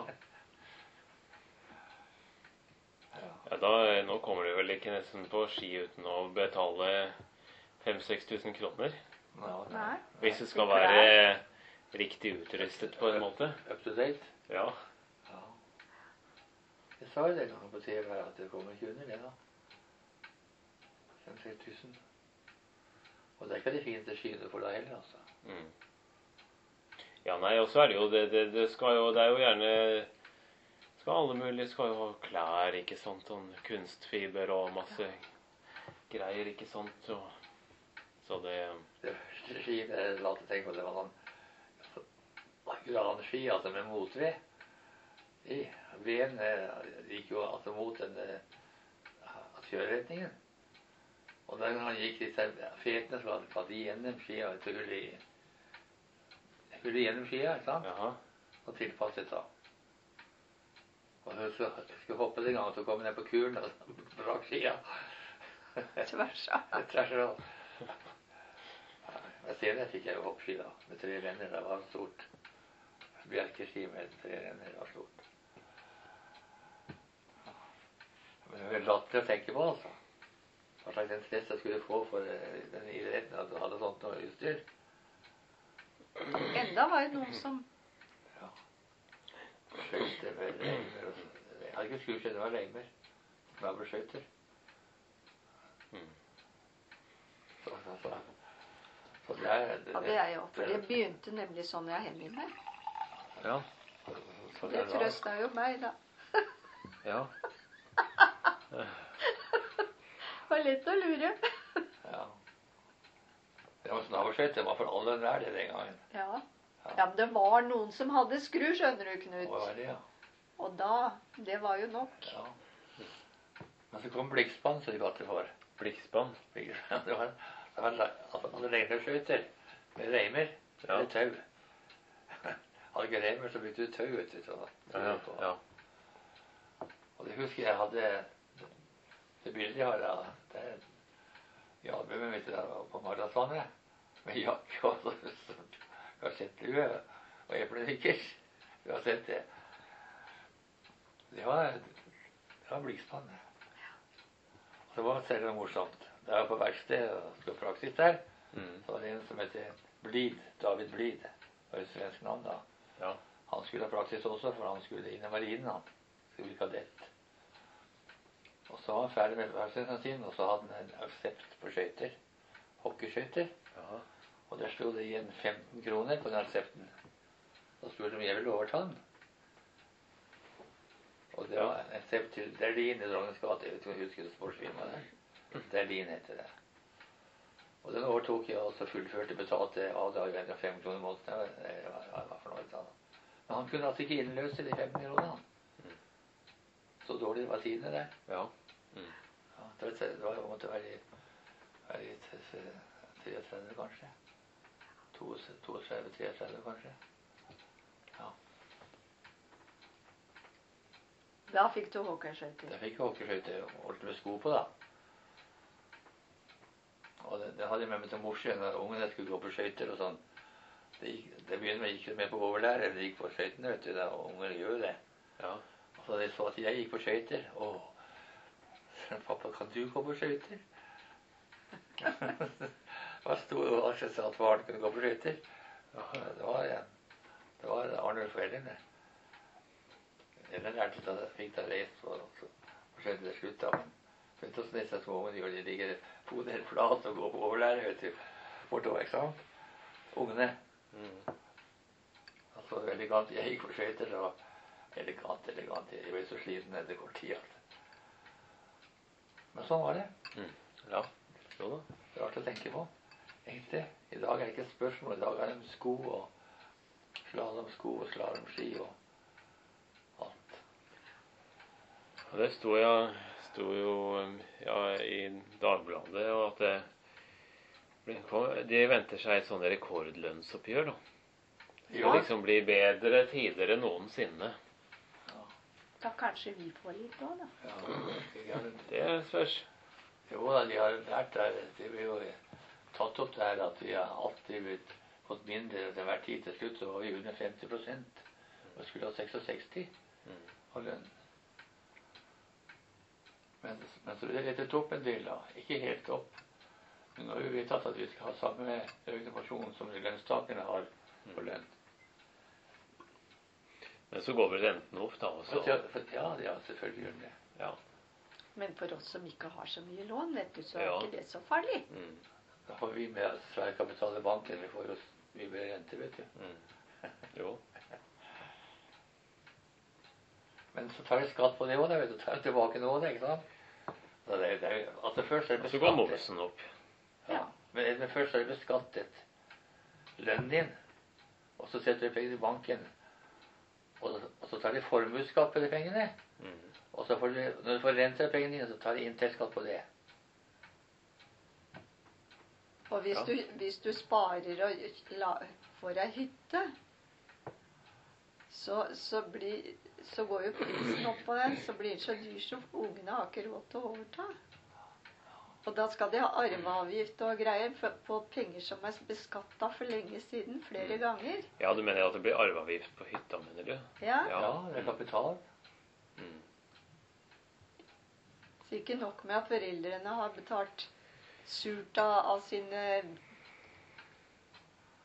Ja. Ja, da, nå kommer du vel ikke nesten på ski uten å betale fem-seks tusen kroner? Ja, Nei. Hvis du skal være riktig utrustet på en måte? Up to date. Ja. Ja. Jeg sa jo det en gang på T V her at det kommer ikke under det da. fem-seks tusen. Og det er ikke de fineste skiene du får da heller, altså. Mm. Ja, nei, og så er det jo det, det, det skal jo, det er jo gjerne skal alle mulige skal jo ha klær, ikke sant, sånn kunstfiber og masse greier, ikke sant, så, så det Det første skiene jeg la til tenke på, det var sånn granski, altså med motved. I veden gikk jo altså mot den uh, kjøreretningen. Og da han gikk disse fetene, så var det gjennom skia, et hull i hull gjennom skia, ikke sant? Jaha. Og tilpasset da. Og så skulle jeg hoppe den gangen, så kom jeg ned på kuren og brakk skia. Tvers av. Tvers av. Men senere fikk jeg jo hoppski da, med tre renner. Det var stort. Bjerkeski med tre renner, det var stort. Men det var latterlig å tenke på, altså. Hva slags en stress jeg skulle få for eh, den idretten at du hadde sånt noe utstyr. Enda var det noen som Ja. hadde ikke skurskjønner, det var reimer. Snabbelskøyter. Mm. Så, så, så. så det er det, Ja, det er jo. For det begynte nemlig sånn jeg er hjemme med. Ja. så, så Det var- trøsta jo meg, da. Ja. Det var lett å lure. Ja. Det var snabbelskøyter. Det var for alle enhver det den gangen. Ja. Ja, men det var noen som hadde skru, skjønner du, Og hva Knut. var det, ja? Og da, det var jo nok. Ja. Men så kom blikkspann, så de kalte det for. Blikkspann. Blikkspann. Det var, det var altså, alle reimerskøyter med reimer. Ja. Eller tau. Hadde ikke reimer, så brukte du tau, vet du. Så, så Ja, ja. Og det husker jeg hadde det bildet jeg har da. Det er i albumet mitt der på Marasvannet. Med jakke og så, kassettlue og eplenikker. Du har sett det. Det var, det var blikkspann. Og det var selv morsomt. Da jeg var på verksted og skulle ha praksis der, Mm. så var det en som heter Blid, David Blid. Det var et svensk navn da. Ja. Han skulle ha praksis også, for han skulle inn i marinen. Han skulle bli kadett. Og så var han ferdig med praksisen sin, og så hadde han en aksept på skøyter. Hockeyskøyter. Ja. Og der sto det igjen femten kroner på den aksepten. Da spurte de om jeg ville overta den. Og det var en aksept til Derlin i Dronningens gate. Jeg vet ikke om du husker det sportsfirmaet der. Derlin heter det. Og den overtok jeg, og så fullførte betalte av da jeg fem kroner måten. Jeg var, jeg var, jeg var fornøyd av det. Men han kunne altså ikke innløse de femten kronene. Så dårlig var tidene der. Ja. Ja, det, var, det var, måtte være i, være i treogtredve kanskje. toogtredve treogtredve kanskje. Ja. Da fikk du hockeyskøyter. Jeg fikk hockeyskøyter ordentlig med sko på, da. Og det, det hadde jeg med meg til morse når ungene skulle gå på skøyter og sånn. Det, gikk, det begynte med ikke med på overlære, eller de gikk på skøytene, vet du. Da, og unger gjør det. Ja. Og så de så at jeg gikk på skøyter. Å, pappa, kan du gå på skøyter? Hva sto det og sa at faren kunne gå på skøyter? Ja, det var ja. Det var Arnulf Foreldrene. Jeg lærte at jeg fikk da reist på skøyter til slutt, da. Men vet du hvordan disse små ungene gjør? De ligger hodet flat og går på overlære, vet du. Bortover, ikke sant? Ungene. Mm. Altså, elegant. Jeg gikk på skøyter, så elegant, elegant. Jeg ble så sliten etter kort tid. Men sånn var det. Mm. Ja. Jo da. Det er rart å tenke på, egentlig. I dag er det ikke et spørsmål. I dag er det sko og slalomsko og slalomski og alt. Og det sto, ja, sto jo ja, i Dagbladet og at det, de venter seg et sånn rekordlønnsoppgjør, da. Det skal Ja. liksom bli bedre tider enn noensinne. Da kanskje vi får litt òg, da. Ja, jeg har, Det spørs. jo da, de har lært der. De har jo tatt opp det her at vi har alltid blitt, fått mindre til hver tid. Til slutt så var vi under femti prosent. Og skulle ha sekstiseks Mm. av lønn. Men, men så er det litt opp en del, da. Ikke helt opp. Men nå har vi vedtatt at vi skal ha samme økende pensjon som de lønnstakerne har på lønn. Men så går vel renten opp, da. Og For, så, for, ja, ja, selvfølgelig gjør den det. ja. Men for oss som ikke har så mye lån, vet du, så er Ja. ikke det så farlig. Mm. Da får vi med svær kapital i banken. Vi får jo mye mer rente, vet du. Mm. Jo. Men så tar de skatt på det òg, vet du. Tar de tilbake nå, det, ikke sant? Så det, det, er- altså først er det Og så går beskattet. momsen opp. Ja. Men, men først er det beskattet lønnen din, og så setter du penger i banken. Og, og så tar de formuesskatt på de pengene. Mm. Og så får du, når du får rente av pengene dine, så tar de inntektsskatt på det. Og hvis, Ja. du, hvis du sparer og la, får ei hytte, så, så, blir, så går jo prisen opp på den. Så blir den så dyr så ungene har ikke råd til å overta. Og da skal de ha arveavgift og greier for, på penger som er beskatta for lenge siden, flere ganger. Ja, du mener at det blir arveavgift på hytta, mener du? Ja, Ja. Ja, det er kapital. Mm. Så ikke nok med at foreldrene har betalt surt av, av sine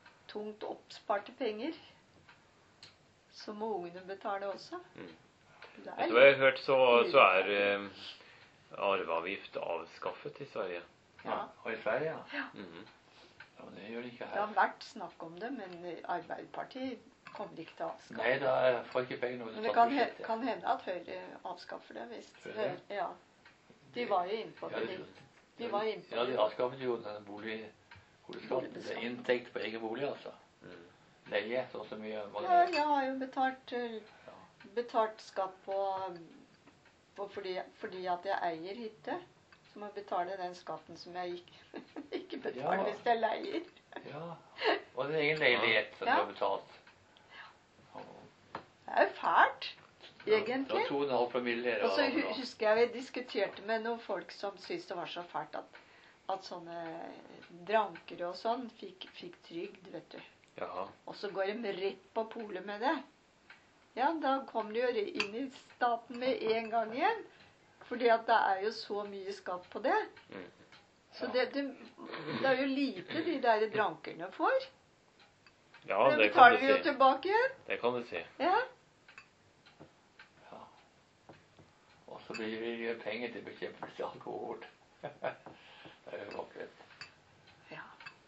tungt oppsparte penger, så må ungene betale også. Mm. Det er Etter hva jeg har hørt, så, så er urettferdig. eh, arveavgift avskaffet i Sverige. Ja. Og i Sverige, ja. Mhm. Ja, men det gjør det ikke Det har her. vært snakk om det, men Arbeiderpartiet kommer ikke til å avskaffe Nei, da er- får ikke penger noe Men det kan, he statsbudsjettet. kan hende at Høyre avskaffer det hvis Tror du det? Ja. De var jo inne på Ja, det. de, De, de var inne på ja, de det. avskaffet jo den bolig, boligskatten. Det er inntekt på egen bolig, altså. Mm. Leie, så så mye. må Ja, det- jeg har jo betalt, eh, betalt skatt på, på fordi, fordi at jeg eier hytte. Så må jeg betale den skatten som jeg ikke, ikke betaler Ja. hvis jeg leier. Ja, og det er egen leilighet som Ja. du har betalt. Det er jo fælt, egentlig. Ja, to og en halv promille. er det Og så av hu- da. husker jeg vi diskuterte med noen folk som syntes det var så fælt at, at sånne drankere og sånn fikk, fikk trygd, vet du. Jaha. Og så går de rett på polet med det. Ja, da kommer de jo inn i staten med en gang igjen. Fordi at det er jo så mye skatt på det. Mm. Så det, det, det er jo lite de der drankerne får. Ja, Det det kan betaler du vi jo si. tilbake igjen. Det kan du si. Ja. Ja. Og så blir det jo penger til bekjempelse av alkohol. Det er jo akkurat. ja.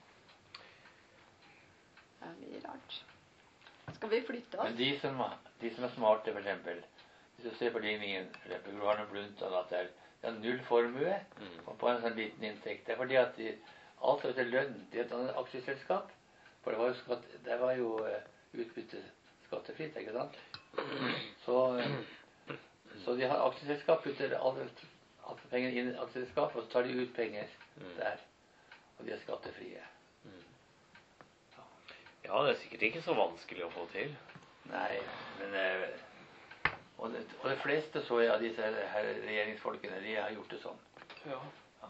Det er mye rart. Skal vi flytte Men oss? de som, de som er smarte, for eksempel, hvis du ser på ligningen, for eksempel, Gro Harlem Brundtland, at det er, det er null formue Mm. og på en sånn liten inntekt. Det er fordi at de, alt som heter lønn, det er et annet aksjeselskap. For det var jo, skatt, det var jo uh, utbytte skattefritt, ikke sant? Så, uh, så de har aksjeselskap, putter alle, alle penger inn i aksjeselskap, og så tar de ut penger Mm. der. Og de er skattefrie. Ja, det er sikkert ikke så vanskelig å få til. Nei, men eh, og, det, og det fleste så jeg av disse her, her regjeringsfolkene, de har gjort det sånn. Ja.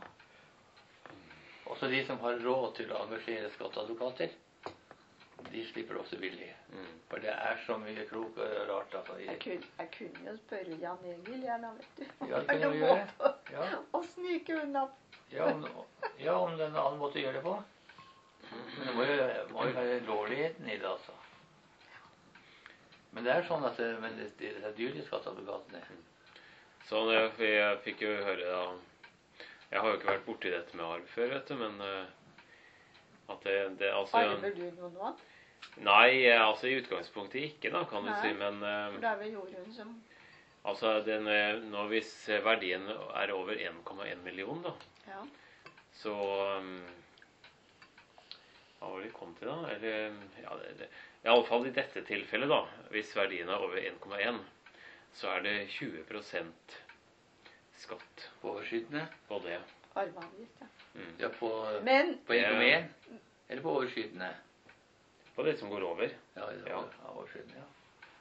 Også de som har råd til å engasjere skatteadvokater, de slipper også billig. Mm. For det er så mye klokt og rart. Altså, Jeg i, kunne, jeg kunne jo spørre Jan Egil, jeg nå, vet du. Ja, det kan Er du det gjøre. måte å- ja, Å snike unna. ja, om, ja, om det er en annen måte å gjøre det på. Men det må jo, må jo være lovligheten i det, altså. Men det er sånn at det, men det, det er dyrt, de skatteadvokatene. Så jeg, jeg fikk jo høre da Jeg har jo ikke vært borti dette med arv før, vet du, men eh, at det, det altså Arver du noe nå? Nei, eh, altså i utgangspunktet ikke, da, kan du Nei. si, men eh, For det er vel Jorunn som altså den, eh, nå hvis verdien er over en komma en million, da, Ja. så um, hva var det vi kom til, da? Eller, ja, det, det, i alle fall i dette tilfellet, da, hvis verdien er over en komma en, så er det tjue prosent skatt På overskytende. på det. Arveavgift, ja. Mm. Ja, på, Men på en komma en. Eller på overskytende. På det som går over. Ja, det Ja. var, ja, overskytende, ja.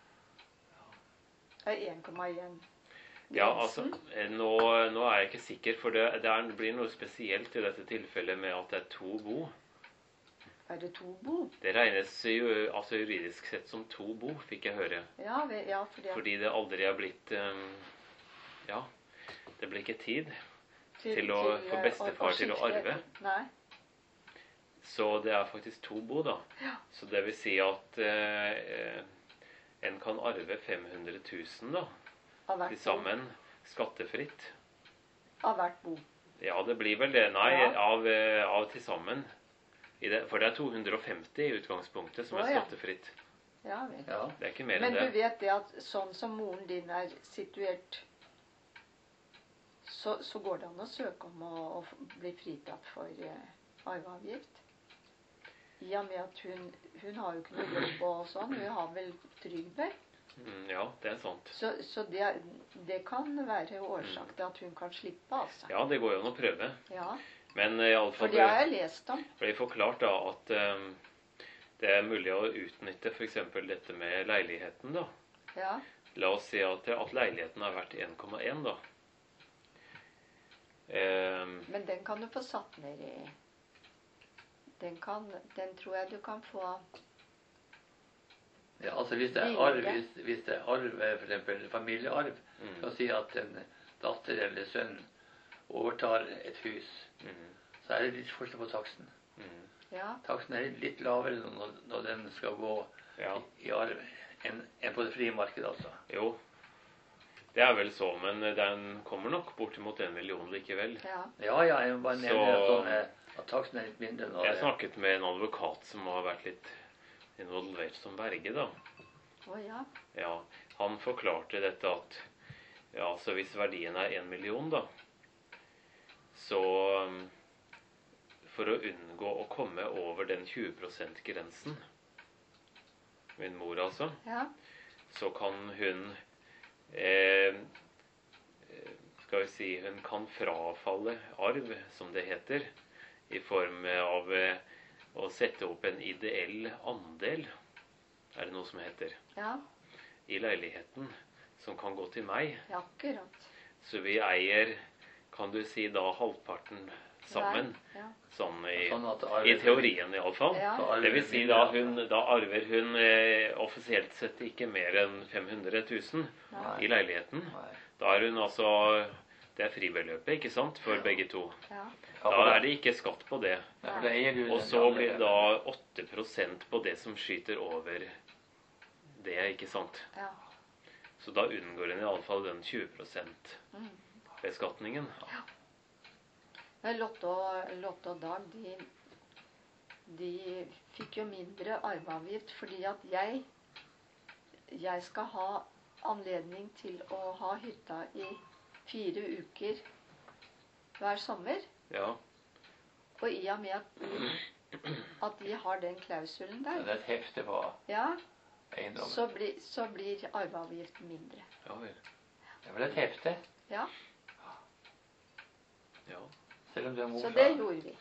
det er en komma en. Ja, altså, eh, nå, nå er jeg ikke sikker, for det, det, er, det blir noe spesielt i dette tilfellet med at det er to bo. Er det to bo? Det regnes jo altså juridisk sett som to bo, fikk jeg høre. Ja, ve- ja fordi, Fordi det aldri er blitt um, Ja, det blir ikke tid. til å få eh, bestefar til å skifte- arve. Nei. Så det er faktisk to bo, da. Ja. Så det vil si at eh, en kan arve fem hundre tusen, da, Av hvert til bo. sammen, skattefritt. Av hvert bo. Ja, det blir vel det. Nei, Ja. av, eh, av til sammen. I det, for det er to hundre og femti i utgangspunktet som Å, er ja. skattefritt. Ja vel. Ja. Det er ikke mer Men enn du det. vet det at sånn som moren din er situert, så, så går det an å søke om å, å f- bli fritatt for eh, arveavgift. I og med at hun, hun har jo ikke noe jobb og sånn, hun har vel trygd vel. Mm, ja, det er sant. Så, så det, det kan være årsak til at hun kan slippe, altså. Ja, det går jo an å prøve. Ja, Men uh, for iallfall det har jeg lest om. ble forklart da at um, det er mulig å utnytte f.eks. dette med leiligheten, da. Ja, La oss si at, at leiligheten er verdt en komma en, da. Um, men den kan du få satt ned i. Den, kan, den tror jeg du kan få. Ja, altså hvis det er arv, hvis, hvis det er arv, eh, for eksempel familiearv, mm, kan si at en datter eller sønn overtar et hus, mm, så er det litt forskjell på taksten. mm, Ja, Taksten er litt lavere når, når den skal gå ja. i arv enn enn på det frie markedet, altså. Jo. Det er vel så, men den kommer nok bortimot en million likevel. Ja. Ja, ja, jeg må bare nevne Så- at sånn, eh, at taksten er litt mindre nå. Jeg snakket med en advokat som har vært litt involvert som verge, da. Å ja. Ja, han forklarte dette at ja, altså hvis verdien er en million, da, så um, for å unngå å komme over den tjue prosent-grensen, min mor altså, Ja. så kan hun eh, skal vi si, hun kan frafalle arv, som det heter, i form av eh, å sette opp en ideell andel, er det noe som heter, Ja. i leiligheten, som kan gå til meg. Ja, akkurat. Så vi eier, kan du si, da halvparten sammen, Nei. Ja. sånn i, Sånn at i arven- teorien i alle fall. Ja. så arven Det vil si blir da, mindre. hun, da arver hun eh, offisielt sett ikke mer enn fem hundre tusen Nei. i leiligheten. Nei. Da er hun altså, det er fribeløpet, ikke sant, for begge to. Ja. Ja, Da for er det ikke skatt på det. Ja, for det eier du Og den så andre. blir det da åtte prosent på det som skyter over det, ikke sant. Ja. Så da unngår hun i alle fall den tjue prosent-beskatningen. Men Lotte og, Lotte og Dag, de, de fikk jo mindre arveavgift fordi at jeg, jeg skal ha anledning til å ha hytta i fire uker hver sommer. Ja, Og i og med at de, at de har den klausulen Så der, det er et hefte på ja, eiendommen. så, bli, så blir arveavgiften mindre. ja vel. Det er vel et hefte, Ja, Ja. selv om det er mor. så det gjorde vi.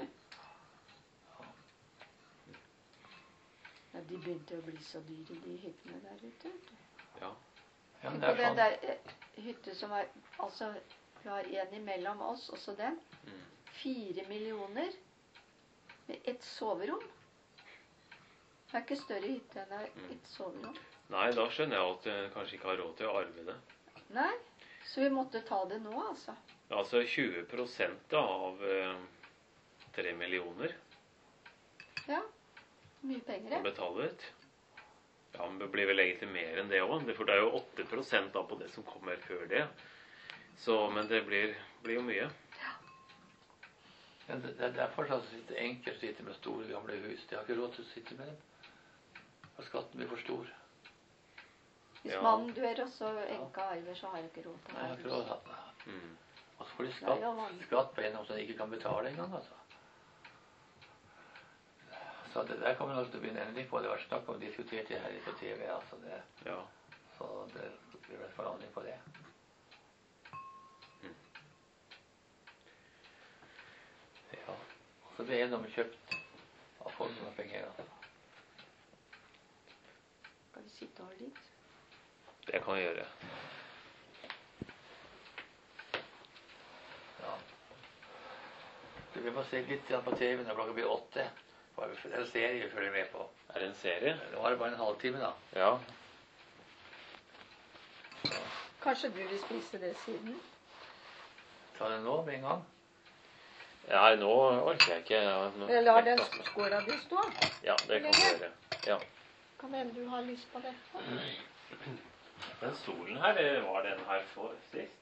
Ja, de begynte å bli så dyre, de hyttene der ute. vet du. Ja. Ja, men På det er den sånn. der eh, hytte som var, altså, vi har en imellom oss, også den. Mm. Fire millioner med ett soverom. Det er ikke større hytte enn Mm. ett soverom. Nei, da skjønner jeg at jeg kanskje ikke har råd til å arve det. Nei, så vi måtte ta det nå, altså. Altså tjue prosent da, av eh, tre millioner Ja, mye penger, å det. betale ut. Ja, men det blir vel egentlig mer enn det også, for det er jo åtte prosent da på det som kommer før det. Så, men det blir, blir jo mye. Men det det er derfor så sitter enkelte sitter med store, gamle hus. De har ikke råd til å sitte med dem. For skatten blir for stor. Hvis Ja. mannen dør og så enka arver, så har jeg ikke råd til Nei, jeg har ikke å råd ha til det. Mm. Og så får de Det er jo skatt, vanlig. skatt på eiendom som de ikke kan betale engang, altså. Så det der kommer nok til å bli en endring på. Det har vært snakk om diskutert det her på T V, altså. Det, Ja. så det blir vel forandring på det. Ja. Så blir eiendommen kjøpt av folk som har penger, altså. Skal vi sitte over dit? Det kan jeg gjøre. Ja. Så vi må se litt grann på T V når klokka blir åtte. For det er en serie vi følger med på. Er det en serie? Det var bare en halvtime, da. Ja. Kanskje du vil spise det siden? Ta det nå med en gang. Nei, nå orker jeg ikke. Ja, nå- Jeg lar den skåla di stå. Ja, det kan jeg gjøre. Ja. Kan hende du har lyst på det. Den stolen her, det var den her for sist?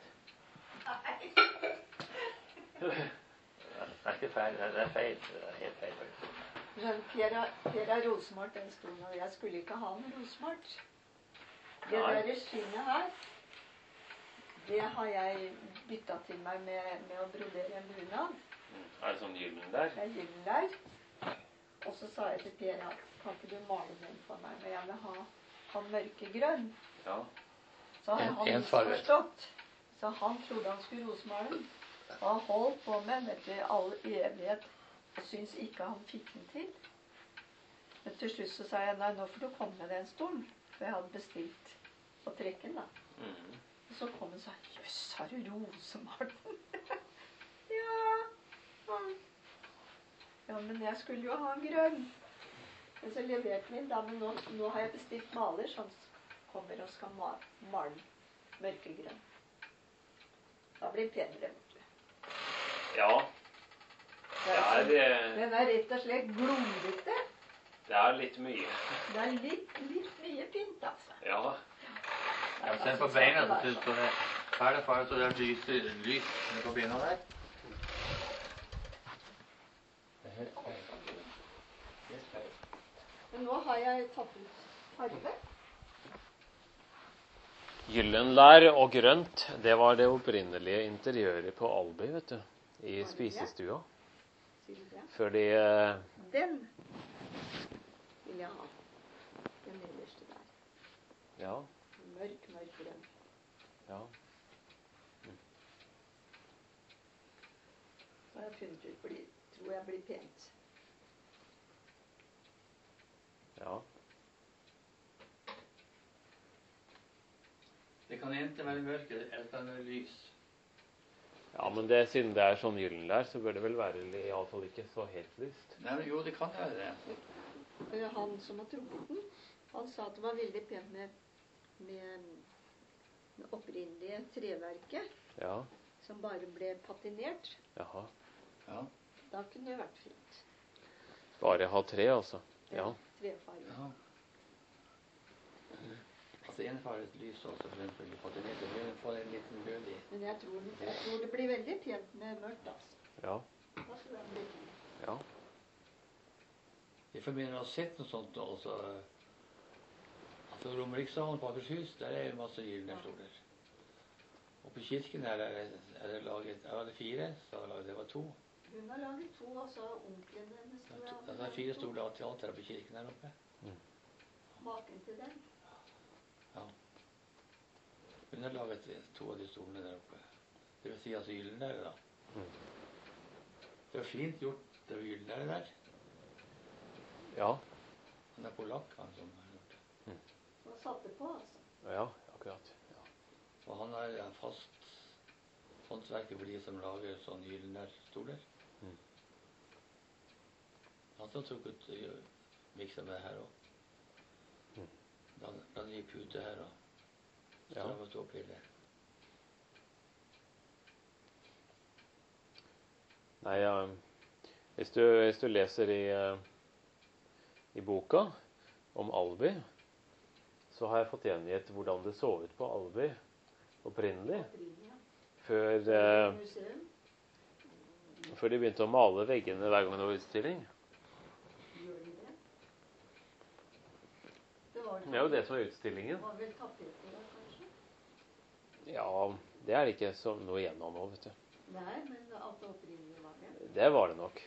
Det er ikke feil. Det er feil. Det er helt feil, faktisk. Skjønner, Per har- Per har rosemalt den stolen, og jeg skulle ikke ha den rosemalt. Det Nei. der skinnet her, det har jeg bytta til meg med, med å brodere en bunad. Er det sånn gyllen der? Det er gyllen der. Og så sa jeg til Per at kan ikke du male den for meg, men jeg vil ha, ha mørkegrønn. Ja. Så har En- han ensfarget. misforstått. Så han trodde han skulle rosemale den. Og han holdt på med vet du, i all evighet og syntes ikke han fikk den til. Men til slutt så sa jeg nei, nå får du komme med den stolen. For jeg hadde bestilt på trekken, da. Mm. Og så kom han og sa jøss, har du rosemalt den? ja. ja. Ja, men jeg skulle jo ha en grønn. Men så leverte vi den da, men nå, nå har jeg bestilt maler som kommer og skal ma male mørkegrønn. Da blir den penere, vet du. Ja, Det det er, er, eh, den er rett og slett glorete. det er litt mye. Det er litt, litt mye pynt, altså. Ja, Ja, se på beina, så synes du det her er farlig, så det er lys, lys på beina der. Det er helt feil. Helt feil. Men nå har jeg tatt ut farge. Gyllenlær og grønt, det var det opprinnelige interiøret på Albi, vet du. I spisestua. Sier du det? Fordi eh, Den vil jeg ha. Den nederste der. Ja, Mørk, mørk grønn. ja. Så har jeg funnet ut, fordi tror jeg blir pent. Ja. Det kan enten være mørkt, eller det kan være lys. Ja, men det, siden det er sånn Gyllenlær, så bør det vel være i alle fall ikke så helt lyst. Nei, men jo, det kan være det. Eh, Han som har trompeten, han sa at det var veldig pent med, med det opprinnelige treverket, Ja, som bare ble patinert. jaha. Ja, Da kunne det vært fint. Bare ha tre, altså. Ja. Trefarge. ja. Altså en farlig lys også, for den følger på det nede. Det vil få en liten rød i. Men jeg tror, jeg tror det blir veldig pent med mørkt, altså. Ja, Da tror jeg det blir fint. ja. Jeg forbinder å ha sett noe sånt også. Altså Romeriksdalen på Akershus, der er masse gylne stoler. Og på kirken her er det, er det laget, jeg hadde fire, så jeg laget, det var to. Hun har laget to, altså onklene hennes. tror jeg, Det er fire stoler til alt her på kirken her oppe. Maken til den. Ja. Hun har laget to av de stolene der oppe. Det vil si altså gyllenlære da. Mm. Det var fint gjort, det var gyllenlære der. Ja, Han er polakk, han som har gjort det. Og satte på, altså. ja, akkurat. Ja. Og han er ja, fast håndverker for de som lager sånne gyllenlærstoler. Mm. Han som tok ut uh, mikset med det her også. Mm. Da la de pute her og Ja. strammet opp hele. Nei, ja, hvis, du, hvis du leser i, eh, i boka om Albi, så har jeg fått gjengitt hvordan det så ut på Albi opprinnelig, Opprinnelig, ja. før, eh, Museum. før de begynte å male veggene hver gang det var utstilling. Gjør de det? Det var, Det er jo det som er utstillingen. det var vel tapeter da, kanskje? Ja, det er det ikke så noe igjen av nå, vet du. Nei, men at det opprinnelig var det. Det var det nok.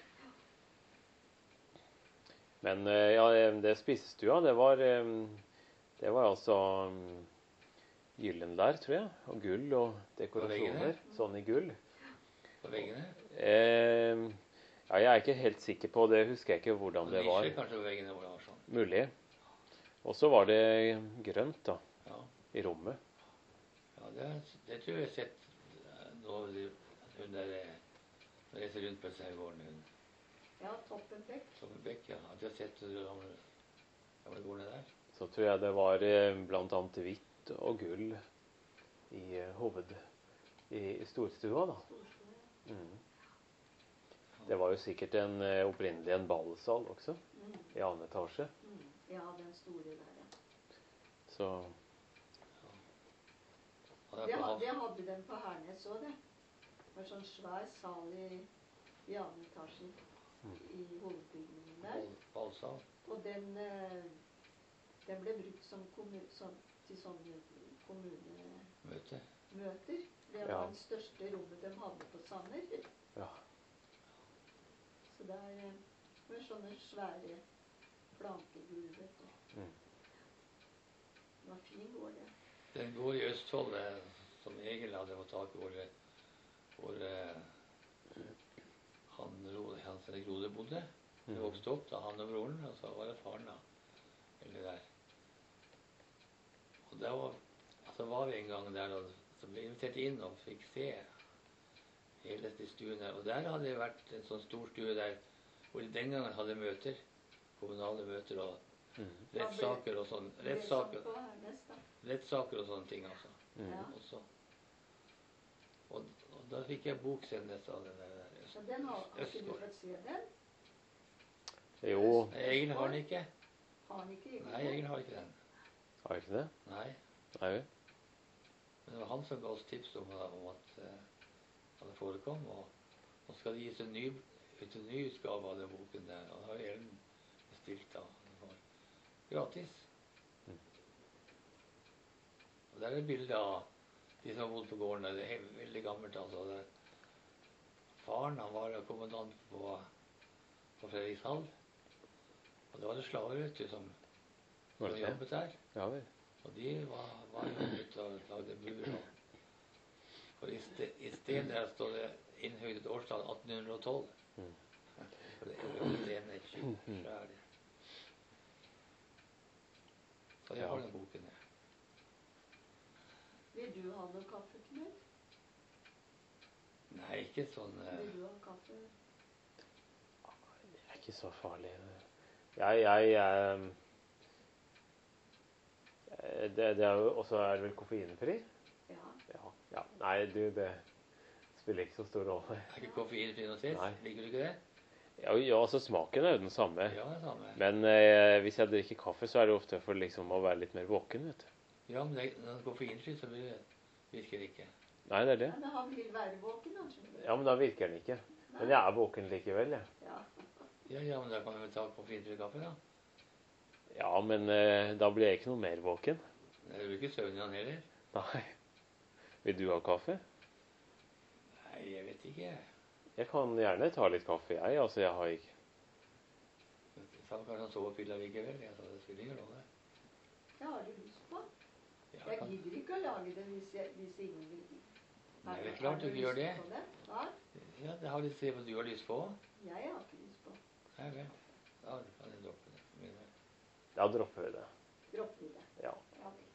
Men eh, ja, det spisestua, det var, eh, det var altså mm, gyllenlær, tror jeg, og gull og dekorasjoner, sånn i gull. På veggene. Eh, ja, jeg er ikke helt sikker på det, husker jeg ikke hvordan Og det var. nisjer kanskje på veggene hvor det var sånn. Mulig. Og så var det grønt da, Ja, i rommet. ja det, det tror jeg jeg har sett eh, nå de- hun der eh, når jeg reiser rundt på disse gården hun. Ja, Toppenbekk. Som Bekk, ja. At jeg har sett det gamle, gamle gårdene der. Så tror jeg det var eh, blant annet hvitt og gull i eh, hoved i, i storstua da. Storstue. Mm. Det var jo sikkert en, eh, opprinnelig en ballsal også, Mm. i annen etasje. Mm. Ja, den store der, ja. Så, Han er Det, på ha- hans- det hadde den på Hernes også, det. Det var sånn svær sal i, i annen etasje i hovedbygningen der. ball- ballsal. Og den, eh, den ble brukt som kommu som, til sånne kommunemøter. Møte. Det var Ja. det største rommet de hadde på Sanner. ja. Så der eh, var sånne svære plankegulv, vet du. Mm. Det var fin gård, det. Den går i Østfold, eh, som Egil hadde fått tak i, hvor, eh, hvor eh, han, Ro- Hans Erik Rode bodde. Det Mhm. vokste opp da, han og broren, og så var det faren da. Eller der. Og der var, altså var vi en gang der, og så ble vi invitert inn og fikk se hele de stuene. Og der hadde det vært en sånn stor stue der, hvor de den gangen hadde møter, kommunale møter og Mm. rettssaker og sånn. Det Rettssaker, som på Hernes, da. rettssaker og sånne ting, altså. Mm. Ja. Også. Og, og da fikk jeg bok senest av den der. Så den har, har ikke du Østfold. fått se den? Jo, Nei, Egil har den ikke. Har han ikke egentlig? Nei, Egil har ikke den. har jeg ikke det? Nei. Nei vel. Men det var han som ga oss tips om, om at uh, det forekom. Og nå skal det gis en ny, ut en ny utgave av den boken der. Og da har Ellen bestilt da. Det var gratis. Mm. Og der er et bilde av de som har bodd på gården. Det er veldig gammelt, altså. Det, faren, han var kommandant på, på Fredrikshall. Og det var det slaver, vet du, som, som jobbet der. Ja vel. Og de var, var jobbet og lagde bur. Og, for i, sted, i stedet der står det innhøydet årstall atten tolv. Mm. For det er jo det ene kjøpskjæret. Så jeg har den boken her. Vil du ha noe kaffe til meg? Nei, ikke sånn uh, Vil du ha kaffe? Det er ikke så farlig. Jeg, jeg, jeg det, det er jo også er det vel koffeinfri? Ja. Ja, ja. Nei, du, det spiller ikke så stor rolle. Er ikke koffeinfri noe sist? Nei. Liker du ikke det? Ja, ja, altså smaken er jo den samme. Ja, det samme. Men eh, hvis jeg drikker kaffe, så er det ofte for liksom å være litt mer våken, vet du. Ja, men det, når den er koffeinfri, så blir det, virker det ikke. Nei, det er det. Men han vil være våken, han skjønner. Ja, men da virker den ikke. Men jeg er våken likevel, jeg. Ja. Ja, ja, men da kan vi ta koffeinfri kaffe, da. Ja, men eh, da blir jeg ikke noe mer våken. Det blir ikke søvn i han heller. Nei. Vil du ha kaffe? Nei, jeg vet ikke. Jeg kan gjerne ta litt kaffe, jeg. Altså, jeg har ikke... Så kanskje han sover pilla likevel. Jeg sa det spiller ingen rolle. Det har du lyst på. Ja, Jeg kan... gidder ikke å lage det hvis, jeg, hvis ingen vil. Nei, det er klart du ikke gjør det. det. Hva? Ja, det har litt å si hva du har lyst på. Jeg har ikke lyst på. Nei vel. Da kan jeg droppe det. for min del. Da dropper vi det. Dropper det. Ja. Ja, vel.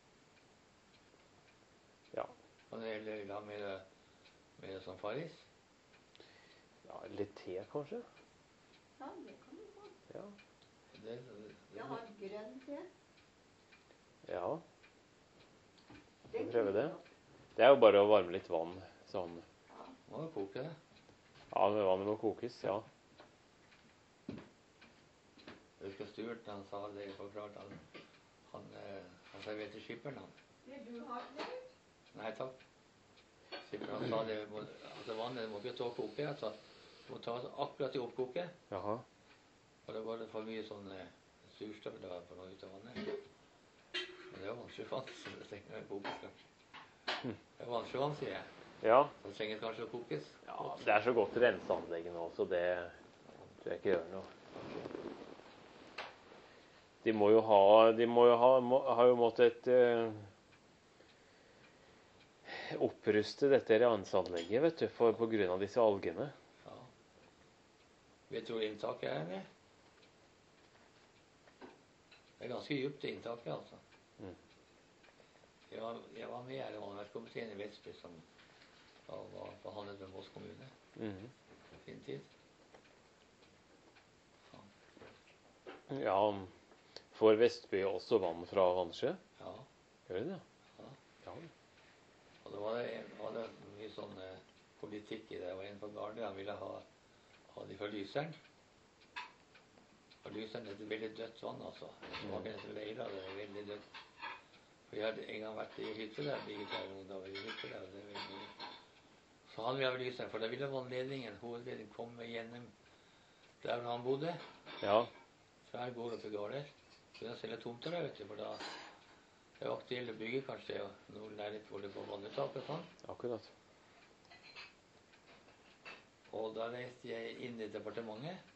Ja. Kan du heller la med det, med det som Faris? Ja, litt te, kanskje? Ja, det kan du få. Ja. Det, det, det, Jeg har grønn te. Ja. Det Skal vi prøve kunne det? du godt. Det er jo bare å varme litt vann. Sånn. Ja. må jo koke det. Ja, men vannet må kokes, ja. Jeg husker Stuart, han sa det forklart. Han, han, eh, han serverte skipperen, han. Vil du ha det? Nei, takk. Skipperen, han sa det, må, altså vannet må ikke stå og koke, altså. Det må ta akkurat i oppkoket. Jaha. Og da var det for mye sånn eh, surstoff da for noe ut av vannet. Men det var vannskjøvann, så det trenger å kokes kanskje. Det er vannskjøvann, sier jeg. Ja. Så det trenger kanskje å kokes. Ja, det er så godt renseanlegg nå, så det tror jeg ikke gjør noe. De må jo ha, de må jo ha, må, har jo måttet uh, oppruste dette renseanlegget, vet du, for, på grunn av disse algene. Ja. Vet du hvor inntaket er, eller? Det er ganske djupt det inntaket, altså. Mm. Jeg, var, jeg var med i vannverkskomiteen i Vestby som da var forhandlet med Moss kommune. Mhm. Fin tid. Ja. Ja, får Vestby også vann fra Vannsjø? Ja. Gjør det det? Ja. Ja. Og det var, det, var det mye sånn eh, politikk i det. Det var en på Garde, han ville ha, ha de fra Lyseren. Og Lyseren er et veldig dødt vann, altså. Smaken etter Leila, det er veldig dødt. For jeg hadde en gang vært i hytte der, bygget der, og da var jeg i hytte der, og det er veldig... Så han ville ha Lyseren, for da ville vannledningen, hovedledningen, komme gjennom der hvor han bodde. Ja. Så her går det opp i Garder. Så den selger tomter der, vet du, for da det er jo aktuelt å bygge kanskje noen leilighet hvor det går vannuttak og sånn. Akkurat. Og da reiste jeg inn i departementet.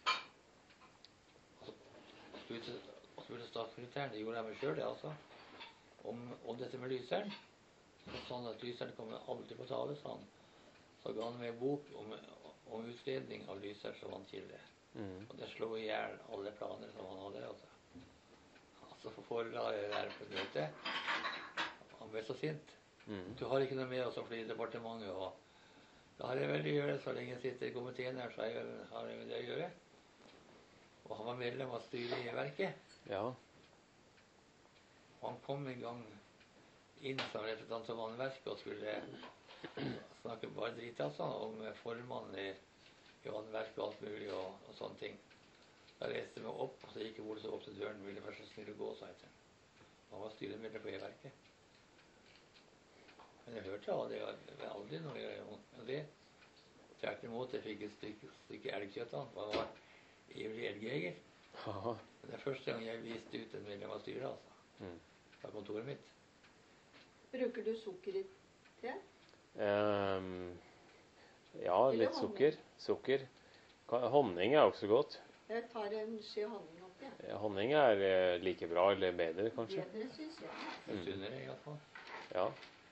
Og så spurte, og spurte statssekretæren, det gjorde jeg meg selv, det altså, om, om dette med Lyseren. Så sånn at Lyseren kommer aldri på tale, sa han. Så ga han meg en bok om, om utredning av Lyseren som vannkilde. Mm. Og det slo i hjel alle planer som han hadde, altså. Altså for forla jeg der på møtet. Han ble så sint. Mm. Du har ikke noe med oss å fly i departementet, og da har jeg vel å gjøre, så lenge jeg sitter i komiteen her, så har jeg, har jeg det å gjøre. Og han var medlem av styret i verket. Ja. Og han kom en gang inn som representant av vannverket og skulle snakke bare dritt, altså, om formannen i, i vannverket og alt mulig og, og sånne ting. Da reiste jeg meg opp, og så gikk jeg bordet så opp til døren, ville først så snill å gå, sa jeg til. Han var styremedlem på E-verket. Men jeg hørte aldri, aldri noe om det. Tvert imot, jeg fikk et stykke, stykke elgkjøtt av han, for han var ivrig elgjeger. Det er første gang jeg viste ut en medlem av styret, altså. Mm. Fra kontoret mitt. Bruker du sukker i te? Um, ja, Eller litt honning? sukker. Sukker. Ka- Honning er også godt. Jeg tar en skje honning oppi. Ja, honning er eh, like bra, eller bedre, kanskje. Bedre, synes jeg. Det er sunnere, i hvert fall. Ja.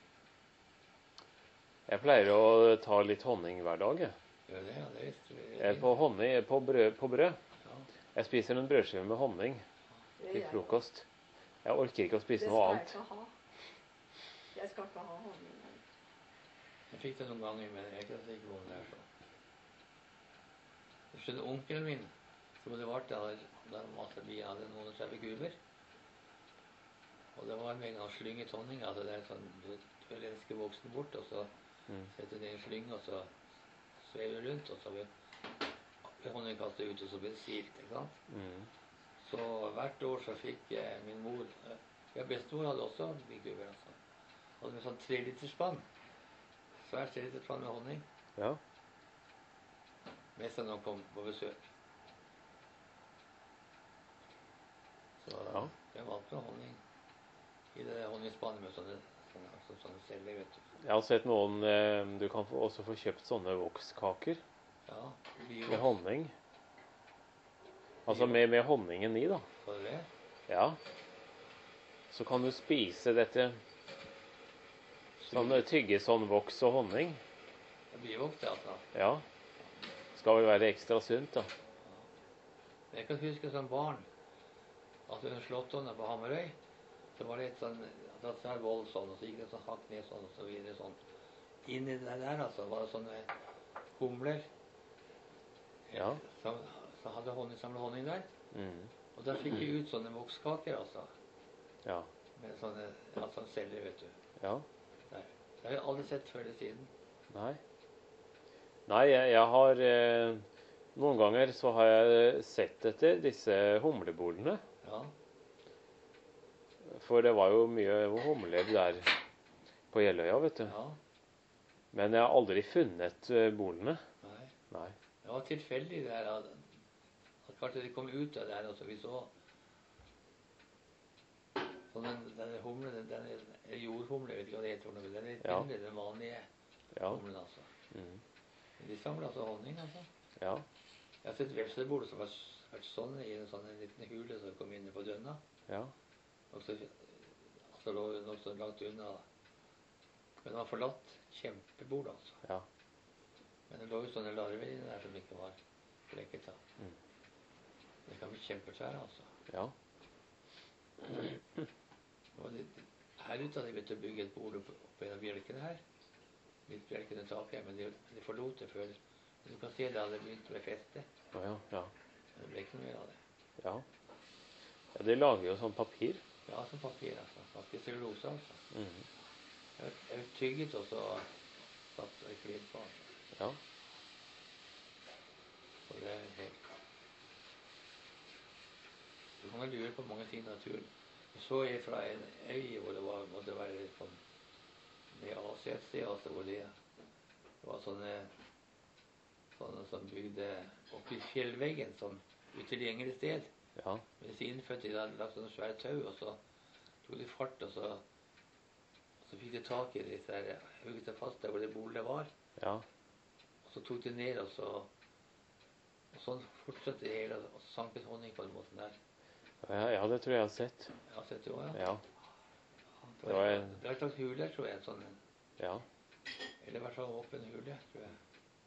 Jeg pleier å ta litt honning hver dag, jeg. Gjør det, ja, det visste vi. Jeg er På honning, på brød, på brød. Ja. Jeg spiser en brødskive med honning Det til gjør jeg. frokost. Jeg orker ikke å Det spise skal noe jeg annet. ikke ha. Jeg skal ikke ha honning. Jeg fikk det noen ganger, men jeg er ikke så sikker på om det er så. Jeg skjønner onkelen min, som det var da, da masse vi hadde noen tretti kuber. Og det var med en gang slynget honning, altså det er sånn, du, du lensker voksen bort, og så Mm. setter du i en slynge, og så svever du rundt, og så vil vil honningen kastet ut, og så blir det silt, ikke sant? Mm. Så hvert år så fikk eh, min mor, eh, ja, bestemor hadde også de kuber, altså. Hadde med sånn tre liters spann. Svært tre liters spann med honning. Ja. Mest når han kom på besøk. Så Ja. jeg valgte med honning i det honningspannet med sånne, sånne, sånne, sånne celler, vet du. Jeg har sett noen eh, Du kan få, også få kjøpt sånne vokskaker Ja, med biovoks. honning. Altså med, med honningen i, da. Var det det? Ja. Så kan du spise dette sånn, tygge sånn voks og honning. Det er biovoks, det, altså. Ja. Skal vel være ekstra sunt, da. Jeg kan huske som barn at under Slåttonna på Hamarøy, så var det et sånn, det var sånn vold sånn, og så gikk det sånn hakk ned sånn, og så videre sånn. Inni det der, altså, var det sånne humler, Ja. som, som hadde honning, samlet honning der. Mm. Og der fikk vi ut sånne vokskaker, altså, Ja. med sånne, ja, sånne celler, vet du. Ja. Der. Det har jeg aldri sett før eller siden. Nei. Nei, jeg, jeg har eh, Noen ganger så har jeg sett etter disse humlebolene. Ja, For det var jo mye humler der på Jeløya, vet du. ja, Men jeg har aldri funnet eh, bolene. nei. Nei. Det var tilfeldig det her, at, at kanskje de kom ut av det her, og så vi så. Så den, denne humlen, den, den er jordhumle, jeg vet ikke hva det heter for noe, den er Ja. mindre, den vanlige Ja. humlen, altså. Mm. Men de samler altså honning, altså. Ja. Jeg har sett vepsebol som har vært sånn i en sånn liten hule som kom inne på dønna. Ja. Og så altså, lå det nok så langt unna. Men det var forlatt kjempebol, altså. Ja. Men det lå jo sånne larver inne der som ikke var flekket av. Mm. Det kan bli kjempesvære, altså. Ja. Og det, her ute hadde de begynt å bygge et bord opp, opp en av bjelkene her. Midt bjelkene taket, men de, de forlot det før. Men du kan se det hadde begynt med feste. Å ja. Ja. Men det ble ikke noe mer av det. Ja. Ja, de lager jo sånn papir. Ja, som papir, altså. Faktisk cellulose, altså. Mm. Jeg jeg har tygget og så satt og kledd på, altså. Ja. Så det er helt... Du kan vel lure på mange ting i naturen. Jeg så jeg fra en øy hvor det var, måtte være litt sånn, det Asia et sted, altså, hvor det, det var sånne, sånne som bygde opp i fjellveggen, sånn utilgjengelig sted. Ja. Men disse innfødte, de hadde lagt sånne svære tau, og så tog de fart, og så, og så fikk de tak i disse her, hugget seg fast der hvor det bolet var, Ja. og så tok de ned, og så, og sånn fortsatte det hele, og så sanket honning på den måten der. Ja, ja, det tror jeg jeg har sett. Ja, sett du også, ja. Ja. Det var, det var et slags hule, tror jeg, sånn, Ja. eller i hvert fall åpen hule, tror jeg.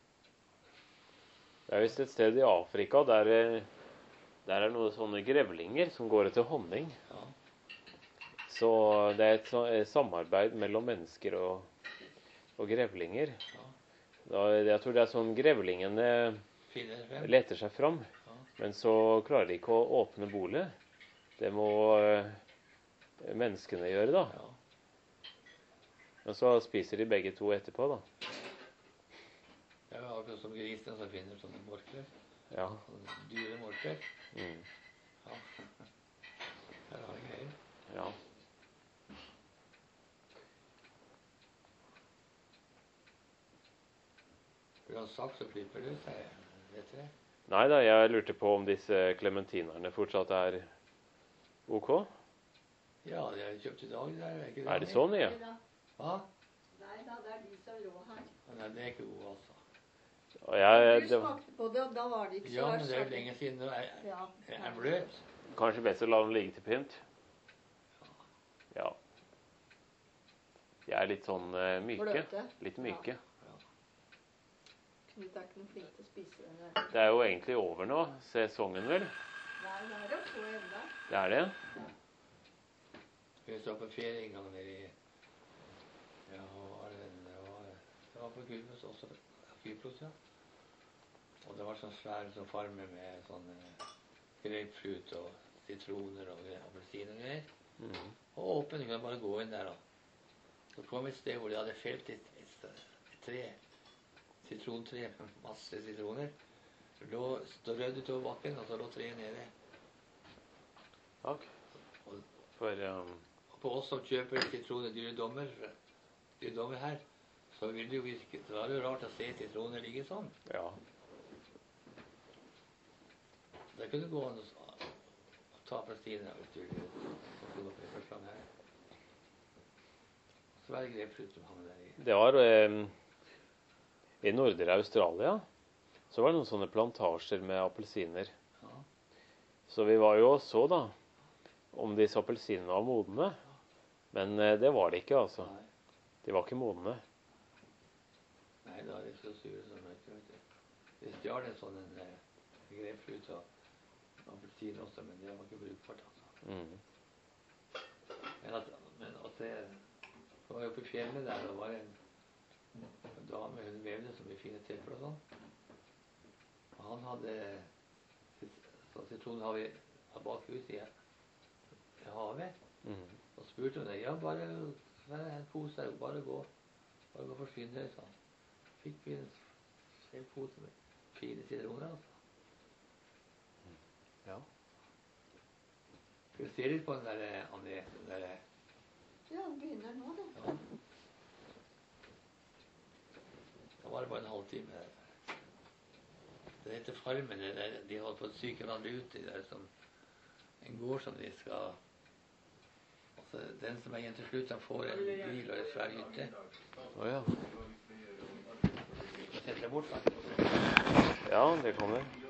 Det er visst et sted i Afrika der, eh, der er noen sånne grevlinger som går etter honning. Ja, Så det er et, så- et samarbeid mellom mennesker og, og grevlinger. ja. Da, jeg tror det er sånn grevlingene Finner frem. leter seg fram, Ja. men så klarer de ikke å åpne bolet. Det må eh, menneskene gjøre, da. Ja. Men så spiser de begge to etterpå, da. Det er akkurat som grisene som finner sånne morkler. Ja. Sånne dyre morkler. Mm. Ja. Her har vi greier. Ja. sånn saks og klipper du seg, vet du det? Nei da, jeg lurte på om disse klementinerne fortsatt er ok? Ja, de har kjøpt i dag, det er ikke det. Er det sånn, ja? Hva? Nei da, det er de som lå her. Nei, det er ikke god, altså. Og jeg, Du det, smakte på det, og da var det ikke så Ja, men det er jo verst. lenge siden det er, Ja, er bløt. kanskje best å la den ligge til pynt? Ja. De er litt sånn eh, myke. Bløte. Litt myke. Knut er ikke noe flink til å spise den der. Det er jo egentlig over nå, sesongen vel? Nei, det er det på enda. Det er det? Vi så på ferie en gang nede i, ja, hva var det, det var, det var på Kypros også, Kypros, ja. Og det var sånn svær sånn farme med sånn eh, grapefruit og sitroner og appelsiner og greier. Mhm. Og åpen, du kunne bare gå inn der da. Så kom vi et sted hvor de hadde felt et, et, et tre, sitrontre med masse sitroner. Så lå, da rødde utover bakken, og så lå treet nede. Takk. Og, For um, og på oss som kjøper sitroner, dyre dommer, dyre dommer her, så vil det jo virke, så er det jo rart å se sitroner ligge sånn. ja. Det kunne gå an å å ta appelsiner hvis du vil. Så kunne du først sånn her. Så var det grepfrukt som hang der i. Det var um, i nordre Australia så var det noen sånne plantasjer med appelsiner. Ja. Så vi var jo og så da om disse appelsinene var modne. Men eh, det var det ikke, altså. Nei. De var ikke modne. Nei, da er det så sure som mørke, vet du. De stjal en sånn en eh, grepfrukt og appelsin også, men det var ikke brukbart, altså. Mm. Men at, men at det, det var jo på fjellet der, og det var en, en dame, hun vevde så mye fine tepper og sånn. Og han hadde sånn sitronhav i bakhuset i, i havet. Mm. Og spurte hun deg, ja, bare en pose her, bare gå, bare gå for skynde deg, sånn. Fikk vi en hel pose med fine sitroner, altså. Ja. Skal vi se litt på den der, André, den der, Ja, den begynner nå, da. ja. Da var det bare en halvtime. Det heter Farmen, det der, de holder på å syke hverandre ut i der som en gård som de skal, altså den som er igjen til slutt, han får en bil og en svær hytte. Å ja. Sett det bort, faktisk. Ja, det kommer.